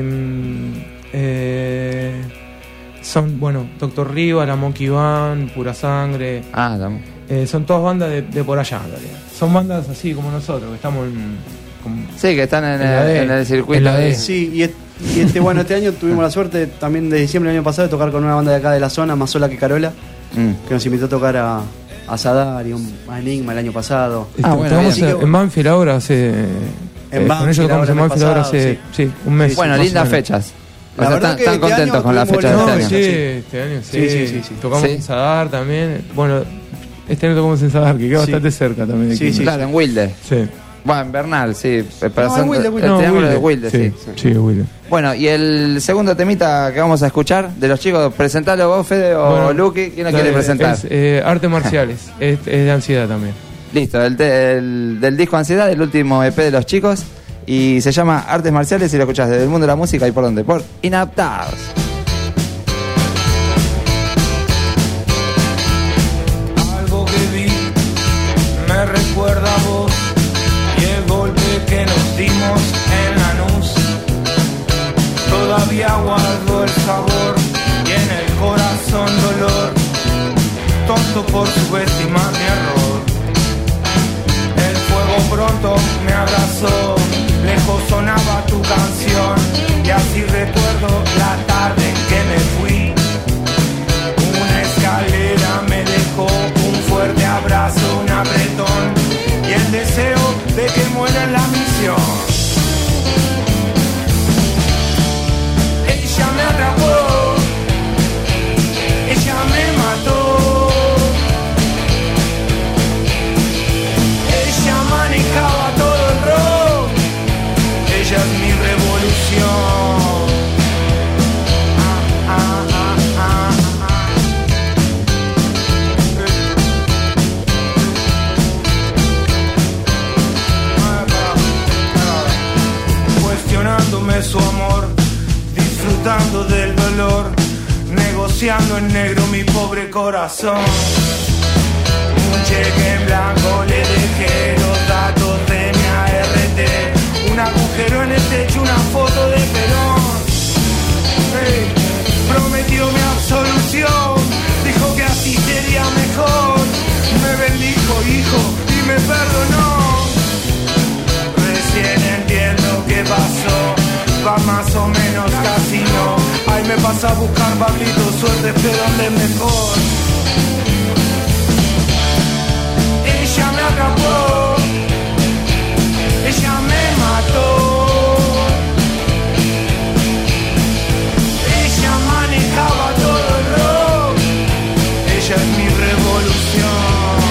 son, Doctor Riva, la Monkey Band, Pura Sangre. Son todas bandas de por allá, en realidad. Son bandas así como nosotros, que estamos que están en el circuito. Sí, este año tuvimos la suerte también de diciembre del año pasado de tocar con una banda de acá de la zona, Más Sola que Carola, que nos invitó a tocar a Sadar y a Enigma el año pasado. Tocamos en Banfield ahora con ellos tocamos en Banfield ahora hace un mes. Bueno, lindas fechas. Están contentos con la fecha de este año. Este año sí. Tocamos en Sadar también. Bueno, este año tocamos en Sadar, que queda bastante cerca también. Claro, en Wilde. Sí. Bueno, en Bernal, sí. El triángulo de Wilde, sí, Wilde. Bueno, y el segundo temita que vamos a escuchar de los chicos, presentalo vos, Fede, o Luqui, ¿quién lo quiere presentar? Artes Marciales, es de Ansiedad también. Listo, del disco Ansiedad, el último EP de los chicos, y se llama Artes Marciales y lo escuchás desde el mundo de la música y por dónde, por Inadaptados. Algo que vi me recuerda a vos y el golpe que nos dimos en Lanús. Todavía guardo el sabor y en el corazón dolor, tonto por subestimar mi error. El fuego pronto me abrazó, lejos sonaba tu canción y así recuerdo la tarde en que me fui. Una escalera me dejó un fuerte abrazo, un apretón y el deseo de que muera en la misión. Ella me atrapó, ella me mató, ella manejaba todo el rock, ella es mi revolución. Cuestionándome su amor, disfrutando del dolor, negociando en negro mi pobre corazón. Un cheque en blanco le dejé los datos de mi ART, un agujero en el techo, una foto de Perón. Hey, prometió mi absolución, dijo que así sería mejor, me bendijo, hijo, y me perdonó. Recién entiendo qué pasó, va más o menos casi no. Ahí me pasa a buscar Pablito, suerte, pero donde mejor. Ella me atrapó, ella me mató, ella manejaba todo el rock, ella es mi revolución.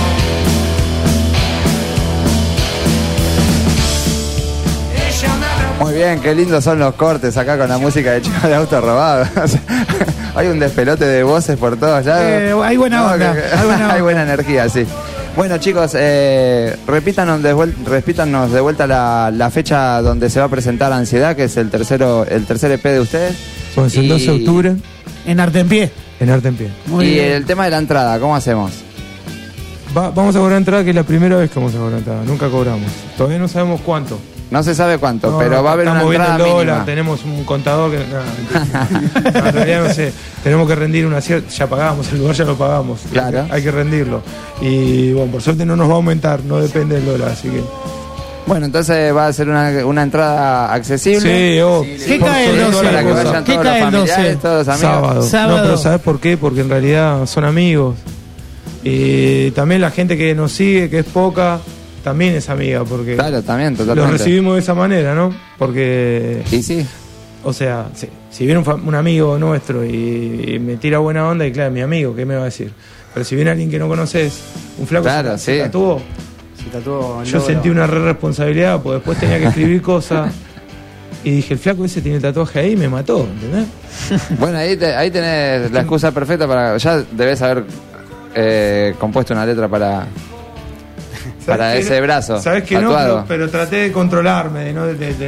Muy bien, qué lindos son los cortes acá con la música de Chicos de Auto Robado. Hay un despelote de voces por todos lados. Hay buena onda. Hay buena energía, sí. Bueno, chicos, repítanos de vuelta la fecha donde se va a presentar Ansiedad, que es el tercer EP de ustedes. Pues el 12 de octubre. En Arte en Pie. En Arte en Pie. Muy bien. El tema de la entrada, ¿cómo hacemos? Vamos a cobrar entrada, que es la primera vez que vamos a cobrar entrada. Nunca cobramos. Todavía no sabemos cuánto. No se sabe cuánto, pero va a haber una entrada mínima. Tenemos un contador que... en realidad no sé. Tenemos que rendir una cierta... Ya pagábamos, el lugar ya lo pagamos. Claro. Hay que rendirlo. Y bueno, por suerte no nos va a aumentar, no depende del dólar, así que... Bueno, entonces va a ser una entrada accesible. Sí, ¿Qué cae el 12? Para que vayan todos los familiares, todos los amigos. Sábado. No, pero ¿sabes por qué? Porque en realidad son amigos. Y también la gente que nos sigue, que es poca... También es amiga, porque claro, también, totalmente. Lo recibimos de esa manera, ¿no? Porque... Sí. O sea, si viene un amigo nuestro y me tira buena onda, y claro, mi amigo, ¿qué me va a decir? Pero si viene alguien que no conoces, un flaco se tatuó. Yo sentí una responsabilidad, porque después tenía que escribir cosas. Y dije, el flaco ese tiene el tatuaje ahí y me mató, ¿entendés? Bueno, ahí tenés la excusa perfecta para... Ya debes haber compuesto una letra para Para ese brazo. Sabes que tatuado. no, pero traté de controlarme, de no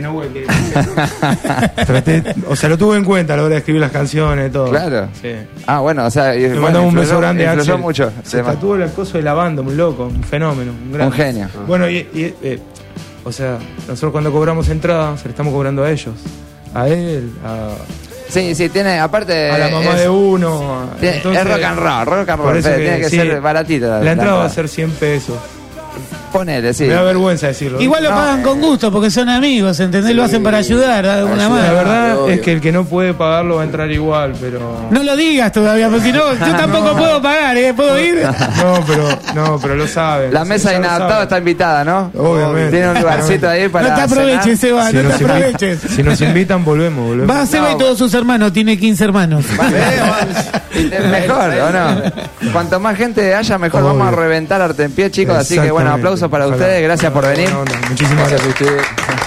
o sea, lo tuve en cuenta a la hora de escribir las canciones, todo. Claro. Sí. Ah, bueno, o sea, Me mandamos un beso grande a Axel. Mucho. Se tatuó el acoso de la banda, un loco, un fenómeno, un genio. Bueno, o sea, nosotros cuando cobramos entrada, se le estamos cobrando a ellos. A él, Sí, tiene, aparte. a la mamá de uno. Entonces, es rock and roll, tiene que ser baratita. La entrada va a ser 100 pesos. Ponele, sí. Me da vergüenza decirlo. Igual lo pagan con gusto porque son amigos, ¿entendés? Lo hacen para ayudar de alguna manera. La verdad es que el que no puede pagarlo va a entrar igual, pero... No lo digas todavía, porque si no, yo tampoco puedo pagar, ¿puedo ir? No, pero lo saben. La mesa de inadaptado está invitada, ¿no? Obviamente. Tiene un lugarcito ahí para. No te aproveches, Seba, no te aproveches. Si nos invitan, volvemos. Va a Seba y todos sus hermanos, tiene 15 hermanos. Mejor, ¿o no? Cuanto más gente haya, mejor. Obvio. Vamos a reventar arte en pie, chicos. Así que bueno, aplausos para ustedes. Gracias por venir. Muchísimas gracias a ustedes.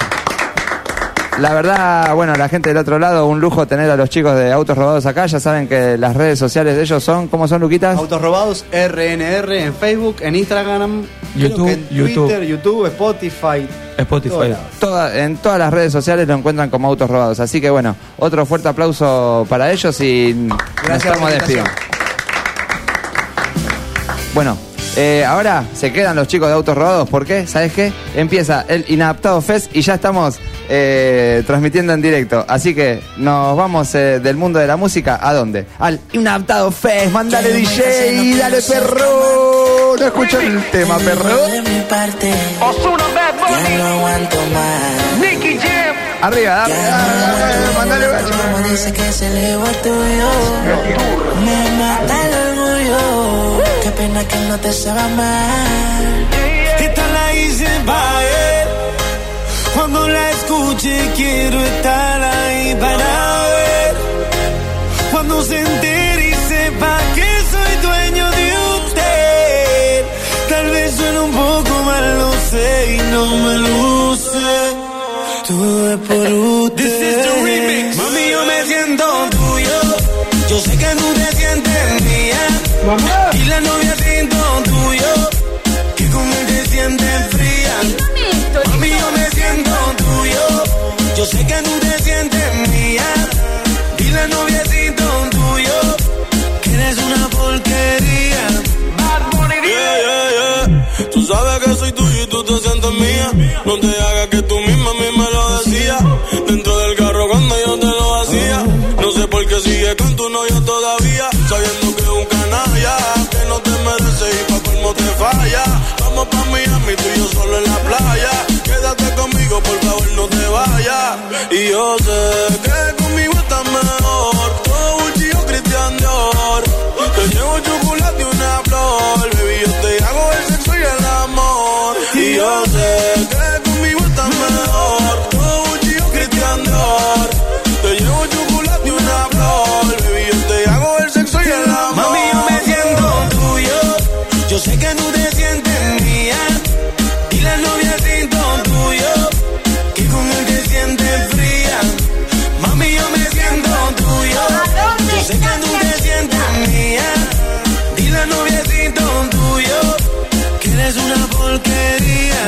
La verdad, bueno, la gente del otro lado, un lujo tener a los chicos de Autos Robados acá. Ya saben que las redes sociales de ellos son, ¿cómo son, Luquitas? Autos Robados, RNR, en Facebook, en Instagram, YouTube, en Twitter, YouTube, Spotify. En todas las redes sociales lo encuentran como Autos Robados. Así que bueno, otro fuerte aplauso para ellos y nos estamos despidiendo. Bueno, ahora se quedan los chicos de Autos Robados. ¿Por qué? ¿Sabes qué? Empieza el Inadaptado Fest y ya estamos transmitiendo en directo. Así que nos vamos del mundo de la música. ¿A dónde? Al Inadaptado Fest. Mándale DJ, dale perro. No escucho el tema, perro. Ozuna, Bad Bunny. Ya no aguanto más. Nicky Jam. Arriba, dale, mandale bacho. Me dice que se le va tuyo. Me mata el orgullo. Qué pena que no te sepa mal. Esta la hice pa' él. Cuando la escuche quiero estar ahí para ver. Cuando se entere y sepa que soy dueño de usted. Tal vez suene un poco mal, lo sé y no me luce. Todo es por usted. This is the remix. Mami, yo me siento tuyo. Yo sé que tú te sientes mía. Mamá. Y la novia siento tuyo. Que con él te sientes fría. Mami, yo me siento tuyo. Yo sé que tú te sientes mía. Y la novia siento tuyo. Que eres una porquería. Bad Bunny. Yeah. Tú sabes que soy tuyo y tú te sientes mía. No te hagas que tú misma lo decías. Dentro del carro cuando yo te lo hacía. No sé por qué sigue con tu novio todavía. Sabiendo que es un canalla. Que no te merece y pa' colmo te falla. Vamos pa' Miami, tú y yo solo en la playa. Quédate conmigo, por favor no te vayas. Y yo sé que conmigo estás mejor. Todo Gucci o Christian Dior. Te llevo chocolate y una flor. Baby, yo te hago el sexo y el amor. Y yo sé que conmigo estás mejor. Todo Gucci o Christian Dior. Te llevo chocolate y una flor. Baby, yo te hago el sexo y el amor. Mami, yo me siento tuyo. Yo sé que tú te sientes mía. Y la novia siento tuyo. Que con él te sientes fría. Mami, yo me siento tuyo. Yo sé que tú te sientes mía. Y la novia siento tuyo. Que eres una porquería.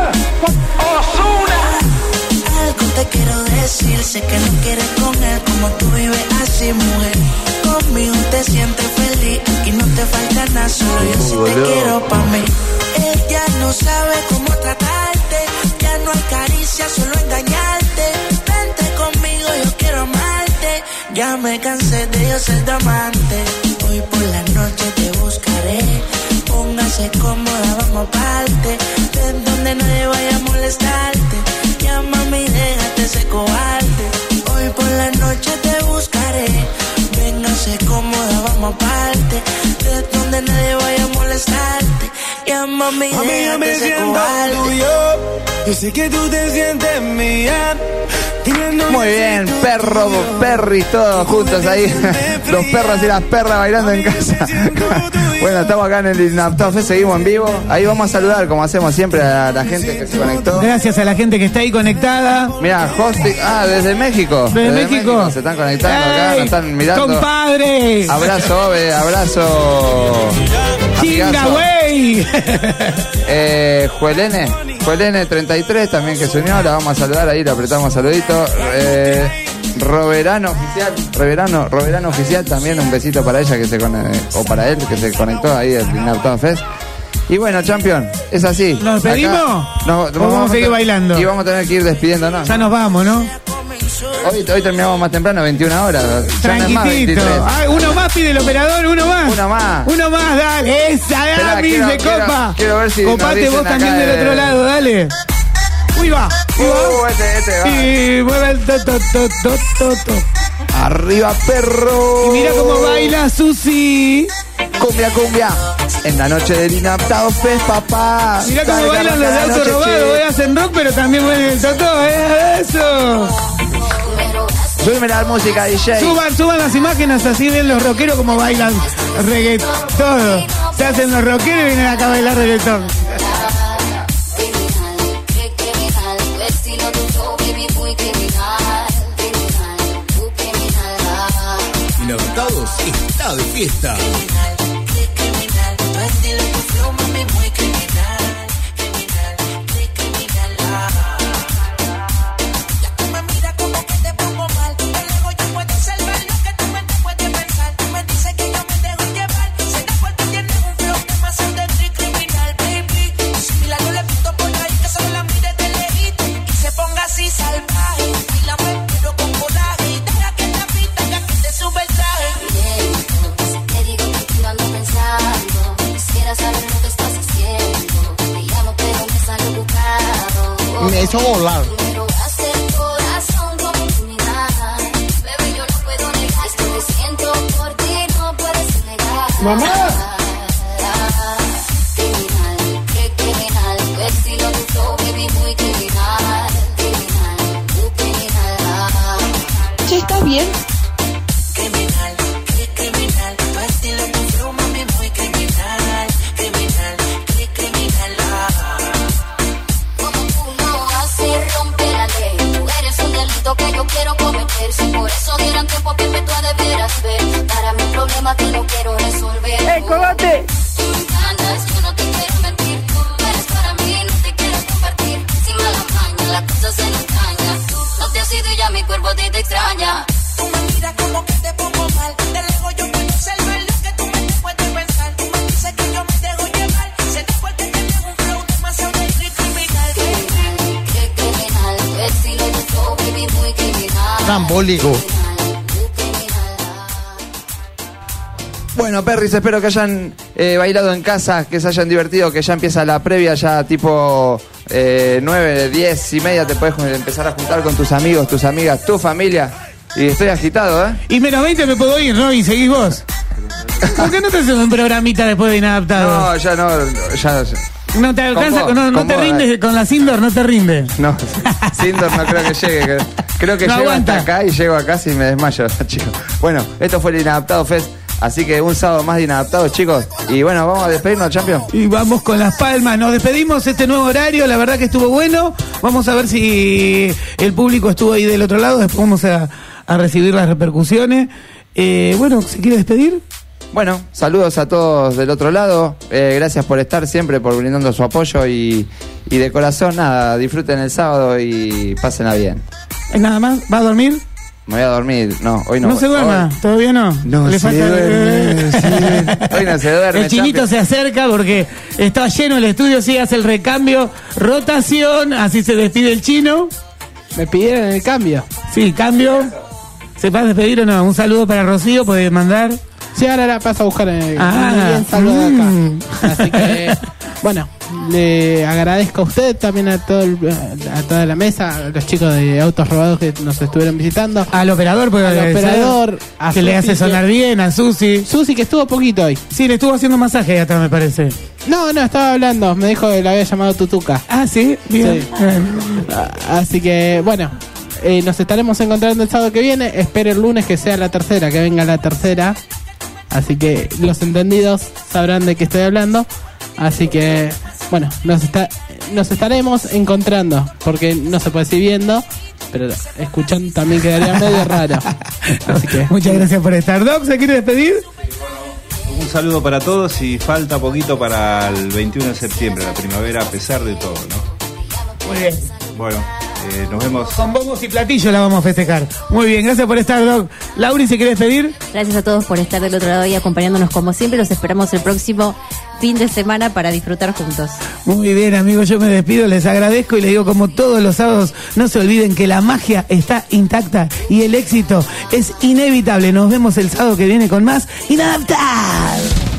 Algo te quiero decir, sé que no quieres con él como tú vives así, mujer. Conmigo te sientes feliz, aquí no te falta nada, solo yo sí te quiero pa' mí. Ella no sabe cómo tratarte, ya no hay caricia, solo engañarte. Vente conmigo, yo quiero amarte, ya me cansé de yo ser tu amante. Hoy por la noche te buscaré, póngase cómoda, vamos aparte, de donde nadie vaya a molestarte. Ya mami, déjate ese cobarde. Hoy por la noche te buscaré. Véngase cómoda, vamos aparte. De donde nadie vaya a molestarte. Ya mami, déjate ese cobarde. Yo sé que tú te sientes mía. Muy bien, perro, perris, todos juntos ahí. Los perros y las perras bailando en casa. Bueno, estamos acá en el Inadaptado Fest, seguimos en vivo. Ahí vamos a saludar, como hacemos siempre, a la gente que se conectó. Gracias a la gente que está ahí conectada. Mira, hosting, desde México. Desde México. Se están conectando acá, nos están mirando. ¡Compadre! Abrazo, Ove, abrazo. ¡Chinga, güey! ¡Ey! Juelene 33 también que se unió, la vamos a saludar ahí, le apretamos saludito. Roverano oficial también, un besito para ella que se o para él que se conectó ahí al Inadaptado Fest. Y bueno, Champion, es así. ¿Nos despedimos? Vamos a seguir bailando. Y vamos a tener que ir despidiéndonos. Ya nos vamos, ¿no? Hoy terminamos más temprano, 21 horas. Tranquilito. Uno más pide el operador, uno más. Uno más, dale. Esa, Dami, se copa. Quiero ver si copate vos también del otro lado, dale. Uy, va. Este va. Y mueve el to. Arriba, perro. Y mira cómo baila Susi. Cumbia. En la noche del Inadaptado Fest, papá. Mirá cómo bailan los de auto robado, hacen rock, pero también mueven el totó, eso. Súbeme la música, DJ. Suban las imágenes, así ven los rockeros como bailan reggaetón. Todo. Se hacen los rockeros y vienen acá a bailar reggaetón. Inadaptados está de fiesta. Me hizo volar. Mamá. Che, ¿estás bien? Que yo quiero cometer, si por eso dieran tiempo que tú debieras ver. Para mi problema que no quiero resolver. ¡Ey, Cogote! Tú me encantas, yo no te quiero mentir. Tú eres para mí, no te quiero compartir. Sin mala maña, la cosa se nos daña. No te has ido y ya mi cuerpo a ti te extraña. Tú me miras como que te pongo mal. De lejos yo puedo observar lo que tú me puedes pensar. Tú me dices que yo me dejo llevar. Se te fue que tienes un flow demasiado de criminal. Criminal, tu estilo, tu flow, baby, muy criminal. Trambólico. Bueno, Perris, espero que hayan bailado en casa, que se hayan divertido, que ya empieza la previa, ya tipo 9, 10 y media te puedes empezar a juntar con tus amigos, tus amigas, tu familia. Y estoy agitado, ¿eh? Y menos 20 me puedo ir, ¿no? Y seguís vos. ¿Por qué no te haces un programita después de Inadaptados? No, ya no, ya... No te alcanza, no te rindes con la Sindor, no te rinde. No, Sindor no creo que llegue. Creo que no llego aguanta. hasta acá y llego acá y me desmayo, chicos. Bueno, esto fue el Inadaptado Fest. Así que un sábado más de Inadaptados, chicos. Y bueno, vamos a despedirnos, Champion. Y vamos con las palmas. Nos despedimos este nuevo horario. La verdad que estuvo bueno. Vamos a ver si el público estuvo ahí del otro lado. Después vamos a recibir las repercusiones. Bueno, ¿se quiere despedir? Bueno, saludos a todos del otro lado. Gracias por estar siempre, por brindando su apoyo. Y de corazón, nada, disfruten el sábado y pásenla bien. Nada más. ¿Va a dormir? Me voy a dormir, no, hoy no. ¿No se duerma? Hoy... ¿Todavía no? No Le se falta... duerme, Hoy no se duerme. El chinito Champion. se acerca porque está lleno el estudio, sí, hace el recambio, rotación, así se despide el chino. Me pidieron el cambio. Sí, cambio. ¿Se va a despedir o no? Un saludo para Rocío, puede mandar. Sí, ahora la paso a buscar en el saludo acá. Así que, bueno, le agradezco a usted, también a toda la mesa, a los chicos de Autos Robados que nos estuvieron visitando. Al operador, puede operador, a que le hace sonar bien, a Susi. Susi, que estuvo poquito hoy. Sí, le estuvo haciendo masaje ahí atrás, me parece. No, estaba hablando, me dijo que la había llamado Tutuca. Ah, sí, bien. Sí. Así que, bueno, nos estaremos encontrando el sábado que viene. Espero el lunes que sea la tercera, que venga la tercera. Así que los entendidos sabrán de qué estoy hablando. Así que, bueno, nos estaremos encontrando. Porque no se puede decir viendo, pero escuchando también quedaría medio raro. Así que, muchas gracias por estar. Doc, ¿se quiere despedir? Un saludo para todos y falta poquito para el 21 de septiembre, la primavera, a pesar de todo, ¿no? Muy bien. Bueno, nos vemos. Con bombos y platillos la vamos a festejar. Muy bien, gracias por estar, Doc. Lauri, ¿se quiere despedir? Gracias a todos por estar del otro lado y acompañándonos como siempre. Los esperamos el próximo fin de semana para disfrutar juntos. Muy bien, amigos, yo me despido, les agradezco y les digo, como todos los sábados, no se olviden que la magia está intacta y el éxito es inevitable. Nos vemos el sábado que viene con más Inadaptado.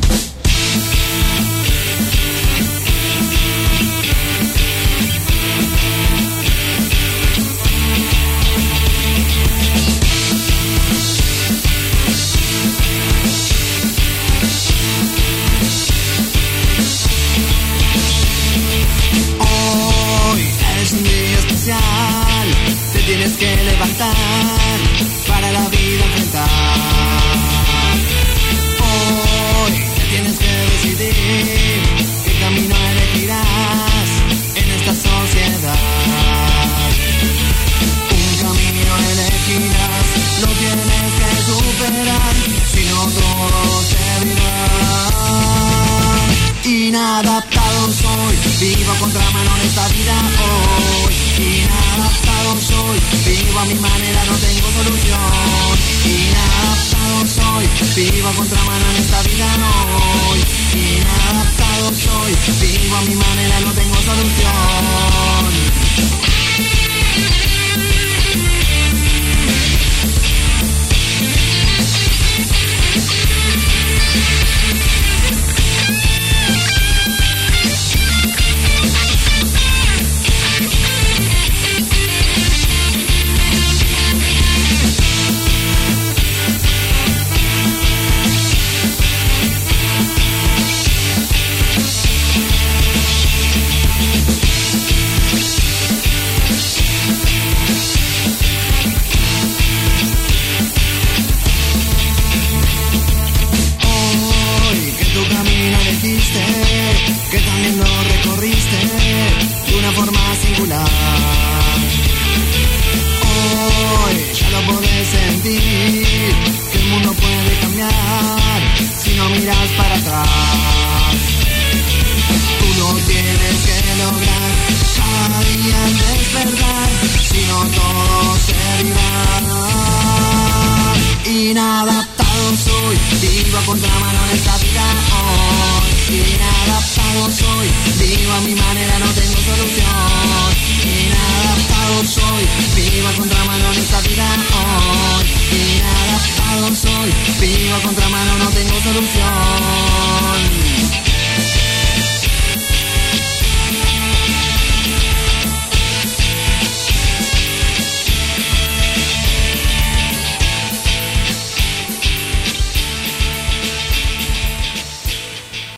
Tienes que levantar para la vida enfrentar. Hoy te tienes que decidir qué camino elegirás en esta sociedad. Un camino elegirás, lo tienes que superar, si no todo te dirá. Inadaptado soy, vivo a contramano en esta vida hoy. Inadaptado soy, vivo a mi manera, no tengo solución. Inadaptado soy, vivo a contramano en esta vida no. Inadaptado soy, vivo a mi manera, no tengo